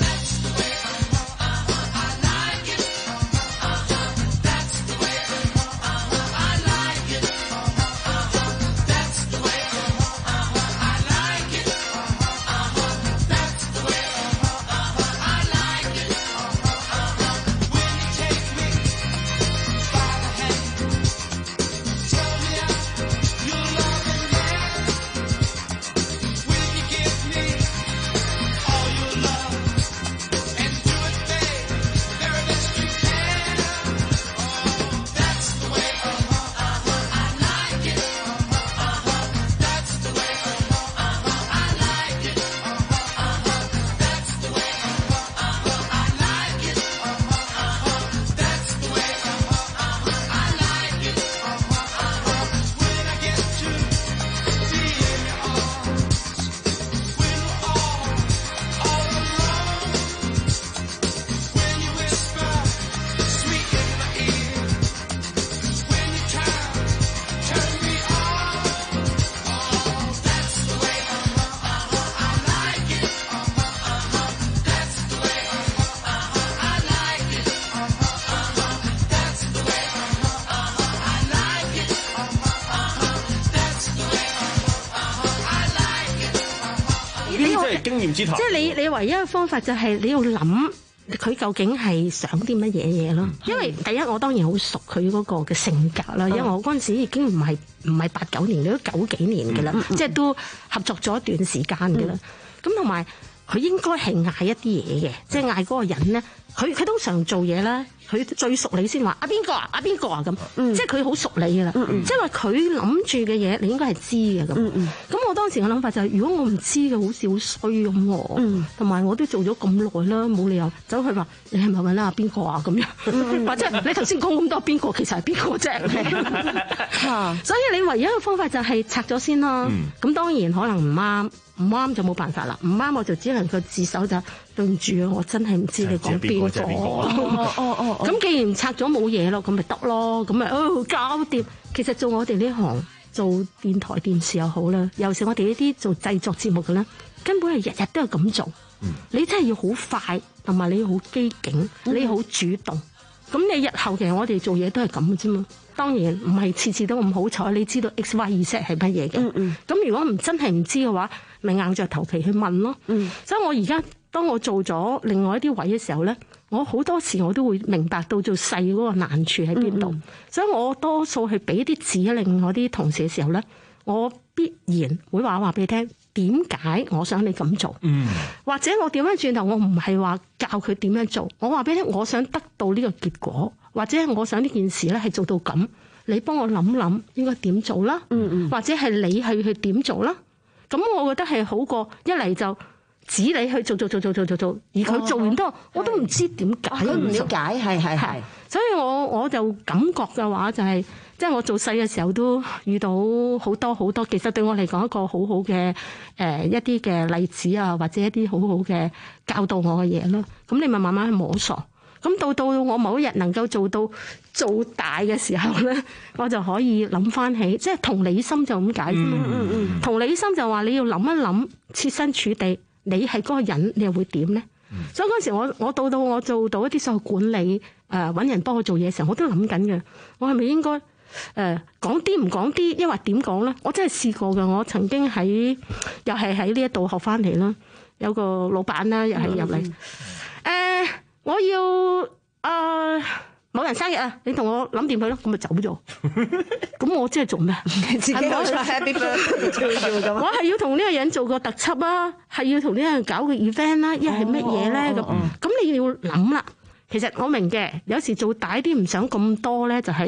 經驗之談， 即係你你唯一嘅方法就係你要諗佢究竟係想啲乜嘢嘢咯。因為第一我當然好熟佢嗰個嘅性格啦，因為我嗰陣時已經唔係唔係八九年，都九幾年嘅啦，嗯嗯、即係都合作咗一段時間嘅啦。咁同埋佢應該係嗌一啲嘢嘅，即係嗌嗰個人咧，佢佢通常做嘢啦。佢最熟你先話啊邊個啊啊邊個啊咁，即係佢好熟你噶啦，嗯、即係話佢諗住嘅嘢，你應該係知嘅咁。咁、嗯、我當時嘅諗法就係、是，如果我唔知嘅，好似好衰咁喎。同埋、嗯、我都做咗咁耐啦，冇理由走去話你係咪揾啊邊個啊咁樣，嗯、或者你頭先講咁多邊個，其實係邊個啫？所以你唯一嘅方法就係拆咗先啦。咁、嗯、當然可能唔啱。唔啱就冇辦法啦，唔啱我就只能夠自首就對唔住啊！我真係唔知你講邊個。哦哦哦。咁既然拆咗冇嘢咯，咁咪得咯，咁咪哦搞掂。其實做我哋呢行做電台電視又好啦，尤其是我哋呢啲做製作節目嘅咧，根本係日日都係咁做。嗯、你真係要好快，同埋你要好機警，你要好主動。咁、嗯、你日後其實我哋做嘢都係咁嘅啫嘛。當然唔係次次都咁好彩，你知道 X Y Z 係乜嘢嘅。咁、嗯嗯、如果唔真係唔知嘅話，咪硬着頭皮去問咯。嗯、所以我而家當我做咗另外一啲位嘅時候咧，我好多時我都會明白到做細嗰個難處喺邊度。嗯嗯、所以我多數去俾啲指令我啲同事嘅時候咧，我必然會話話俾你聽點解我想你咁做。嗯、或者我調翻轉頭，我唔係話教佢點樣做，我話俾你聽，我想得到呢個結果，或者我想呢件事咧係做到咁，你幫我諗諗應該點做啦。嗯嗯、或者係你去去點做啦。咁我覺得係好過一嚟就指你去做做做做做做做，而佢做完都、哦、我都唔知點解，佢唔了解，係係係。所以我我就感覺嘅話就係、是，即係我做細嘅時候都遇到好多好多，其實對我嚟講一個好好嘅誒一啲嘅例子啊，或者一啲好好嘅教導我嘅嘢咯。咁你咪慢慢去摸索。咁到到我某一日能夠做到做大嘅時候咧，我就可以諗翻起，即係同理心就咁解啫嘛。嗯嗯、同理心就話你要諗一諗，設身處地，你係嗰個人，你又會點咧？嗯、所以嗰時我我到到我做到一啲所謂管理誒揾、呃、人幫我做嘢嘅時候，我都諗緊嘅，我係咪應該誒講啲唔講啲，抑或點講咧？我真係試過嘅，我曾經喺又係喺呢一度學翻嚟啦，有個老闆啦，又係入嚟誒。呃我要誒某、呃、人生日啊！你同我諗掂佢咯，咁咪走咗。咁我即係做咩？自己開 happy birthday 我係要同呢個人做個特輯啊，係要同呢個人搞個 event 啦，一係乜嘢咧？咁咁你要諗啦。其實我明嘅，有時做大啲唔想咁多咧，就係、是、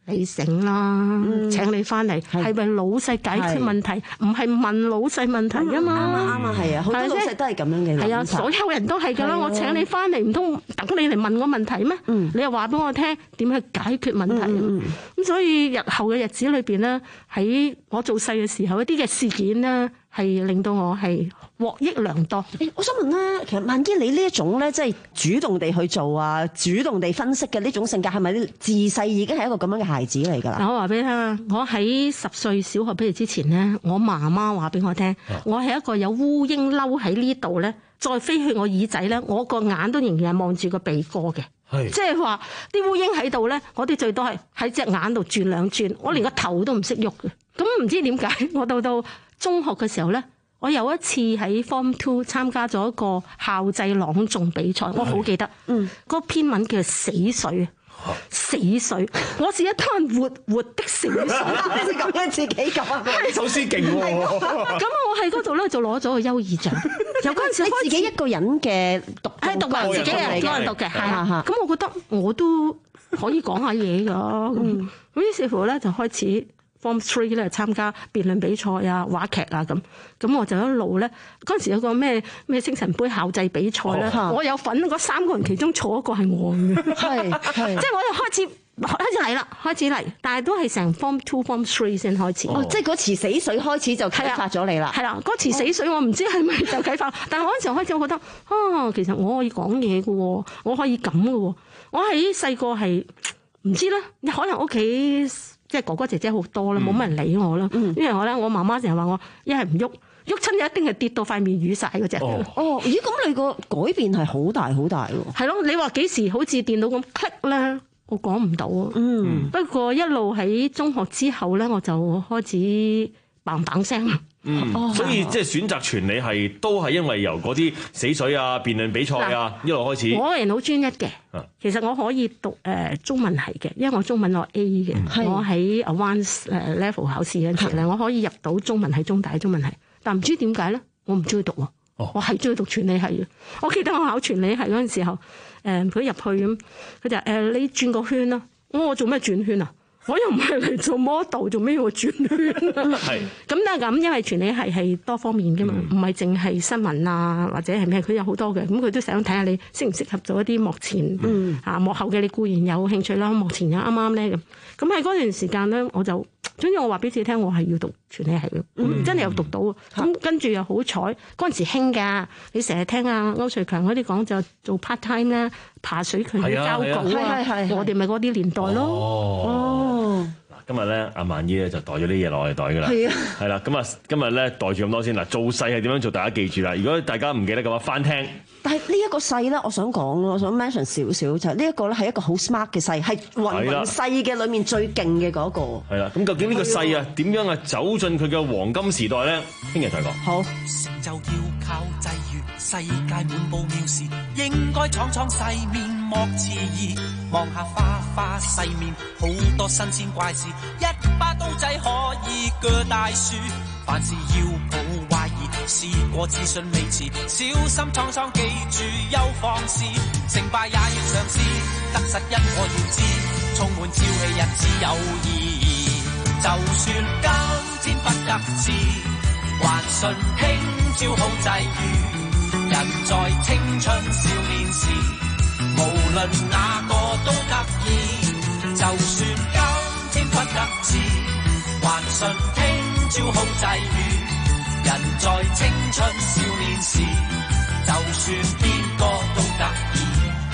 你醒啦，嗯、請你翻嚟係為老細解決問題，唔係問老細問題㗎嘛。 啱啊啱啊，係啊，好多老細都係咁樣嘅。 係啊，所有人都係㗎啦。我請你翻嚟，唔通等你嚟問我問題咩？嗯、你又話俾我聽點去解決問題？咁、嗯嗯、所以日後嘅日子裏邊咧，喺我做細嘅時候，一啲嘅事件咧，係令到我係獲益良多。 欸、我想問咧，其實萬姨你呢一種咧，即係主動地去做啊，主動地分析嘅呢種性格，係咪自細已經係一個咁樣嘅孩子嚟㗎啦？ 嗱，我話俾你聽啊，我喺十歲小學畢業之前咧，我媽媽話俾我聽，啊、我係一個有烏蠅嬲喺呢度咧，再飛去我耳仔咧，我個眼都仍然係望住個鼻哥嘅。即係話啲烏蠅喺度咧，我哋最多係喺隻眼度轉兩轉，我連個頭都唔識喐嘅。咁唔知點解，我到到中學嘅時候咧，我有一次喺 Form Two 參加咗一個校際朗誦比賽，我好記得，嗯，嗰篇文叫死水。死水，我是一灘活活的死水， 你講緊自己咁啊？ 首詩勁喎！ 咁我喺嗰度咧就攞咗個優異獎。由嗰陣時開始， 你自己一個人嘅讀，係讀埋自己嘅，個人讀嘅，係啊。咁我覺得我都可以講下嘢㗎。咁咁於是乎咧就開始 Form Three 咧參加辯論比賽啊、話劇啊咁。咁我就一路咧嗰陣時有個咩咩星辰杯校際比賽咧，我有份嗰三個人其中坐一個係我嘅，係係，即係我就開始開始嚟啦，開始嚟，但係都係成 Form Two、Form Three 先開始。哦，即係嗰詞死水開始就啟發咗你啦。係啦，嗰詞死水我唔知係咪就啟發，但係我嗰陣時開始我覺得啊，其實我可以講嘢嘅喎，我可以咁嘅喎，我喺細個係唔知啦，你可能屋企即係哥哥姐姐好多啦，冇乜人理我啦，因為我咧我媽媽成日話我一係唔喐。喐親就一定係跌到塊面瘀晒嗰隻。哦，哦，咦？咁你個改變係好大好大喎。係咯，你話幾時好似電腦咁 click 咧？我講唔到啊。嗯。不過一路喺中學之後咧，我就開始嘭嘭聲。 嗯。哦、所以即係選擇傳理係都係因為由嗰啲死水啊、辯論比賽啊一路開始。我個人好專一嘅。其實我可以讀誒、呃、中文系嘅，因為我中文攞 A 嘅。嗯、我喺 Advanced Level 考試嗰陣時咧，我可以入到中文系、中大中文系。但唔知點解咧，我唔中意讀喎。哦、我係中意讀傳理系嘅。我記得我考傳理系嗰陣時候，誒佢入去咁，佢就誒、呃、你轉個圈啦。我我做咩轉圈啊？我又唔係嚟做 model， 做咩要轉圈啊？係咁但係咁，因為傳理系係多方面嘅嘛，唔係淨係新聞啊或者係咩，佢有好多嘅。咁佢都想睇下你適唔適合做一啲幕前、嗯、啊幕後嘅，你固然有興趣啦，幕前又啱啱咧咁。咁喺嗰段時間咧，我就。總之我話俾自己聽，我係要讀傳理系嘅，嗯、真係有讀到。咁、嗯、跟住又好彩，嗰陣時興㗎。你成日聽啊歐瑞強嗰啲講就做 part time 啦，爬水渠去交稿啊。我哋咪嗰啲年代咯。哦。哦今日咧，阿萬姨咧就袋咗啲嘢落我哋袋㗎啦。係啊，係啦。咁啊，今日咧袋住咁多先嗱。做勢係點樣做？大家記住啦。如果大家唔記得嘅話，翻聽。但係呢一個勢咧，我想講咯，我想 mention 少少就係呢一個咧係一個好 smart 嘅勢，係芸芸勢嘅裡面最勁嘅嗰個。係啦，咁究竟呢個勢啊點樣啊走進佢嘅黃金時代咧？聽日再講。好。成就要靠際遇，世界滿布妙事，應該闖闖世面莫遲疑。望下花花世面，好多新鮮怪事，一把刀仔可以鋸大樹。凡事要抱懷疑，試過自信未遲，小心闖闖記住有放肆，成敗也要嘗試，得失因我要知，充滿朝氣日子有意義。就算今天不得志，還信聽朝好際遇，人在青春少年時，無論哪個都得意。就算今天不得志，還信聽朝好際遇。人在青春少年時，就算邊個都得意。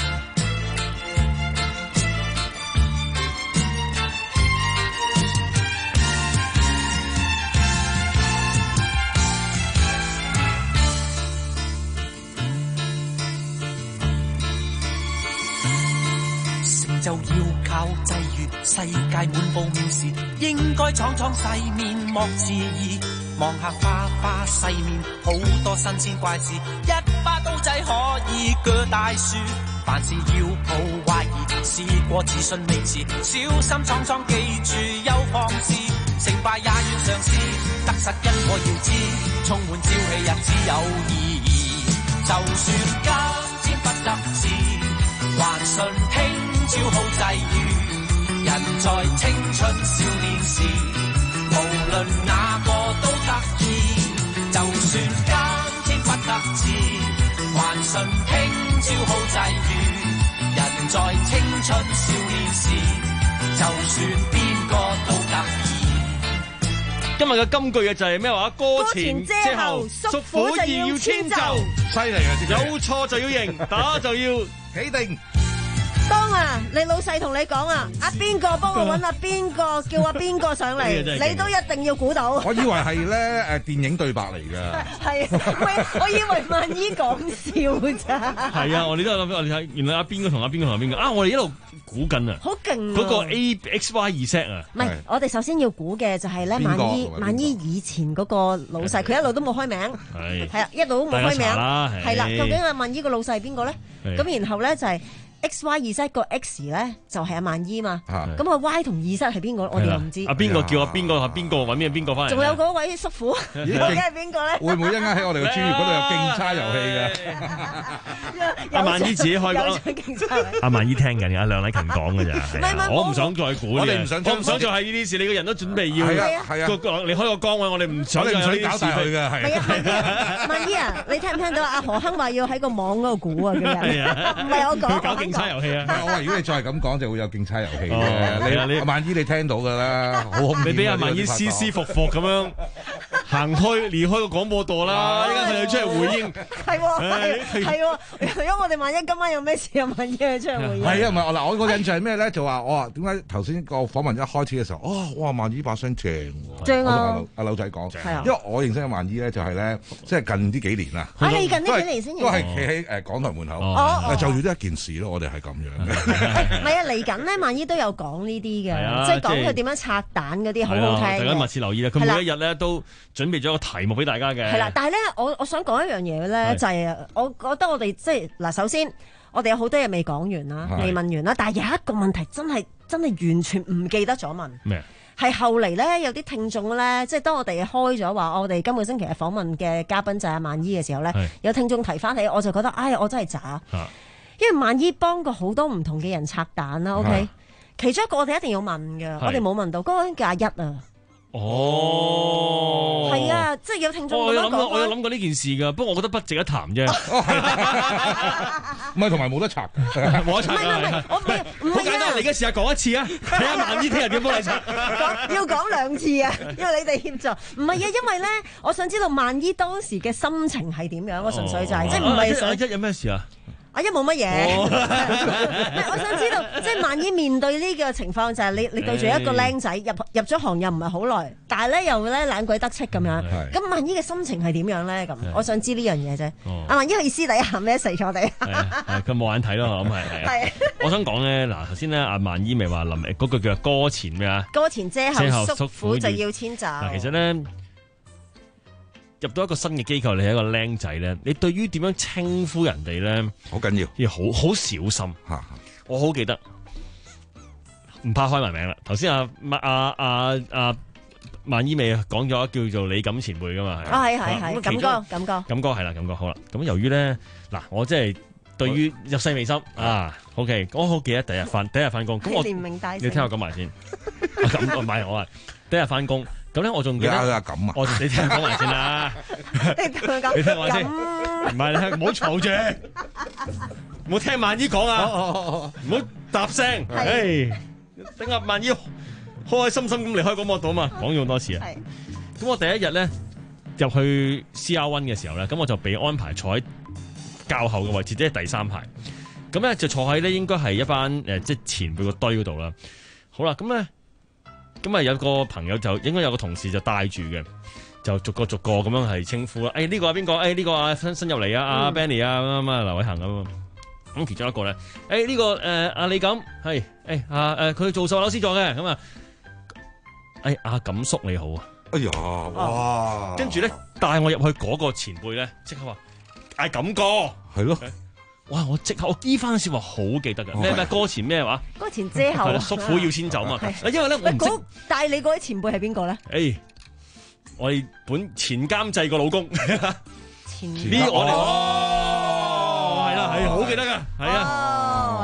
就要靠際遇，世界滿布妙事，應該闖闖世面莫遲疑。望下花花世面，好多新鮮怪事，一把刀仔可以鋸大樹。凡事要抱懷疑，試過自信未遲，小心闖闖記住有放肆，成敗也要嘗試，得失因我要知，充滿朝氣日子有意義。就算今天不得志，還信聽朝好際遇，人人在青春少年時，無論哪個都得意。就算今天不得志，還信聽朝好際遇。人在青春少年時，就算邊個都得意。 今日嘅金句嘅就係咩話？歌前遮後，屬虎就要遷就。 犀利啊！ 有錯就要認，打就要企定。 當啊，你老細同你講啊，阿邊個幫我揾阿邊個，叫阿邊個上嚟，你都一定要估到。 我以為係咧誒電影對白嚟㗎。係， 喂，我以為萬姨講笑咋。 係啊，我哋都有諗，我哋睇原來阿邊個同阿邊個同阿邊個啊！我哋一路估緊啊， 好勁嗰個 A X Y Z 啊。 唔係，我哋首先要估嘅就係咧，萬姨萬姨以前嗰個老細，佢一路都冇開名。係。係啊，一路都冇開名。係啦，究竟阿萬姨個老細係邊個咧？咁然後咧就係。X Y Z 個 X 咧就係阿萬姨嘛，咁啊 Y 同 Z 係邊個？我哋又唔知。 阿邊個叫阿邊個？阿邊個揾邊邊個翻嚟？ 仲有嗰位叔父，究竟係邊個咧？ 會唔會一陣間喺我哋嘅專業嗰度有競猜遊戲㗎？ 阿萬姨自己開個。阿萬姨聽緊，阿梁禮勤講㗎咋。我唔想再估。我哋唔想，我唔想再係呢啲事。你個人都準備要。係啊係啊。你開個崗位，我哋唔想。我哋唔想搞大佢嘅係。 萬姨啊，你聽唔聽到阿何亨話要喺個網嗰度估啊？今日唔係我講。 猜遊戲啊！ 我話如果你再係咁講，就會有競猜遊戲嘅。你萬姨你聽到㗎啦，好空。 你俾阿萬姨舒舒服服咁樣行開，離開個廣播道啦！依家佢哋出嚟回應。 係喎係喎，如果我哋萬一今晚有咩事，阿萬姨佢出嚟回應。 係啊，唔係嗱，我個印象係咩咧？就話我話點解頭先個訪問一開始嘅時候，哦，哇，萬姨把聲正喎。正啊！阿劉仔講，因為我認識嘅萬姨咧，就係咧，即係近呢幾年啦。 啊，你近呢幾年先認識？都係企喺誒港台門口，就住呢一件事咯。我哋係咁樣嘅。 唔係啊，嚟緊咧，萬姨都有講呢啲嘅，即係講佢點樣拆彈嗰啲，好好聽。 大家密切留意啦，佢每一日咧都準備咗個題目俾大家嘅。 係啦，但係咧，我我想講一樣嘢咧，就係我覺得我哋即係嗱，首先我哋有好多嘢未講完啦，未問完啦，但係有一個問題真係真係完全唔記得咗問。 咩？ 係後嚟咧，有啲聽眾咧，即係當我哋開咗話，我哋今個星期嘅訪問嘅嘉賓就係阿萬姨嘅時候咧，有聽眾提翻起，我就覺得，唉，我真係渣，因為萬姨幫過好多唔同嘅人拆彈啦。OK，其中一個我哋一定要問嘅，我哋冇問到嗰個叫阿一啊。 哦， 係啊，即係有聽眾咁樣講。 我有諗過呢件事㗎，不過我覺得不值一談啫。 唔係，同埋冇得拆， 冇得拆。唔係唔係，我唔係唔係。好簡單，你而家試下講一次啊！睇下萬姨聽日點幫你拆。 要講兩次啊，因為你哋協助。唔係啊，因為咧，我想知道萬姨當時嘅心情係點樣。我純粹就係即係唔係想。 阿一有咩事啊？ 阿一冇乜嘢，我想知道，即係萬姨面對呢個情況，就係你你對住一個僆仔入入咗行又唔係好耐，但係咧又咧懶鬼得戚咁樣，咁萬姨嘅心情係點樣咧？咁我想知呢樣嘢啫。阿萬姨可以私底下咩事我哋？ 佢冇眼睇咯，咁係係。我想講咧，嗱頭先咧，阿萬姨咪話臨嗰句叫歌前咩啊？ 歌前遮後，叔父就要遷就。 嗱，其實咧。入到一個新嘅機構，你係一個僆仔咧，你對於點樣稱呼人哋咧， 好緊要， 要好好小心。我好記得，唔怕開埋名啦。頭先阿阿阿阿萬姨未講咗叫做李錦前輩噶嘛？ 啊係係係，錦哥錦哥， 錦哥係啦，錦哥好啦。咁由於咧嗱，我即係對於入世未深啊。OK，我好記得第一日翻第一日翻工，咁我你聽我講埋先。咁唔係我係第一日翻工。咁咧，我仲記得啊咁啊！ 我你聽我講埋先啦，你聽我先，唔係你唔好嘈住，唔好聽萬姨講啊，唔好答聲，誒，等阿萬姨開開心心咁離開廣播道啊嘛，講咗好多次啊。咁我第一日咧入去 C R 一 嘅時候咧，咁我就被安排坐喺較後嘅位置，即係第三排。咁咧就坐喺咧應該係一班誒即係前輩個堆嗰度啦。好啦，咁咧。咁啊，有個朋友就應該有個同事就帶住嘅，就逐個逐個咁樣係稱呼啦。誒、哎、呢、這個係邊個？誒、哎、呢、這個啊新新入嚟啊，阿 Benny 啊咁啊，劉偉恒咁。咁其中一個咧，誒、哎、呢、這個誒阿李錦係誒啊誒佢做數樓師座嘅咁啊。誒阿錦叔你好啊！ 哎呀哇！ 跟住咧帶我入去嗰個前輩咧，即刻話嗌錦哥係咯。 哇！我即刻我呢番説話好記得㗎，咩咩歌前咩話？ 歌前遮後， 叔父要遷就嘛。因為咧我唔識帶你嗰位前輩係邊個咧？ 誒，我哋本前監製個老公。前呢我哋哦，係啦，係好記得㗎，係啊，係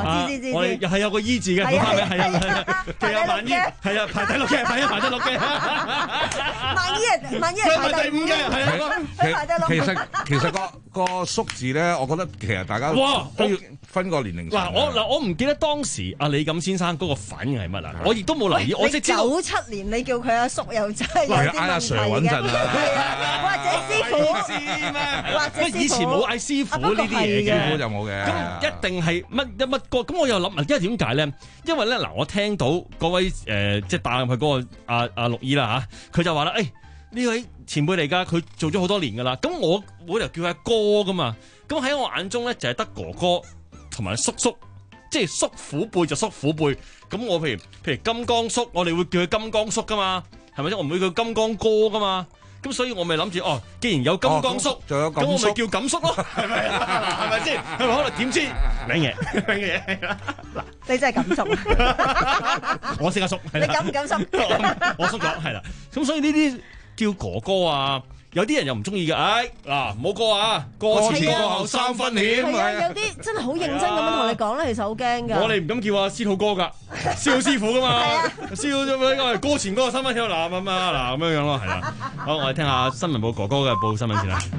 知知知， 我哋又係有個 E 字嘅，嗰花名係啊，其實萬姨係啊，排第六嘅，排一排第六嘅。 萬姨係萬姨係排第五嘅， 係啊，其實其實個個叔字咧，我覺得其實大家哇都要分個年齡層。 嗱，我嗱我唔記得當時阿李錦先生嗰個反應係乜啊？我亦都冇留意，我即知道九七年你叫佢阿叔又真係有啲問題嘅。 嗌阿 Sir 穩陣啊， 或者師傅咩？ 或者師傅以前冇嗌師傅呢啲嘢嘅， 師傅就冇嘅。 咁一定係乜一乜個？咁我又諗，因為點解咧？因為咧嗱，我聽到嗰位誒即係打入去嗰個阿阿陸姨啦嚇，佢就話啦，誒呢位前輩嚟㗎，佢做咗好多年㗎啦。咁我冇理由叫佢阿哥㗎嘛。咁喺我眼中咧，就係得哥哥同埋叔叔，即係叔父輩就叔父輩。咁我譬如譬如金剛叔，我哋會叫佢金剛叔㗎嘛，係咪先？我唔會叫金剛哥㗎嘛。咁所以我咪諗住哦，既然有金剛叔， 仲有咁我咪叫錦叔咯，係咪啊？係咪先？係咪可能點知領嘢領嘢？嗱， 你真係錦叔， 我識阿叔， 你敢唔敢叔？ 我叔咗係啦。咁所以呢啲叫哥哥啊，有啲人又唔中意嘅。唉，嗱，唔好過啊，過前過後三分險。 係啊，有啲真係好認真咁樣同你講咧，其實好驚㗎。 我哋唔敢叫阿司徒哥噶，司徒師傅噶嘛。司徒咁樣過前過後三分險嗱咁啊嗱咁樣樣咯，係啦。好，我哋聽下新聞部哥哥嘅報新聞先啦。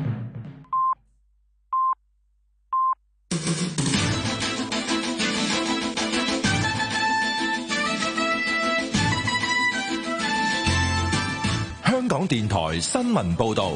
香港電台新聞報導，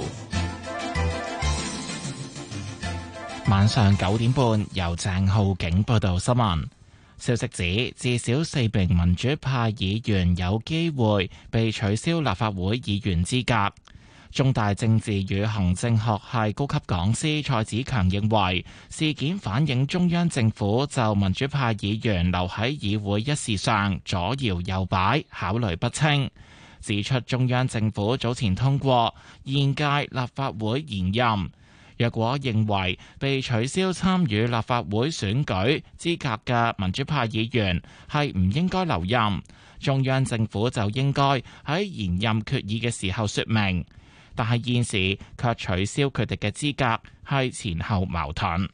晚上九點半由鄭浩景報道新聞。消息指，至少四名民主派議員有機會被取消立法會議員資格。中大政治與行政學系高級講師蔡子強認為，事件反映中央政府就民主派議員留喺議會一事上左搖右擺，考慮不清。指出中央政府早前通過現屆立法會延任，若果認為被取消參與立法會選舉資格嘅民主派議員係唔應該留任，中央政府就應該喺延任決議嘅時候說明，但係現時卻取消佢哋嘅資格，係前後矛盾。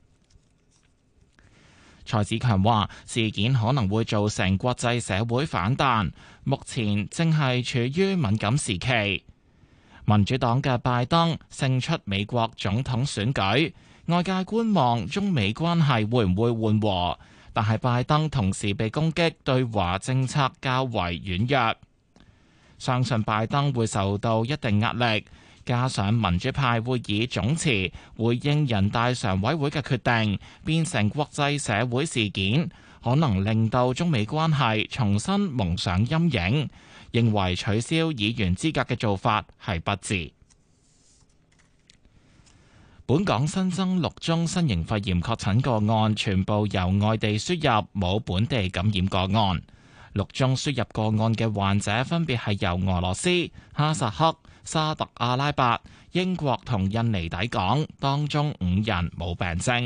蔡子強話：事件可能會造成國際社會反彈，目前正係處於敏感時期。民主黨嘅拜登勝出美國總統選舉，外界觀望中美關係會唔會緩和，但係拜登同時被攻擊對華政策較為軟弱，相信拜登會受到一定壓力。加上民主派會以總辭回應人大常委會嘅決定，變成國際社會事件，可能令到中美關係重新蒙上陰影。認為取消議員資格嘅做法係不智。本港新增六宗新型肺炎確診個案，全部由外地輸入，冇本地感染個案。六宗輸入個案嘅患者分別係由俄羅斯、哈薩克、沙特阿拉伯、英國同印尼抵港，當中五人冇病徵。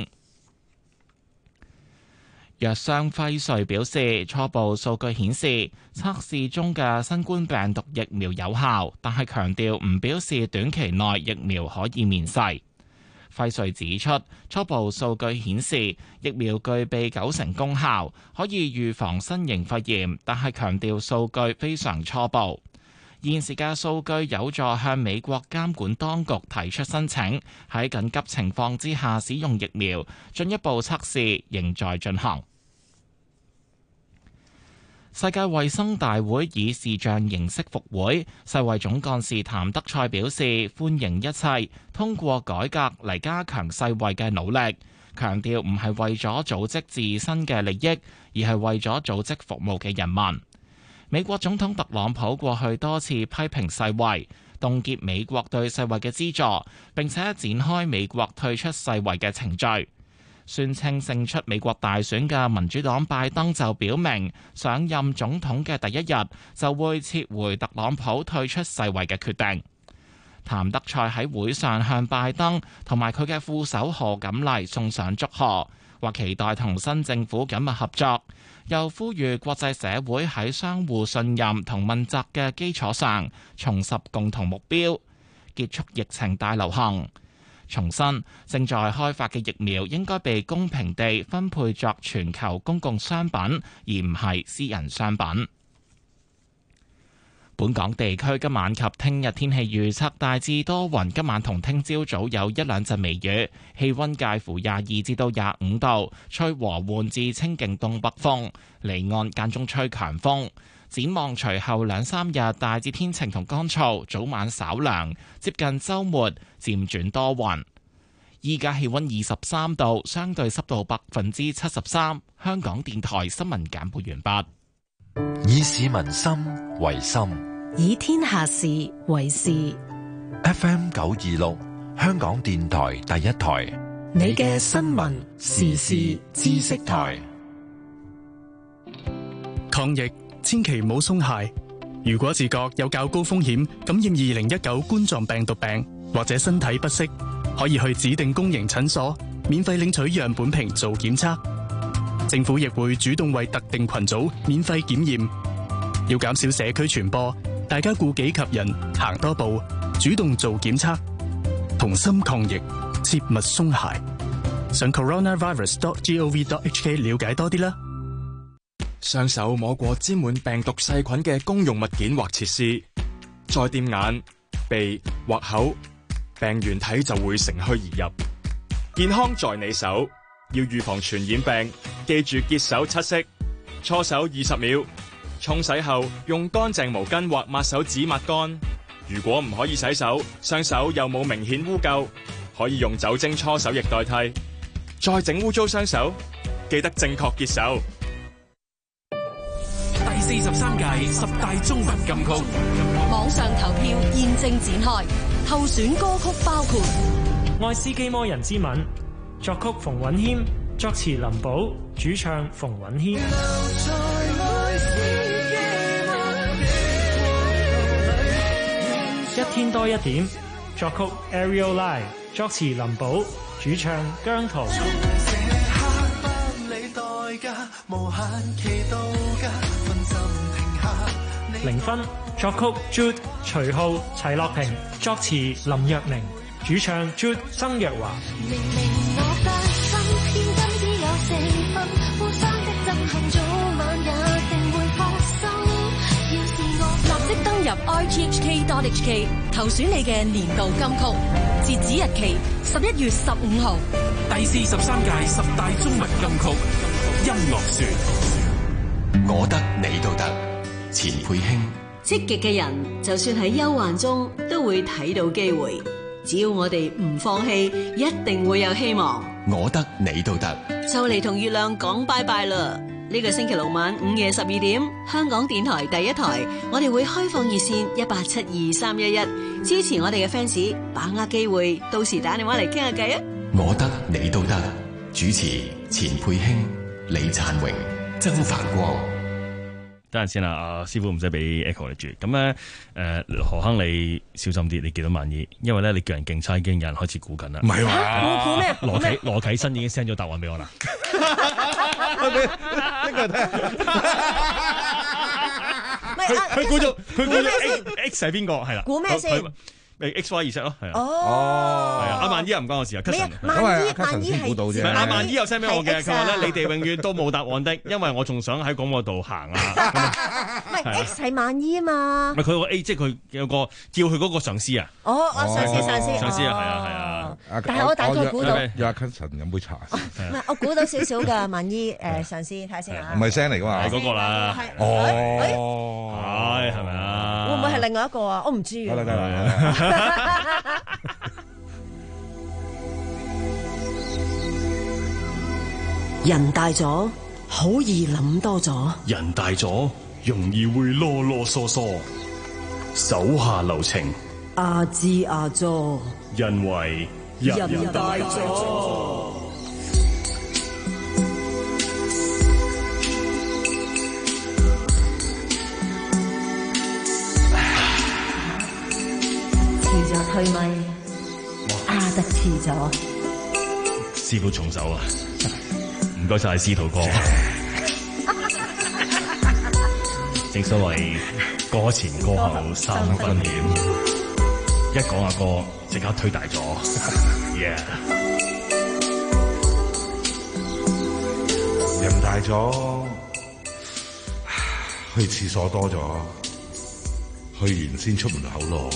藥商輝瑞表示，初步數據顯示測試中嘅新冠病毒疫苗有效，但係強調唔表示短期內疫苗可以面世。輝瑞指出，初步數據顯示疫苗具備九成功效，可以預防新型肺炎，但係強調數據非常初步。現時嘅數據有助向美國監管當局提出申請，喺緊急情況之下使用疫苗。進一步測試仍在進行。世界衛生大會以視像形式復會，世衛總幹事譚德塞表示歡迎一切通過改革嚟加強世衛嘅努力，強調唔係為咗組織自身嘅利益，而係為咗組織服務嘅人民。美國總統特朗普過去多次批評世衛，凍結美國對世衛嘅資助，並且展開美國退出世衛嘅程序。宣稱勝出美國大選嘅民主黨拜登就表明，上任總統嘅第一日就會撤回特朗普退出世衛嘅決定。譚德塞喺會上向拜登同埋佢嘅副手賀錦麗送上祝賀，話期待同新政府緊密合作，又呼籲國際社會喺相互信任同問責嘅基礎上重拾共同目標，結束疫情大流行。 重申正在開發嘅疫苗應該被公平地分配作全球公共商品，而唔係私人商品。本港地區今晚及聽日天氣預測大致多雲，今晚同聽朝早有一兩陣微雨，氣溫介乎廿二至到廿五度，吹和緩至清勁東北風，離岸間中吹強風。展望隨後兩三日大致天晴同乾燥，早晚稍涼，接近週末漸轉多雲。依家氣溫二十三度，相對濕度百分之七十三。香港電台新聞簡報完畢。 以市民心為心， 以天下事為事。 F M 九二六，香港電台第一台， 你嘅新聞時事知識台。 抗疫千祈唔好鬆懈。如果自覺有較高風險感染二零一九冠狀病毒病，或者身體不適，可以去指定公營診所免費領取樣本瓶做檢測。政府亦會主動為特定群組免費檢驗。要減少社區傳播，大家顧己及人，行多步，主動做檢測，同心抗疫，切勿鬆懈。上 coronavirus dot gov dot hk 了解多啲啦。 雙手摸過沾滿病毒細菌嘅公用物件或設施，再掂眼、鼻或口，病原體就會乘虛而入。健康在你手，要預防傳染病，記住潔手七式，搓手二十秒，沖洗後用乾淨毛巾或抹手紙抹乾。如果唔可以洗手，雙手又冇明顯污垢，可以用酒精搓手液代替。再整污糟雙手，記得正確潔手。 第四十三屆十大中文金曲網上投票現正展開，候選歌曲包括 《愛斯基摩人之吻》，作曲馮允謙，作詞林寶，主唱馮允謙。一天多一點，作曲 Ariel Lai， 作詞林寶，主唱姜濤。零分，作曲 Jude 徐浩、齊樂平，作詞林若寧，主唱 Jude 曾若華。 立即登入 r t h k dot h k 投選你嘅年度金曲，截止日期十一月十五號。 第四十三屆十大中文金曲音樂選， 我得你都得。錢佩卿， 積極嘅人就算喺憂患中都會睇到機會，只要我哋唔放棄，一定會有希望。 我得你都得。 就嚟同月亮講拜拜啦！呢個星期六晚午夜十二點，香港電台第一台，我哋會開放熱線一八七二三一一，支持我哋嘅 fans， 把握機會，到時打電話嚟傾下偈啊！ 我得你都得。主持錢佩卿、李燦榮、曾繁光。 等陣先啦，阿師傅唔使俾 echo 你住。咁咧，誒何亨你小心啲，你見到萬二，因為咧你叫人競猜，已經有人開始估緊啦。 唔係話估估咩？ 羅啟羅啟新已經 send 咗答案俾我啦。 呢個睇佢佢估咗，佢估咗 X 係邊個？係啦， 估咩先？ 咪 X Y 二 set 咯，係啊。 哦， 係啊，阿萬姨又唔關我事啊。 萬姨萬姨係估到啫。阿萬姨又 send 俾我嘅，佢話咧你哋永遠都冇答案的，因為我仲想喺廣播道行啊。 唔係 X 係萬姨啊嘛。 唔係佢個 A，即係佢有個叫佢嗰個上司啊。 哦，啊上司上司。 上司啊，係啊係啊。 但係我大概估到。 約阿 Cousin 飲杯茶。 唔係，我估到少少㗎，萬姨誒上司睇下先啊。 唔係聲嚟㗎嘛。 係嗰個啦。 哦。 係係咪啊？ 會唔會係另外一個啊？我唔知。 得啦得啦。 人大咗，好易諗多咗。 人大咗，容易會囉囉嗦嗦。手下留情， 阿支阿佐， 因為人大咗。 遲咗推咪，阿得遲咗。 師傅重手啊！唔該晒司徒哥。正所謂歌前歌後三分險，一講阿哥即刻推大咗。 Yeah。 人大咗，去廁所多咗，去完先出門口咯。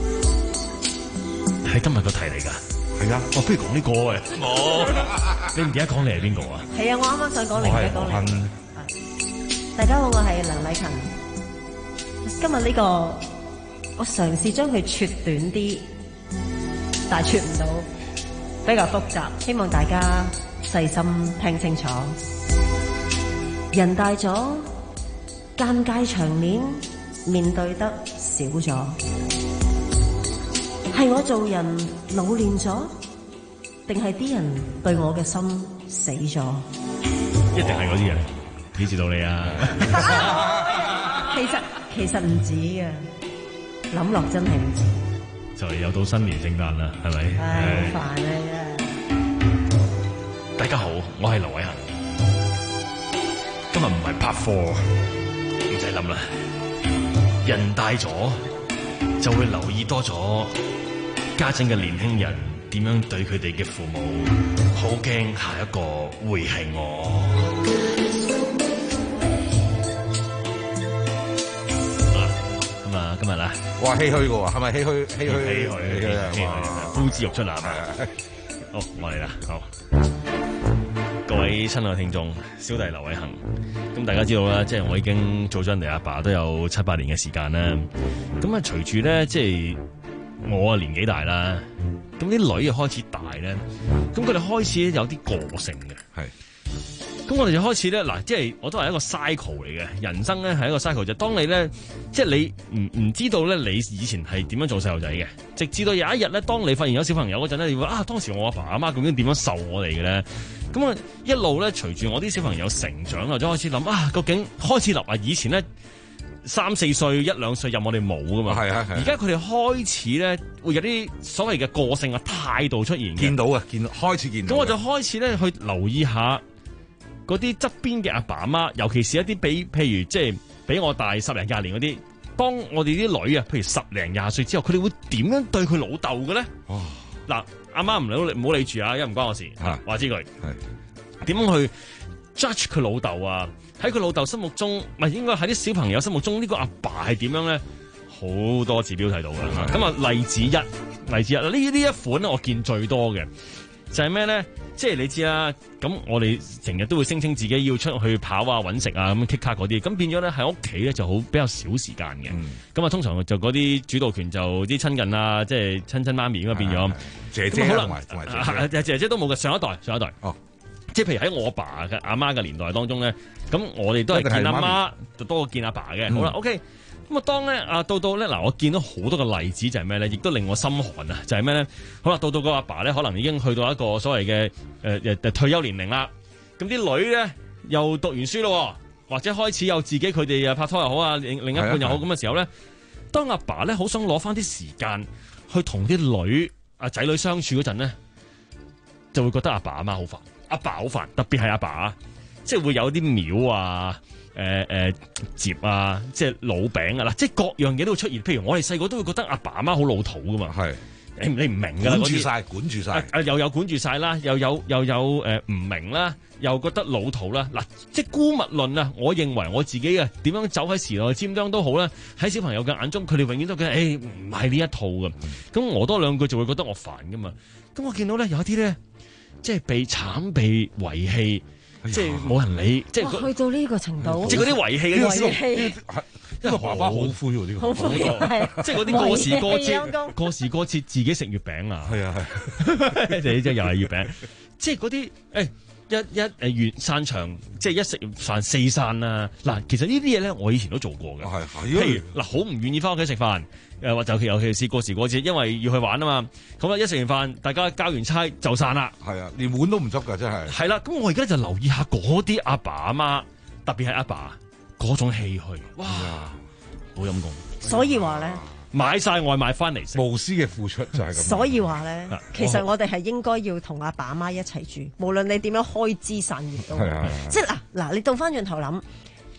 係今日個題嚟㗎。 係啊， 我不如講呢個嘅。冇，你唔記得講你係邊個啊？ 係啊，我啱啱想講你，唔記得講你。大家好，我係梁禮勤。今日呢個，我嘗試將佢撮短啲，但係撮唔到，比較複雜，希望大家細心聽清楚。人大咗，尷尬場面面對得少咗，係我做人老練咗，定係啲人對我嘅心死咗？ 一定係嗰啲人，幾時到你啊？ 其實其實唔止嘅，諗落真係唔止。 就係又到新年聖誕啦，係咪？ 唉，好煩啊！ 大家好，我係劉偉恒。今日唔係拍貨，唔使諗啦。人大咗就會留意多咗家陣嘅年輕人點樣對佢哋嘅父母，好驚下一個會係我。咁啊，今日啦， 哇，唏噓嘅喎，係咪唏噓？唏噓， 唏噓，唏噓，呼之欲出啦，係咪？好，我嚟啦，好。各位親愛嘅聽眾，小弟劉偉恒，咁大家知道啦，即係我已經做咗人哋阿爸都有七八年嘅時間啦。咁啊，隨住咧，即係我啊年紀大啦，咁啲女又開始大咧，咁佢哋開始有啲個性嘅。係。咁我哋就開始咧，嗱，即係我都係一個 cycle 嚟嘅，人生咧係一個 cycle，就當你咧，即係你唔唔知道咧，你以前係點樣做細路仔嘅，直至到有一日咧，當你發現有小朋友嗰陣咧，你會啊，當時我阿爸阿媽究竟點樣受我哋嘅咧？咁啊，一路咧隨住我啲小朋友成長啊，就開始諗啊，究竟開始立啊，以前咧三四歲一兩歲任我哋冇噶嘛，係啊係。而家佢哋開始咧會有啲所謂嘅個性啊態度出現， 見到啊，見到開始見到。 咁我就開始咧去留意下嗰啲側邊嘅阿爸阿媽，尤其是一啲比譬如即係比我大十零廿年嗰啲，當我哋啲女啊，譬如十零廿歲之後，佢哋會點樣對佢老豆嘅咧？哦，嗱，阿媽唔理唔好理住啊，因為唔關我事，話知佢係點樣去 judge 佢老豆啊？喺佢老豆心目中，唔係應該喺啲小朋友心目中，呢個阿爸係點樣咧？好多指標睇到嘅。咁啊，例子一，例子一呢呢一款咧，我見最多嘅就係咩咧？即係你知啦，咁我哋成日都會聲稱自己要出去跑啊、揾食啊、咁 kick 卡嗰啲，咁變咗咧喺屋企咧就好比較少時間嘅。咁啊、嗯，通常就嗰啲主導權就啲親近啊，即係親親媽咪咁啊變咗。姐姐同埋同埋姐姐，姐姐都冇嘅。上一代，上一代。哦，即係譬如喺我爸嘅阿媽嘅年代當中咧，咁我哋都係見阿媽就多過見阿爸嘅。嗯、好啦 ，OK。咁啊，當咧啊，到到咧嗱，我見到好多個例子就係咩咧，亦都令我心寒啊！就係咩咧？好啦，到到個阿爸咧，可能已經去到一個所謂嘅誒誒退休年齡啦。咁啲女咧又讀完書咯，或者開始有自己佢哋啊拍拖又好啊，另另一半又好咁嘅時候咧，當阿爸咧好想攞翻啲時間去同啲女啊仔女相處嗰陣咧，就會覺得阿爸阿媽好煩，阿爸好煩，特別係阿爸啊，即係會有啲廟啊。誒誒、呃、接啊，即係老餅啊，嗱，即係各樣嘢都會出現。譬如我哋細個都會覺得阿爸阿媽好老土噶嘛，係你你唔明㗎， 管住晒，管住晒， 啊又有管住晒啦，又有又有誒唔、呃、明啦，又覺得老土啦。嗱，即係姑勿論啊，我認為我自己啊點樣走喺時代尖端都好啦，喺小朋友嘅眼中，佢哋永遠都覺得誒唔係呢一套㗎。咁、嗯、我多兩句就會覺得我煩噶嘛。咁我見到咧有一啲咧，即係被慘被遺棄。即係冇人理，即係去到呢個程度， 即係嗰啲遺棄嘅遺棄， 因為爸爸好灰喎，呢個好灰， 即係嗰啲過時過節，過時過節自己食月餅啊，係啊係，即係即係又係月餅，即係嗰啲誒一一誒完散場，即係一食飯四散啊！嗱，其實呢啲嘢咧，我以前都做過嘅，係係，譬如嗱，好唔願意翻屋企食飯。誒或就尤其是過時過節，因為要去玩啊嘛。咁啊，一食完飯，大家交完差就散啦。係啊，連碗都唔執㗎，真係。係啦，咁我而家就留意下嗰啲阿爸阿媽，特別係阿爸嗰種唏噓。哇，好陰功。 所以話咧， 買晒外賣翻嚟食， 無私嘅付出就係咁。 所以話咧，其實我哋係應該要同阿爸阿媽一齊住，無論你點樣開枝散葉都。係啊。即係嗱嗱，你倒翻轉頭諗。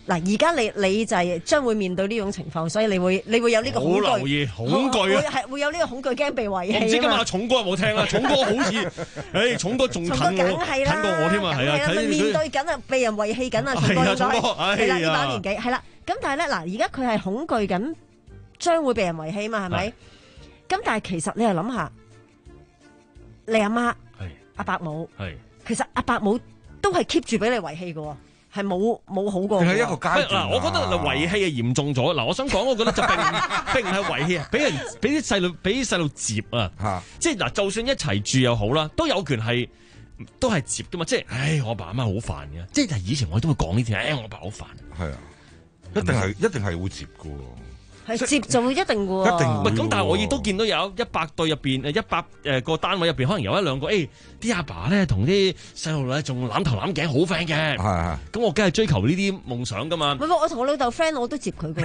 嗱，而家你你就係將會面對呢種情況，所以你會你會有呢個恐懼， 好留意恐懼啊， 係會有呢個恐懼，驚被遺棄。 我唔知今日阿重哥有冇聽啦，重哥好似，誒重哥仲近我，近過我添啊，係啊， 佢面對緊啊，被人遺棄緊啊，重哥應該係啦，呢把年紀係啦。咁但係咧，嗱，而家佢係恐懼緊，將會被人遺棄嘛，係咪？咁但係其實你又諗下，你阿媽阿伯母，其實阿伯母都係 keep 住俾你遺棄嘅。係冇冇好過， 係一個階段。 嗱，我覺得嗱遺棄係嚴重咗。嗱，我想講，我覺得就並並唔係遺棄啊，俾人俾啲細路俾啲細路接啊，即係嗱，就算一齊住又好啦，都有權係都係接噶嘛。即係，唉，我阿爸阿媽好煩嘅，即係以前我都會講呢啲，唉，我阿爸好煩。 係啊，一定係一定係會接嘅。 係接就會一定嘅喎， 一定唔係咁，但係我亦都見到有一百對入邊誒一百誒個單位入邊，可能有一兩個誒啲阿爸咧同啲細路咧仲攬頭攬頸好 friend 嘅，係係。咁我梗係追求呢啲夢想噶嘛。 唔係我同我老豆 friend， 我都接佢嘅。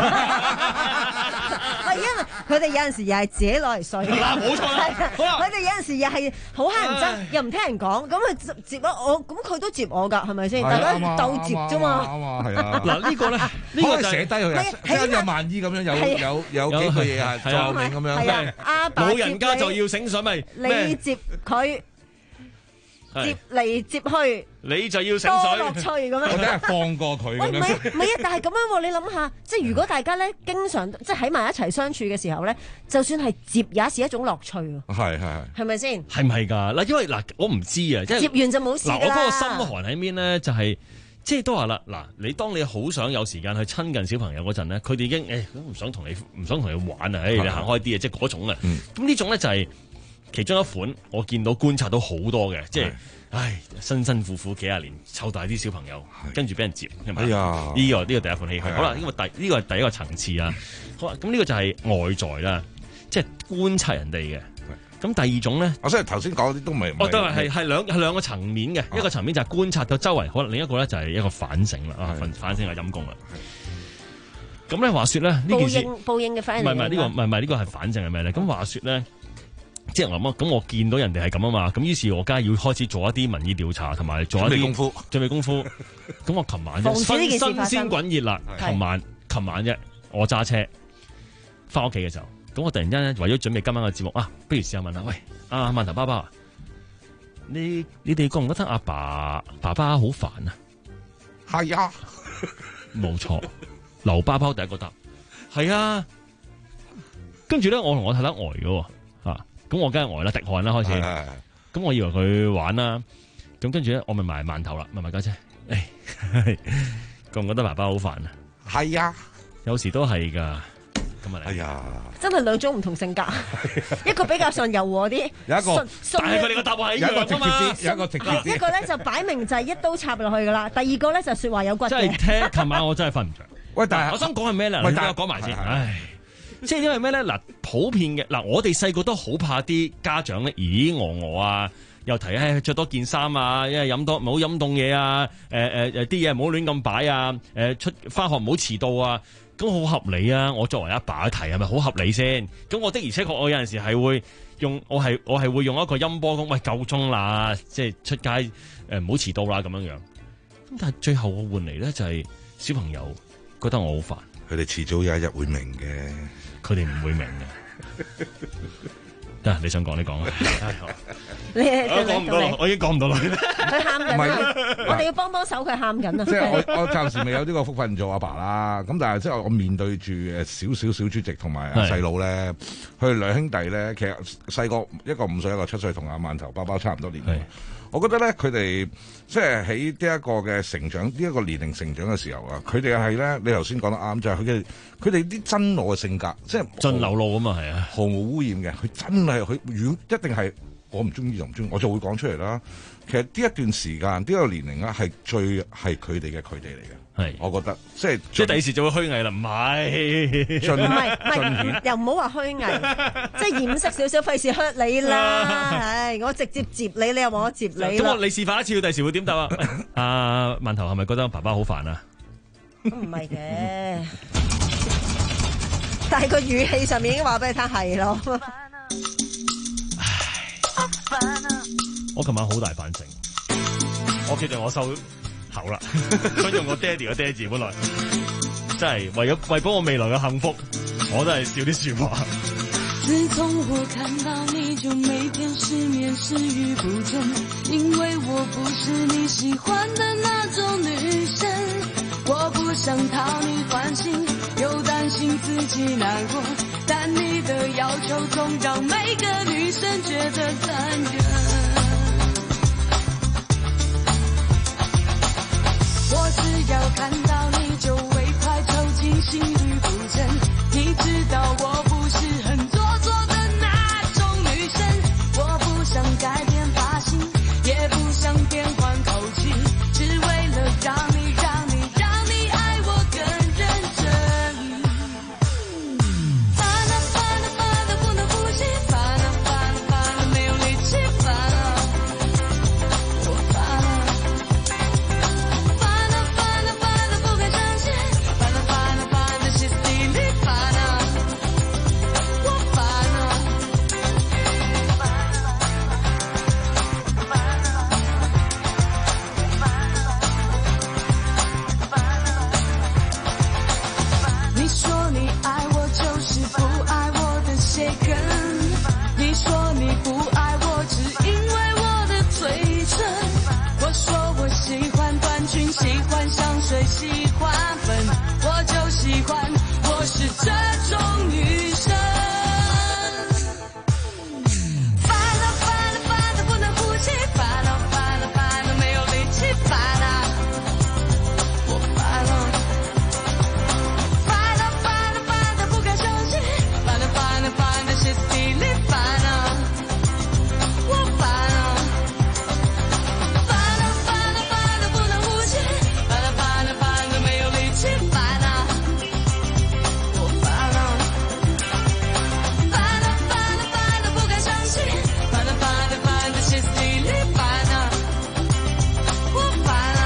係因為佢哋有陣時又係自己攞嚟睡。 嗱，冇錯啦。 佢哋有陣時又係好乞人憎，又唔聽人講，咁佢接咗我，咁佢都接我㗎，係咪先？大家鬥接啫嘛。 啱啊，係啊。 嗱呢個咧，呢個就寫低佢，即係有萬意咁。有有有幾句嘢係作名咁樣， 老人家就要醒水咪？ 你接佢接嚟接去， 你就要醒水， 多樂趣咁樣。 或者係放過佢咁樣。 唔係唔係啊！但係咁樣喎，你諗下，即係如果大家咧經常即係喺埋一齊相處嘅時候咧，就算係接也是一種樂趣喎。 係係係， 係咪先？ 係唔係㗎？嗱，因為嗱，我唔知啊，即係接完就冇事啦。 嗱，我嗰個心寒喺邊咧，就係。即係都話啦，嗱，你當你好想有時間去親近小朋友嗰陣咧，佢哋已經誒都唔想同你唔想同你玩啊，誒你行開啲啊，即係嗰種啊。咁呢種咧就係其中一款，我見到觀察到好多嘅，即係唉辛辛苦苦幾廿年湊大啲小朋友，跟住俾人接係咪？哎呀，呢個呢個第一款戲。好啦，呢個第呢個係第一個層次啊。好啦，咁呢個就係外在啦，即係觀察人哋嘅。咁第二種咧， 我所以頭先講嗰啲都唔係， 我都係係係兩係兩個層面嘅，一個層面就係觀察到周圍，可能另一個咧就係一個反省啦，啊，反省係陰功啦。咁咧話說咧呢件事， 報應嘅反應， 唔係唔係呢個唔係唔係呢個係反省係咩咧？咁話說咧，即係我諗啊，咁我見到人哋係咁啊嘛，咁於是我梗係要開始做一啲民意調查，同埋做一啲功夫， 準備功夫。咁我琴晚新新鮮滾熱辣，琴晚琴晚啫，我揸車翻屋企嘅時候。咁我突然間咧為咗準備今晚嘅節目啊，不如試下問下，喂，阿饅頭爸爸，你你哋覺唔覺得阿爸爸爸好煩啊？ 係啊， 冇錯，劉爸爸第一個答係啊。跟住咧，我同我太太呆嘅，啊，咁我梗係呆啦，滴汗啦開始。咁我以為佢玩啦，咁跟住咧，我問埋饅頭啦，問埋家姐，誒，覺唔覺得爸爸好煩啊？ 係啊， 有時都係噶。哎呀， 真係兩種唔同性格，一個比較上柔和啲， 有一個， 但係佢哋個答案係一樣㗎嘛， 有一個直接啲， 一個咧就擺明就係一刀插落去噶啦，第二個咧就説話有骨嘅。 真係聽，琴晚我真係瞓唔着。喂，但係我想講係咩咧？你等我講埋先。唉，即係因為咩咧？嗱，普遍嘅嗱，我哋細個都好怕啲家長咧，咦咦我我啊，又提誒著多件衫啊，因為飲多唔好飲凍嘢啊，誒誒誒啲嘢唔好亂咁擺啊，誒出返學唔好遲到啊。咁好合理啊！我作為阿爸嘅提係咪好合理先？咁我的而且確，我有陣時係會用，我係我係會用一個音波講，喂夠鐘啦，即係出街誒唔好遲到啦咁樣樣。咁但係最後我換嚟咧就係小朋友覺得我好煩， 佢哋遲早有一日會明嘅， 佢哋唔會明嘅。得，你想講你講啊！ 你我講唔到，我已經講唔到啦。 佢喊緊，我哋要幫幫手，佢喊緊啊！ 即係我我暫時未有呢個福分做阿爸啦。咁但係即係我面對住誒少少小主席同埋阿細佬咧，佢哋兩兄弟咧，其實細個一個五歲，一個七歲，同阿饅頭包包差唔多年。我覺得咧，佢哋即係喺呢一個嘅成長，呢、這、一個年齡成長嘅時候啊，佢哋係咧，你頭先講得啱，就係佢嘅佢哋啲真我嘅性格，即係盡流露啊嘛，係啊， 毫無污染嘅。佢真係佢如果一定係我唔中意就唔中意，我就會講出嚟啦。其實呢一段時間，呢、這個年齡咧係最係佢哋嘅佢哋嚟嘅。係，我覺得即係即係第時就會虛偽啦，唔係， 唔係唔係，又唔好話虛偽，即係掩飾少少，費事 hurt 你啦。唉，我直接接你，你又話我接你。 咁我你示範一次，第時會點答啊？阿饅頭係咪覺得爸爸好煩啊？ 唔係嘅，但係個語氣上面已經話俾你聽係咯。 我琴晚好大反省，我決定我收。 口啦，想用我爹哋嘅爹字，本來真係為咗為咗我未來嘅幸福，我都係少啲說話。 自從我看到你就每天失眠食慾不振，因為我不是你喜歡的那種女生，我不想討你歡心，又擔心自己難過，但你的要求總讓每個女生覺得殘忍。我只要看到你就會快抽筋心律不正，你知道我不是很做作的那種女生，我不想改變髮型，也不想變換口氣，只為了讓你讓你讓你愛我更認真。煩啊煩啊煩啊不能呼吸，煩啊煩啊煩啊沒有力氣，煩啊我煩啊煩啊煩啊煩啊不敢相信，煩啊煩啊煩的歇斯底里，煩啊我煩啊。你說你愛我就是不愛我的誰更，你說你不愛我只因為我的嘴唇，我說我喜歡短裙，喜歡香水，喜歡粉，我就喜歡我是這種女生。煩啊煩啊煩啊不能呼吸，煩啊煩啊煩啊沒有力氣，煩啊我煩啊煩啊煩啊煩啊不敢相信，煩啊煩啊煩的歇斯底里，煩啊我煩啊煩啊煩啊煩啊不能呼吸，煩啊煩啊煩啊沒有力氣，煩啊我煩啊煩啊煩啊煩啊不敢相信，煩啊煩啊煩的歇斯底里，煩啊我煩啊。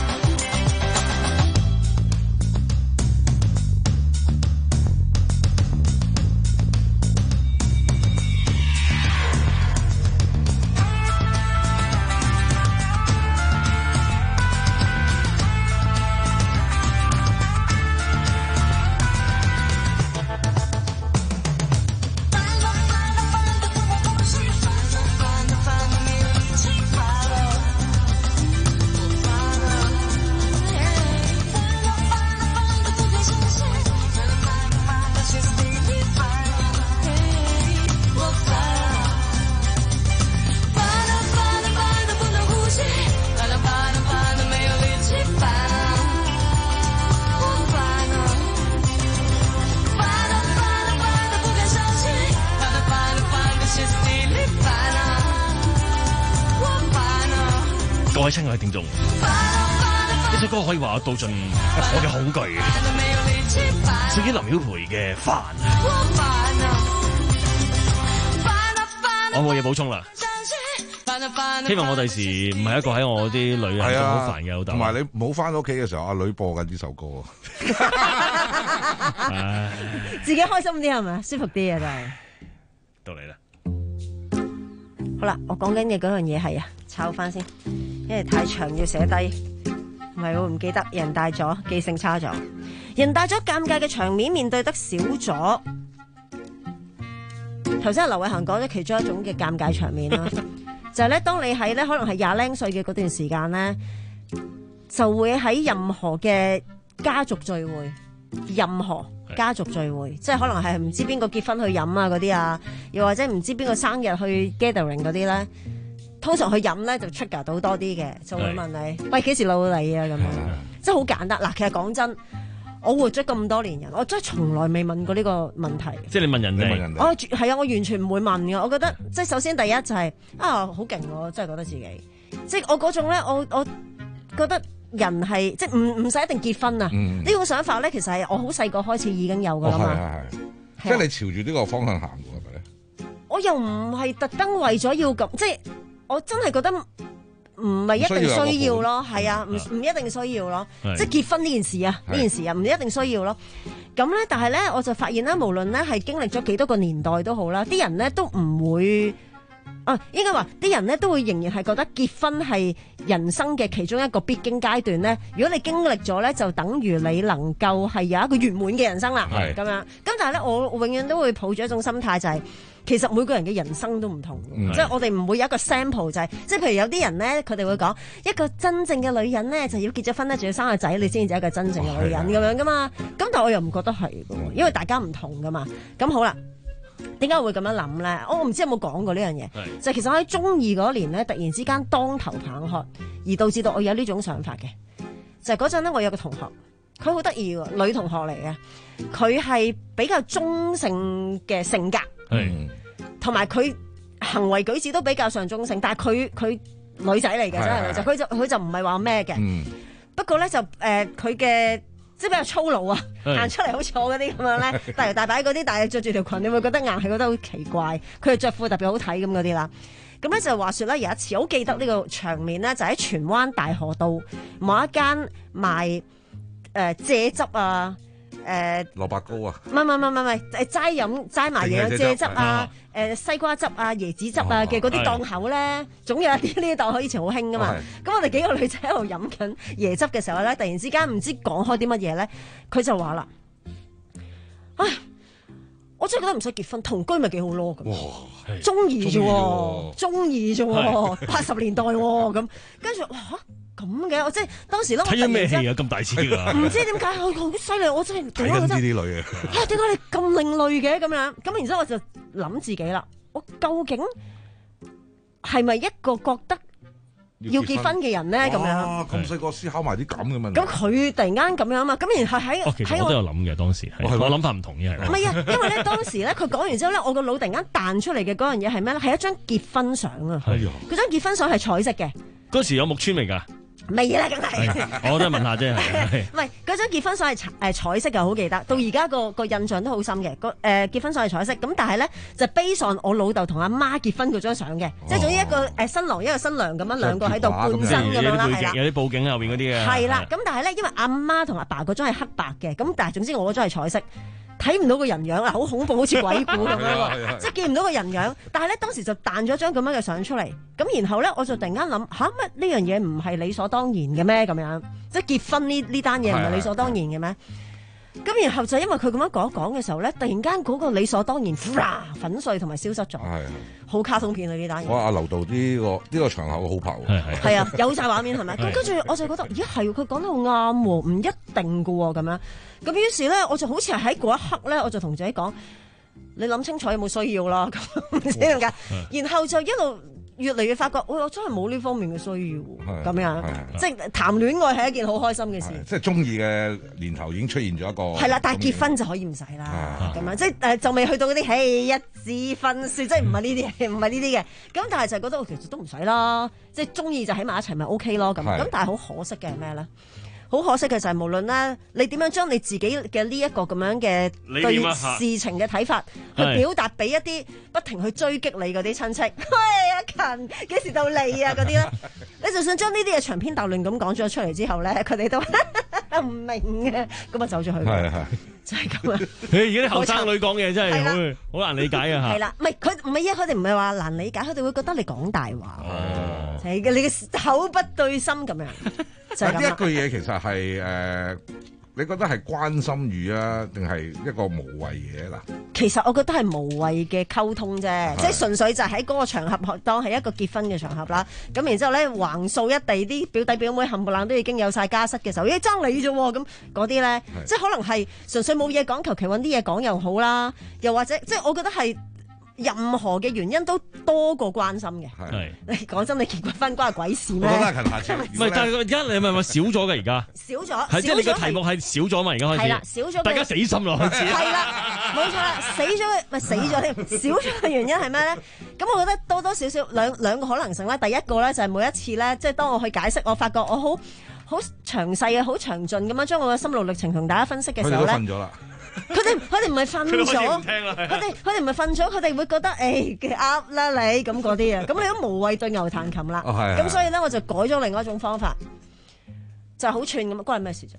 各位親愛嘅聽眾，呢首歌可以話我道盡我嘅恐懼，屬於林曉培嘅煩。我冇嘢補充啦。希望我第時唔係一個喺我啲女眼中好煩嘅老豆。 同埋你冇翻到屋企嘅時候，阿女播緊呢首歌。 自己開心啲係咪？舒服啲啊，真係。 到你啦。 好啦，我講緊嘅嗰樣嘢係啊，抄翻先，因為太長要寫低，唔係我唔記得，人大咗，記性差咗，人大咗，尷尬嘅場面面對得少咗。頭先阿劉偉恒講咗其中一種嘅尷尬場面啦，就係咧，當你喺咧可能係廿零歲嘅嗰段時間咧，就會喺任何嘅家族聚會，任何家族聚會，即係可能係唔知邊個結婚去飲啊嗰啲啊，又或者唔知邊個生日去 gathering 嗰啲咧，通常去飲咧就 trigger 到多啲嘅，就會問你喂，幾時老你啊咁樣，即係好簡單。嗱，其實講真，我活咗咁多年人，我真係從來未問過呢個問題。 即係你問人哋，人我係啊，我完全唔會問嘅。我覺得即係首先第一就係、是、啊，好勁，我真係覺得自己，即係我嗰種咧，我我覺得。人係即係唔唔使一定結婚啊！呢、嗯、種想法咧，其實係我好細個開始已經有噶啦嘛。 係係係，即係你朝住呢個方向行嘅係咪咧？ 我又唔係特登為咗要咁，即係我真係覺得唔係一定需要咯。係啊，唔唔一定需要咯。即係結婚呢件事啊，呢件事啊，唔一定需要咯。咁咧，但係咧，我就發現咧，無論咧係經歷咗幾多個年代都好啦，啲人咧都唔會啊，應該話啲人咧都會仍然係覺得結婚係人生嘅其中一個必經階段咧。如果你經歷咗咧，就等於你能夠係有一個圓滿嘅人生啦。係咁樣。咁但係咧，我永遠都會抱住一種心態，就係、是、其實每個人嘅人生都唔同，即係我哋唔會有一個 sample 就係、是，即係譬如有啲人咧，佢哋會講一個真正嘅女人咧，就要結咗婚咧，仲要生個仔，你先至係一個真正嘅女人咁樣噶嘛。咁但係我又唔覺得係嘅，因為大家唔同噶嘛。咁好啦。點解會咁樣諗咧？我唔知有冇講過呢樣嘢，就其實我喺中二嗰年咧，突然之間當頭棒喝，而導致到我有呢種想法嘅。就係嗰陣咧，我有個同學，佢好得意喎，女同學嚟嘅，佢係比較中性嘅性格，同埋佢行為舉止都比較上中性，但係佢佢女仔嚟嘅，真係女仔，佢就佢就唔係話咩嘅。嗯、不過咧就誒佢嘅。即係比較粗魯啊，行出嚟好似我嗰啲咁樣咧，大搖大擺嗰啲，但係着住條裙，你會覺得硬係覺得好奇怪。佢係着褲特別好睇咁嗰啲啦。咁咧就話說咧，有一次好記得呢個場面咧，就喺荃灣大河道某一間賣誒蔗汁啊。誒蘿蔔糕啊！ 唔係唔係唔係唔係誒齋飲齋埋嘢蔗汁啊！誒西瓜汁啊、椰子汁啊嘅嗰啲檔口咧，總有一啲呢啲檔口以前好興噶嘛。咁我哋幾個女仔喺度飲緊椰汁嘅時候咧，突然之間唔知講開啲乜嘢咧，佢就話啦：唉，我真係覺得唔使結婚，同居咪幾好咯咁。中二啫喎，中二啫喎，八十年代喎咁，跟住哇！咁嘅，我即係當時咧， 睇咗咩戲啊？咁大刺激啊！ 唔知點解佢好犀利，我真係睇緊呢啲女嘅。 啊，點解你咁另類嘅咁樣？咁然之後我就諗自己啦，我究竟係咪一個覺得要結婚嘅人咧？咁樣咁細個思考埋啲咁嘅問題。 咁佢突然間咁樣嘛，咁然後喺哦，其實我都有諗嘅當時，我諗法唔同嘅係。 唔係啊，因為咧當時咧佢講完之後咧，我個腦突然間彈出嚟嘅嗰樣嘢係咩咧？係一張結婚相啊！係啊，嗰張結婚相係彩色嘅。 嗰時有木村未㗎？ 未啦，梗係。 我都係問下啫。 唔係嗰張結婚相係誒彩色嘅，好記得。到而家個個印象都好深嘅。個誒結婚相係彩色，咁但係咧就 base on我老豆同阿媽結婚嗰張相嘅，即係總之一個誒新郎一個新娘咁樣兩個喺度伴身咁樣啦，係啦。 有啲佈景後邊嗰啲嘅。 係啦，咁但係咧，因為阿媽同阿爸嗰張係黑白嘅，咁但係總之我嗰張係彩色。睇唔到個人樣啊，好恐怖，好似鬼故咁樣喎，即係見唔到個人樣。但係咧當時就彈咗張咁樣嘅相出嚟，咁然後咧我就突然間諗吓，乜呢樣嘢唔係理所當然嘅咩？咁樣即係結婚呢呢單嘢唔係理所當然嘅咩？咁然後就因為佢咁樣講一講嘅時候咧，突然間嗰個理所當然粉碎同埋消失咗，好卡通片啊呢單嘢。 哇！阿劉導呢個呢個場口好拍喎， 係係係啊，有晒畫面係咪？咁跟住我就覺得，咦係佢講得好啱喎，唔一定㗎喎咁樣。咁於是咧，我就好似係喺嗰一刻咧，我就同自己講：你諗清楚有冇需要啦？咁唔知點解。然後就一路越嚟越發覺，我、哎、我真係冇呢方面嘅需要，咁樣即係談戀愛係一件好開心嘅事。 即係中意嘅年頭已經出現咗一個係啦，但係結婚就可以唔使啦，咁樣即係誒就未去到嗰啲嘿一紙婚書，即係唔係呢啲，唔係呢啲嘅。咁但係就覺得我其實都唔使啦，即係中意就喺埋一齊咪 OK 咯咁。咁但係好可惜嘅係咩咧？好可惜嘅就係無論咧，你點樣將你自己嘅呢一個咁樣嘅對事情嘅睇法，去表達俾一啲不停去追擊你嗰啲親戚，喂阿勤幾時到你啊嗰啲咧，你就算將呢啲嘢長篇大論咁講咗出嚟之後咧，佢哋都唔明嘅，咁啊走咗去。係係，就係咁啊！ 而家啲後生女講嘢真係好好難理解啊嚇。 係啦，唔係佢唔係啊，佢哋唔係話難理解，佢哋會覺得你講大話，係嘅，你嘅口不對心咁樣。就係呢一句嘢其實係誒、呃，你覺得係關心語啊，定係一個無謂嘢嗱？ 其實我覺得係無謂嘅溝通啫，即係純粹就喺嗰個場合當係一個結婚嘅場合啦。咁然之後咧，橫掃一地啲表弟表妹冚唪唥都已經有晒家室嘅時候，咦爭你啫喎咁嗰啲咧，即係可能係純粹冇嘢講，求其揾啲嘢講又好啦，又或者即係我覺得係。任何嘅原因都多過關心嘅。係，你講真，你結過婚關係鬼事咩？ 我覺得係近下次。 唔係，但係而家你係咪話少咗嘅而家？ 少咗。 係即係你個題目係少咗嘛？而家開始。 係啦，少咗。 大家死心咯，開始。 係啦，冇錯啦，死咗嘅咪死咗添。少咗嘅原因係咩咧？咁我覺得多多少少兩兩個可能性啦。第一個咧就係每一次咧，即係當我去解釋，我發覺我好好詳細啊，好詳盡咁樣將我嘅心路歷程同大家分析嘅時候咧。 佢哋都瞓咗啦。 佢哋佢哋唔係瞓咗，佢哋佢哋唔係瞓咗，佢哋會覺得誒噏啦你咁嗰啲啊，咁你都無謂對牛彈琴啦。咁、哦、所以咧我就改咗另外一種方法，就係、是、好串咁，關你咩事啫？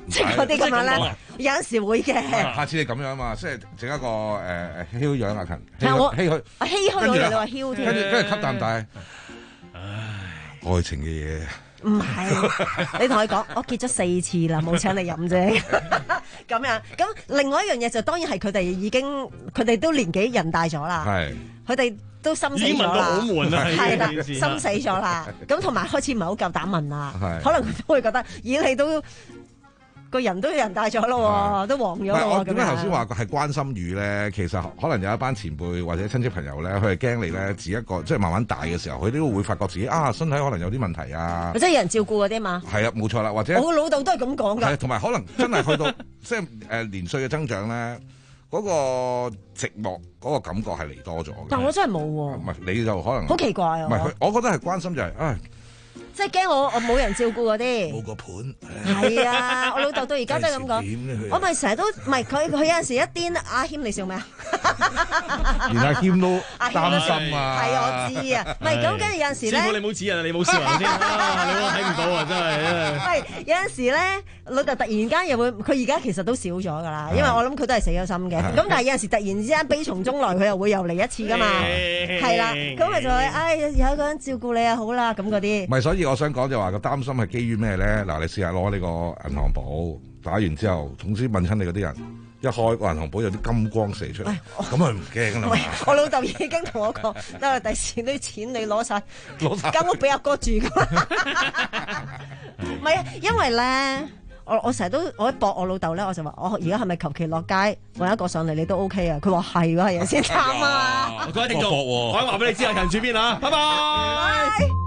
即係嗰啲咁樣咧，有陣時會嘅。 下次你咁樣嘛，即係整一個誒誒囂養阿勤， 係我唏噓， 唏噓我以為你話囂添， 跟住跟住吸啖大，愛情嘅嘢。 唔係，你同佢講，我結咗四次啦，冇請你飲啫。咁樣，咁另外一樣嘢就當然係佢哋已經，佢哋都年紀人大咗啦。係，佢哋都心死咗啦。係啦，心死咗啦。咁同埋開始唔係好夠膽問啦。可能佢都會覺得，咦，你都個人都人大咗咯，都黃咗咯。 點解頭先話係關心語咧？其實可能有一班前輩或者親戚朋友咧，佢係驚你咧，自一個即係慢慢大嘅時候，佢都會發覺自己啊身體可能有啲問題啊。 即係有人照顧嗰啲嘛？ 係啊，冇錯啦。或者我老豆都係咁講㗎。 係，同埋可能真係去到即係誒年歲嘅增長咧，嗰個寂寞嗰個感覺係嚟多咗。 但我真係冇喎。 唔係你就可能好奇怪啊！ 唔係佢，我覺得係關心就係唉。 即係驚我我冇人照顧嗰啲， 冇個盤。 係啊，我老豆到而家都係咁講。我咪成日都唔係佢，佢有陣時一癲，阿謙你笑咩啊？ 連阿謙都擔心啊！ 係我知啊，唔係咁跟住有陣時咧， 師傅你冇指人，你冇笑人先啊！你我睇唔到啊，真係。 唔係有陣時咧，老豆突然間又會，佢而家其實都少咗㗎啦，因為我諗佢都係死咗心嘅。咁但係有陣時突然之間悲從中來，佢又會又嚟一次㗎嘛。係啦，咁咪就係唉有一個人照顧你啊，好啦咁嗰啲。 唔係，所以我想講就話個擔心係基於咩咧？嗱，你試下攞呢個銀行簿打完之後，總之問親你嗰啲人，一開個銀行簿有啲金光射出嚟，咁佢唔驚㗎啦嘛。 我老豆已經同我講，得啦，第時啲錢你攞晒，攞晒間屋俾阿哥住㗎。唔係啊，因為咧。我我成日都我一駁我老豆咧，我就話我而家係咪求其落街揾一個上嚟你都 OK 啊？佢話係喎，係人先慘啊！ 各位聽眾，我話俾你知啊，近住邊啊，拜拜。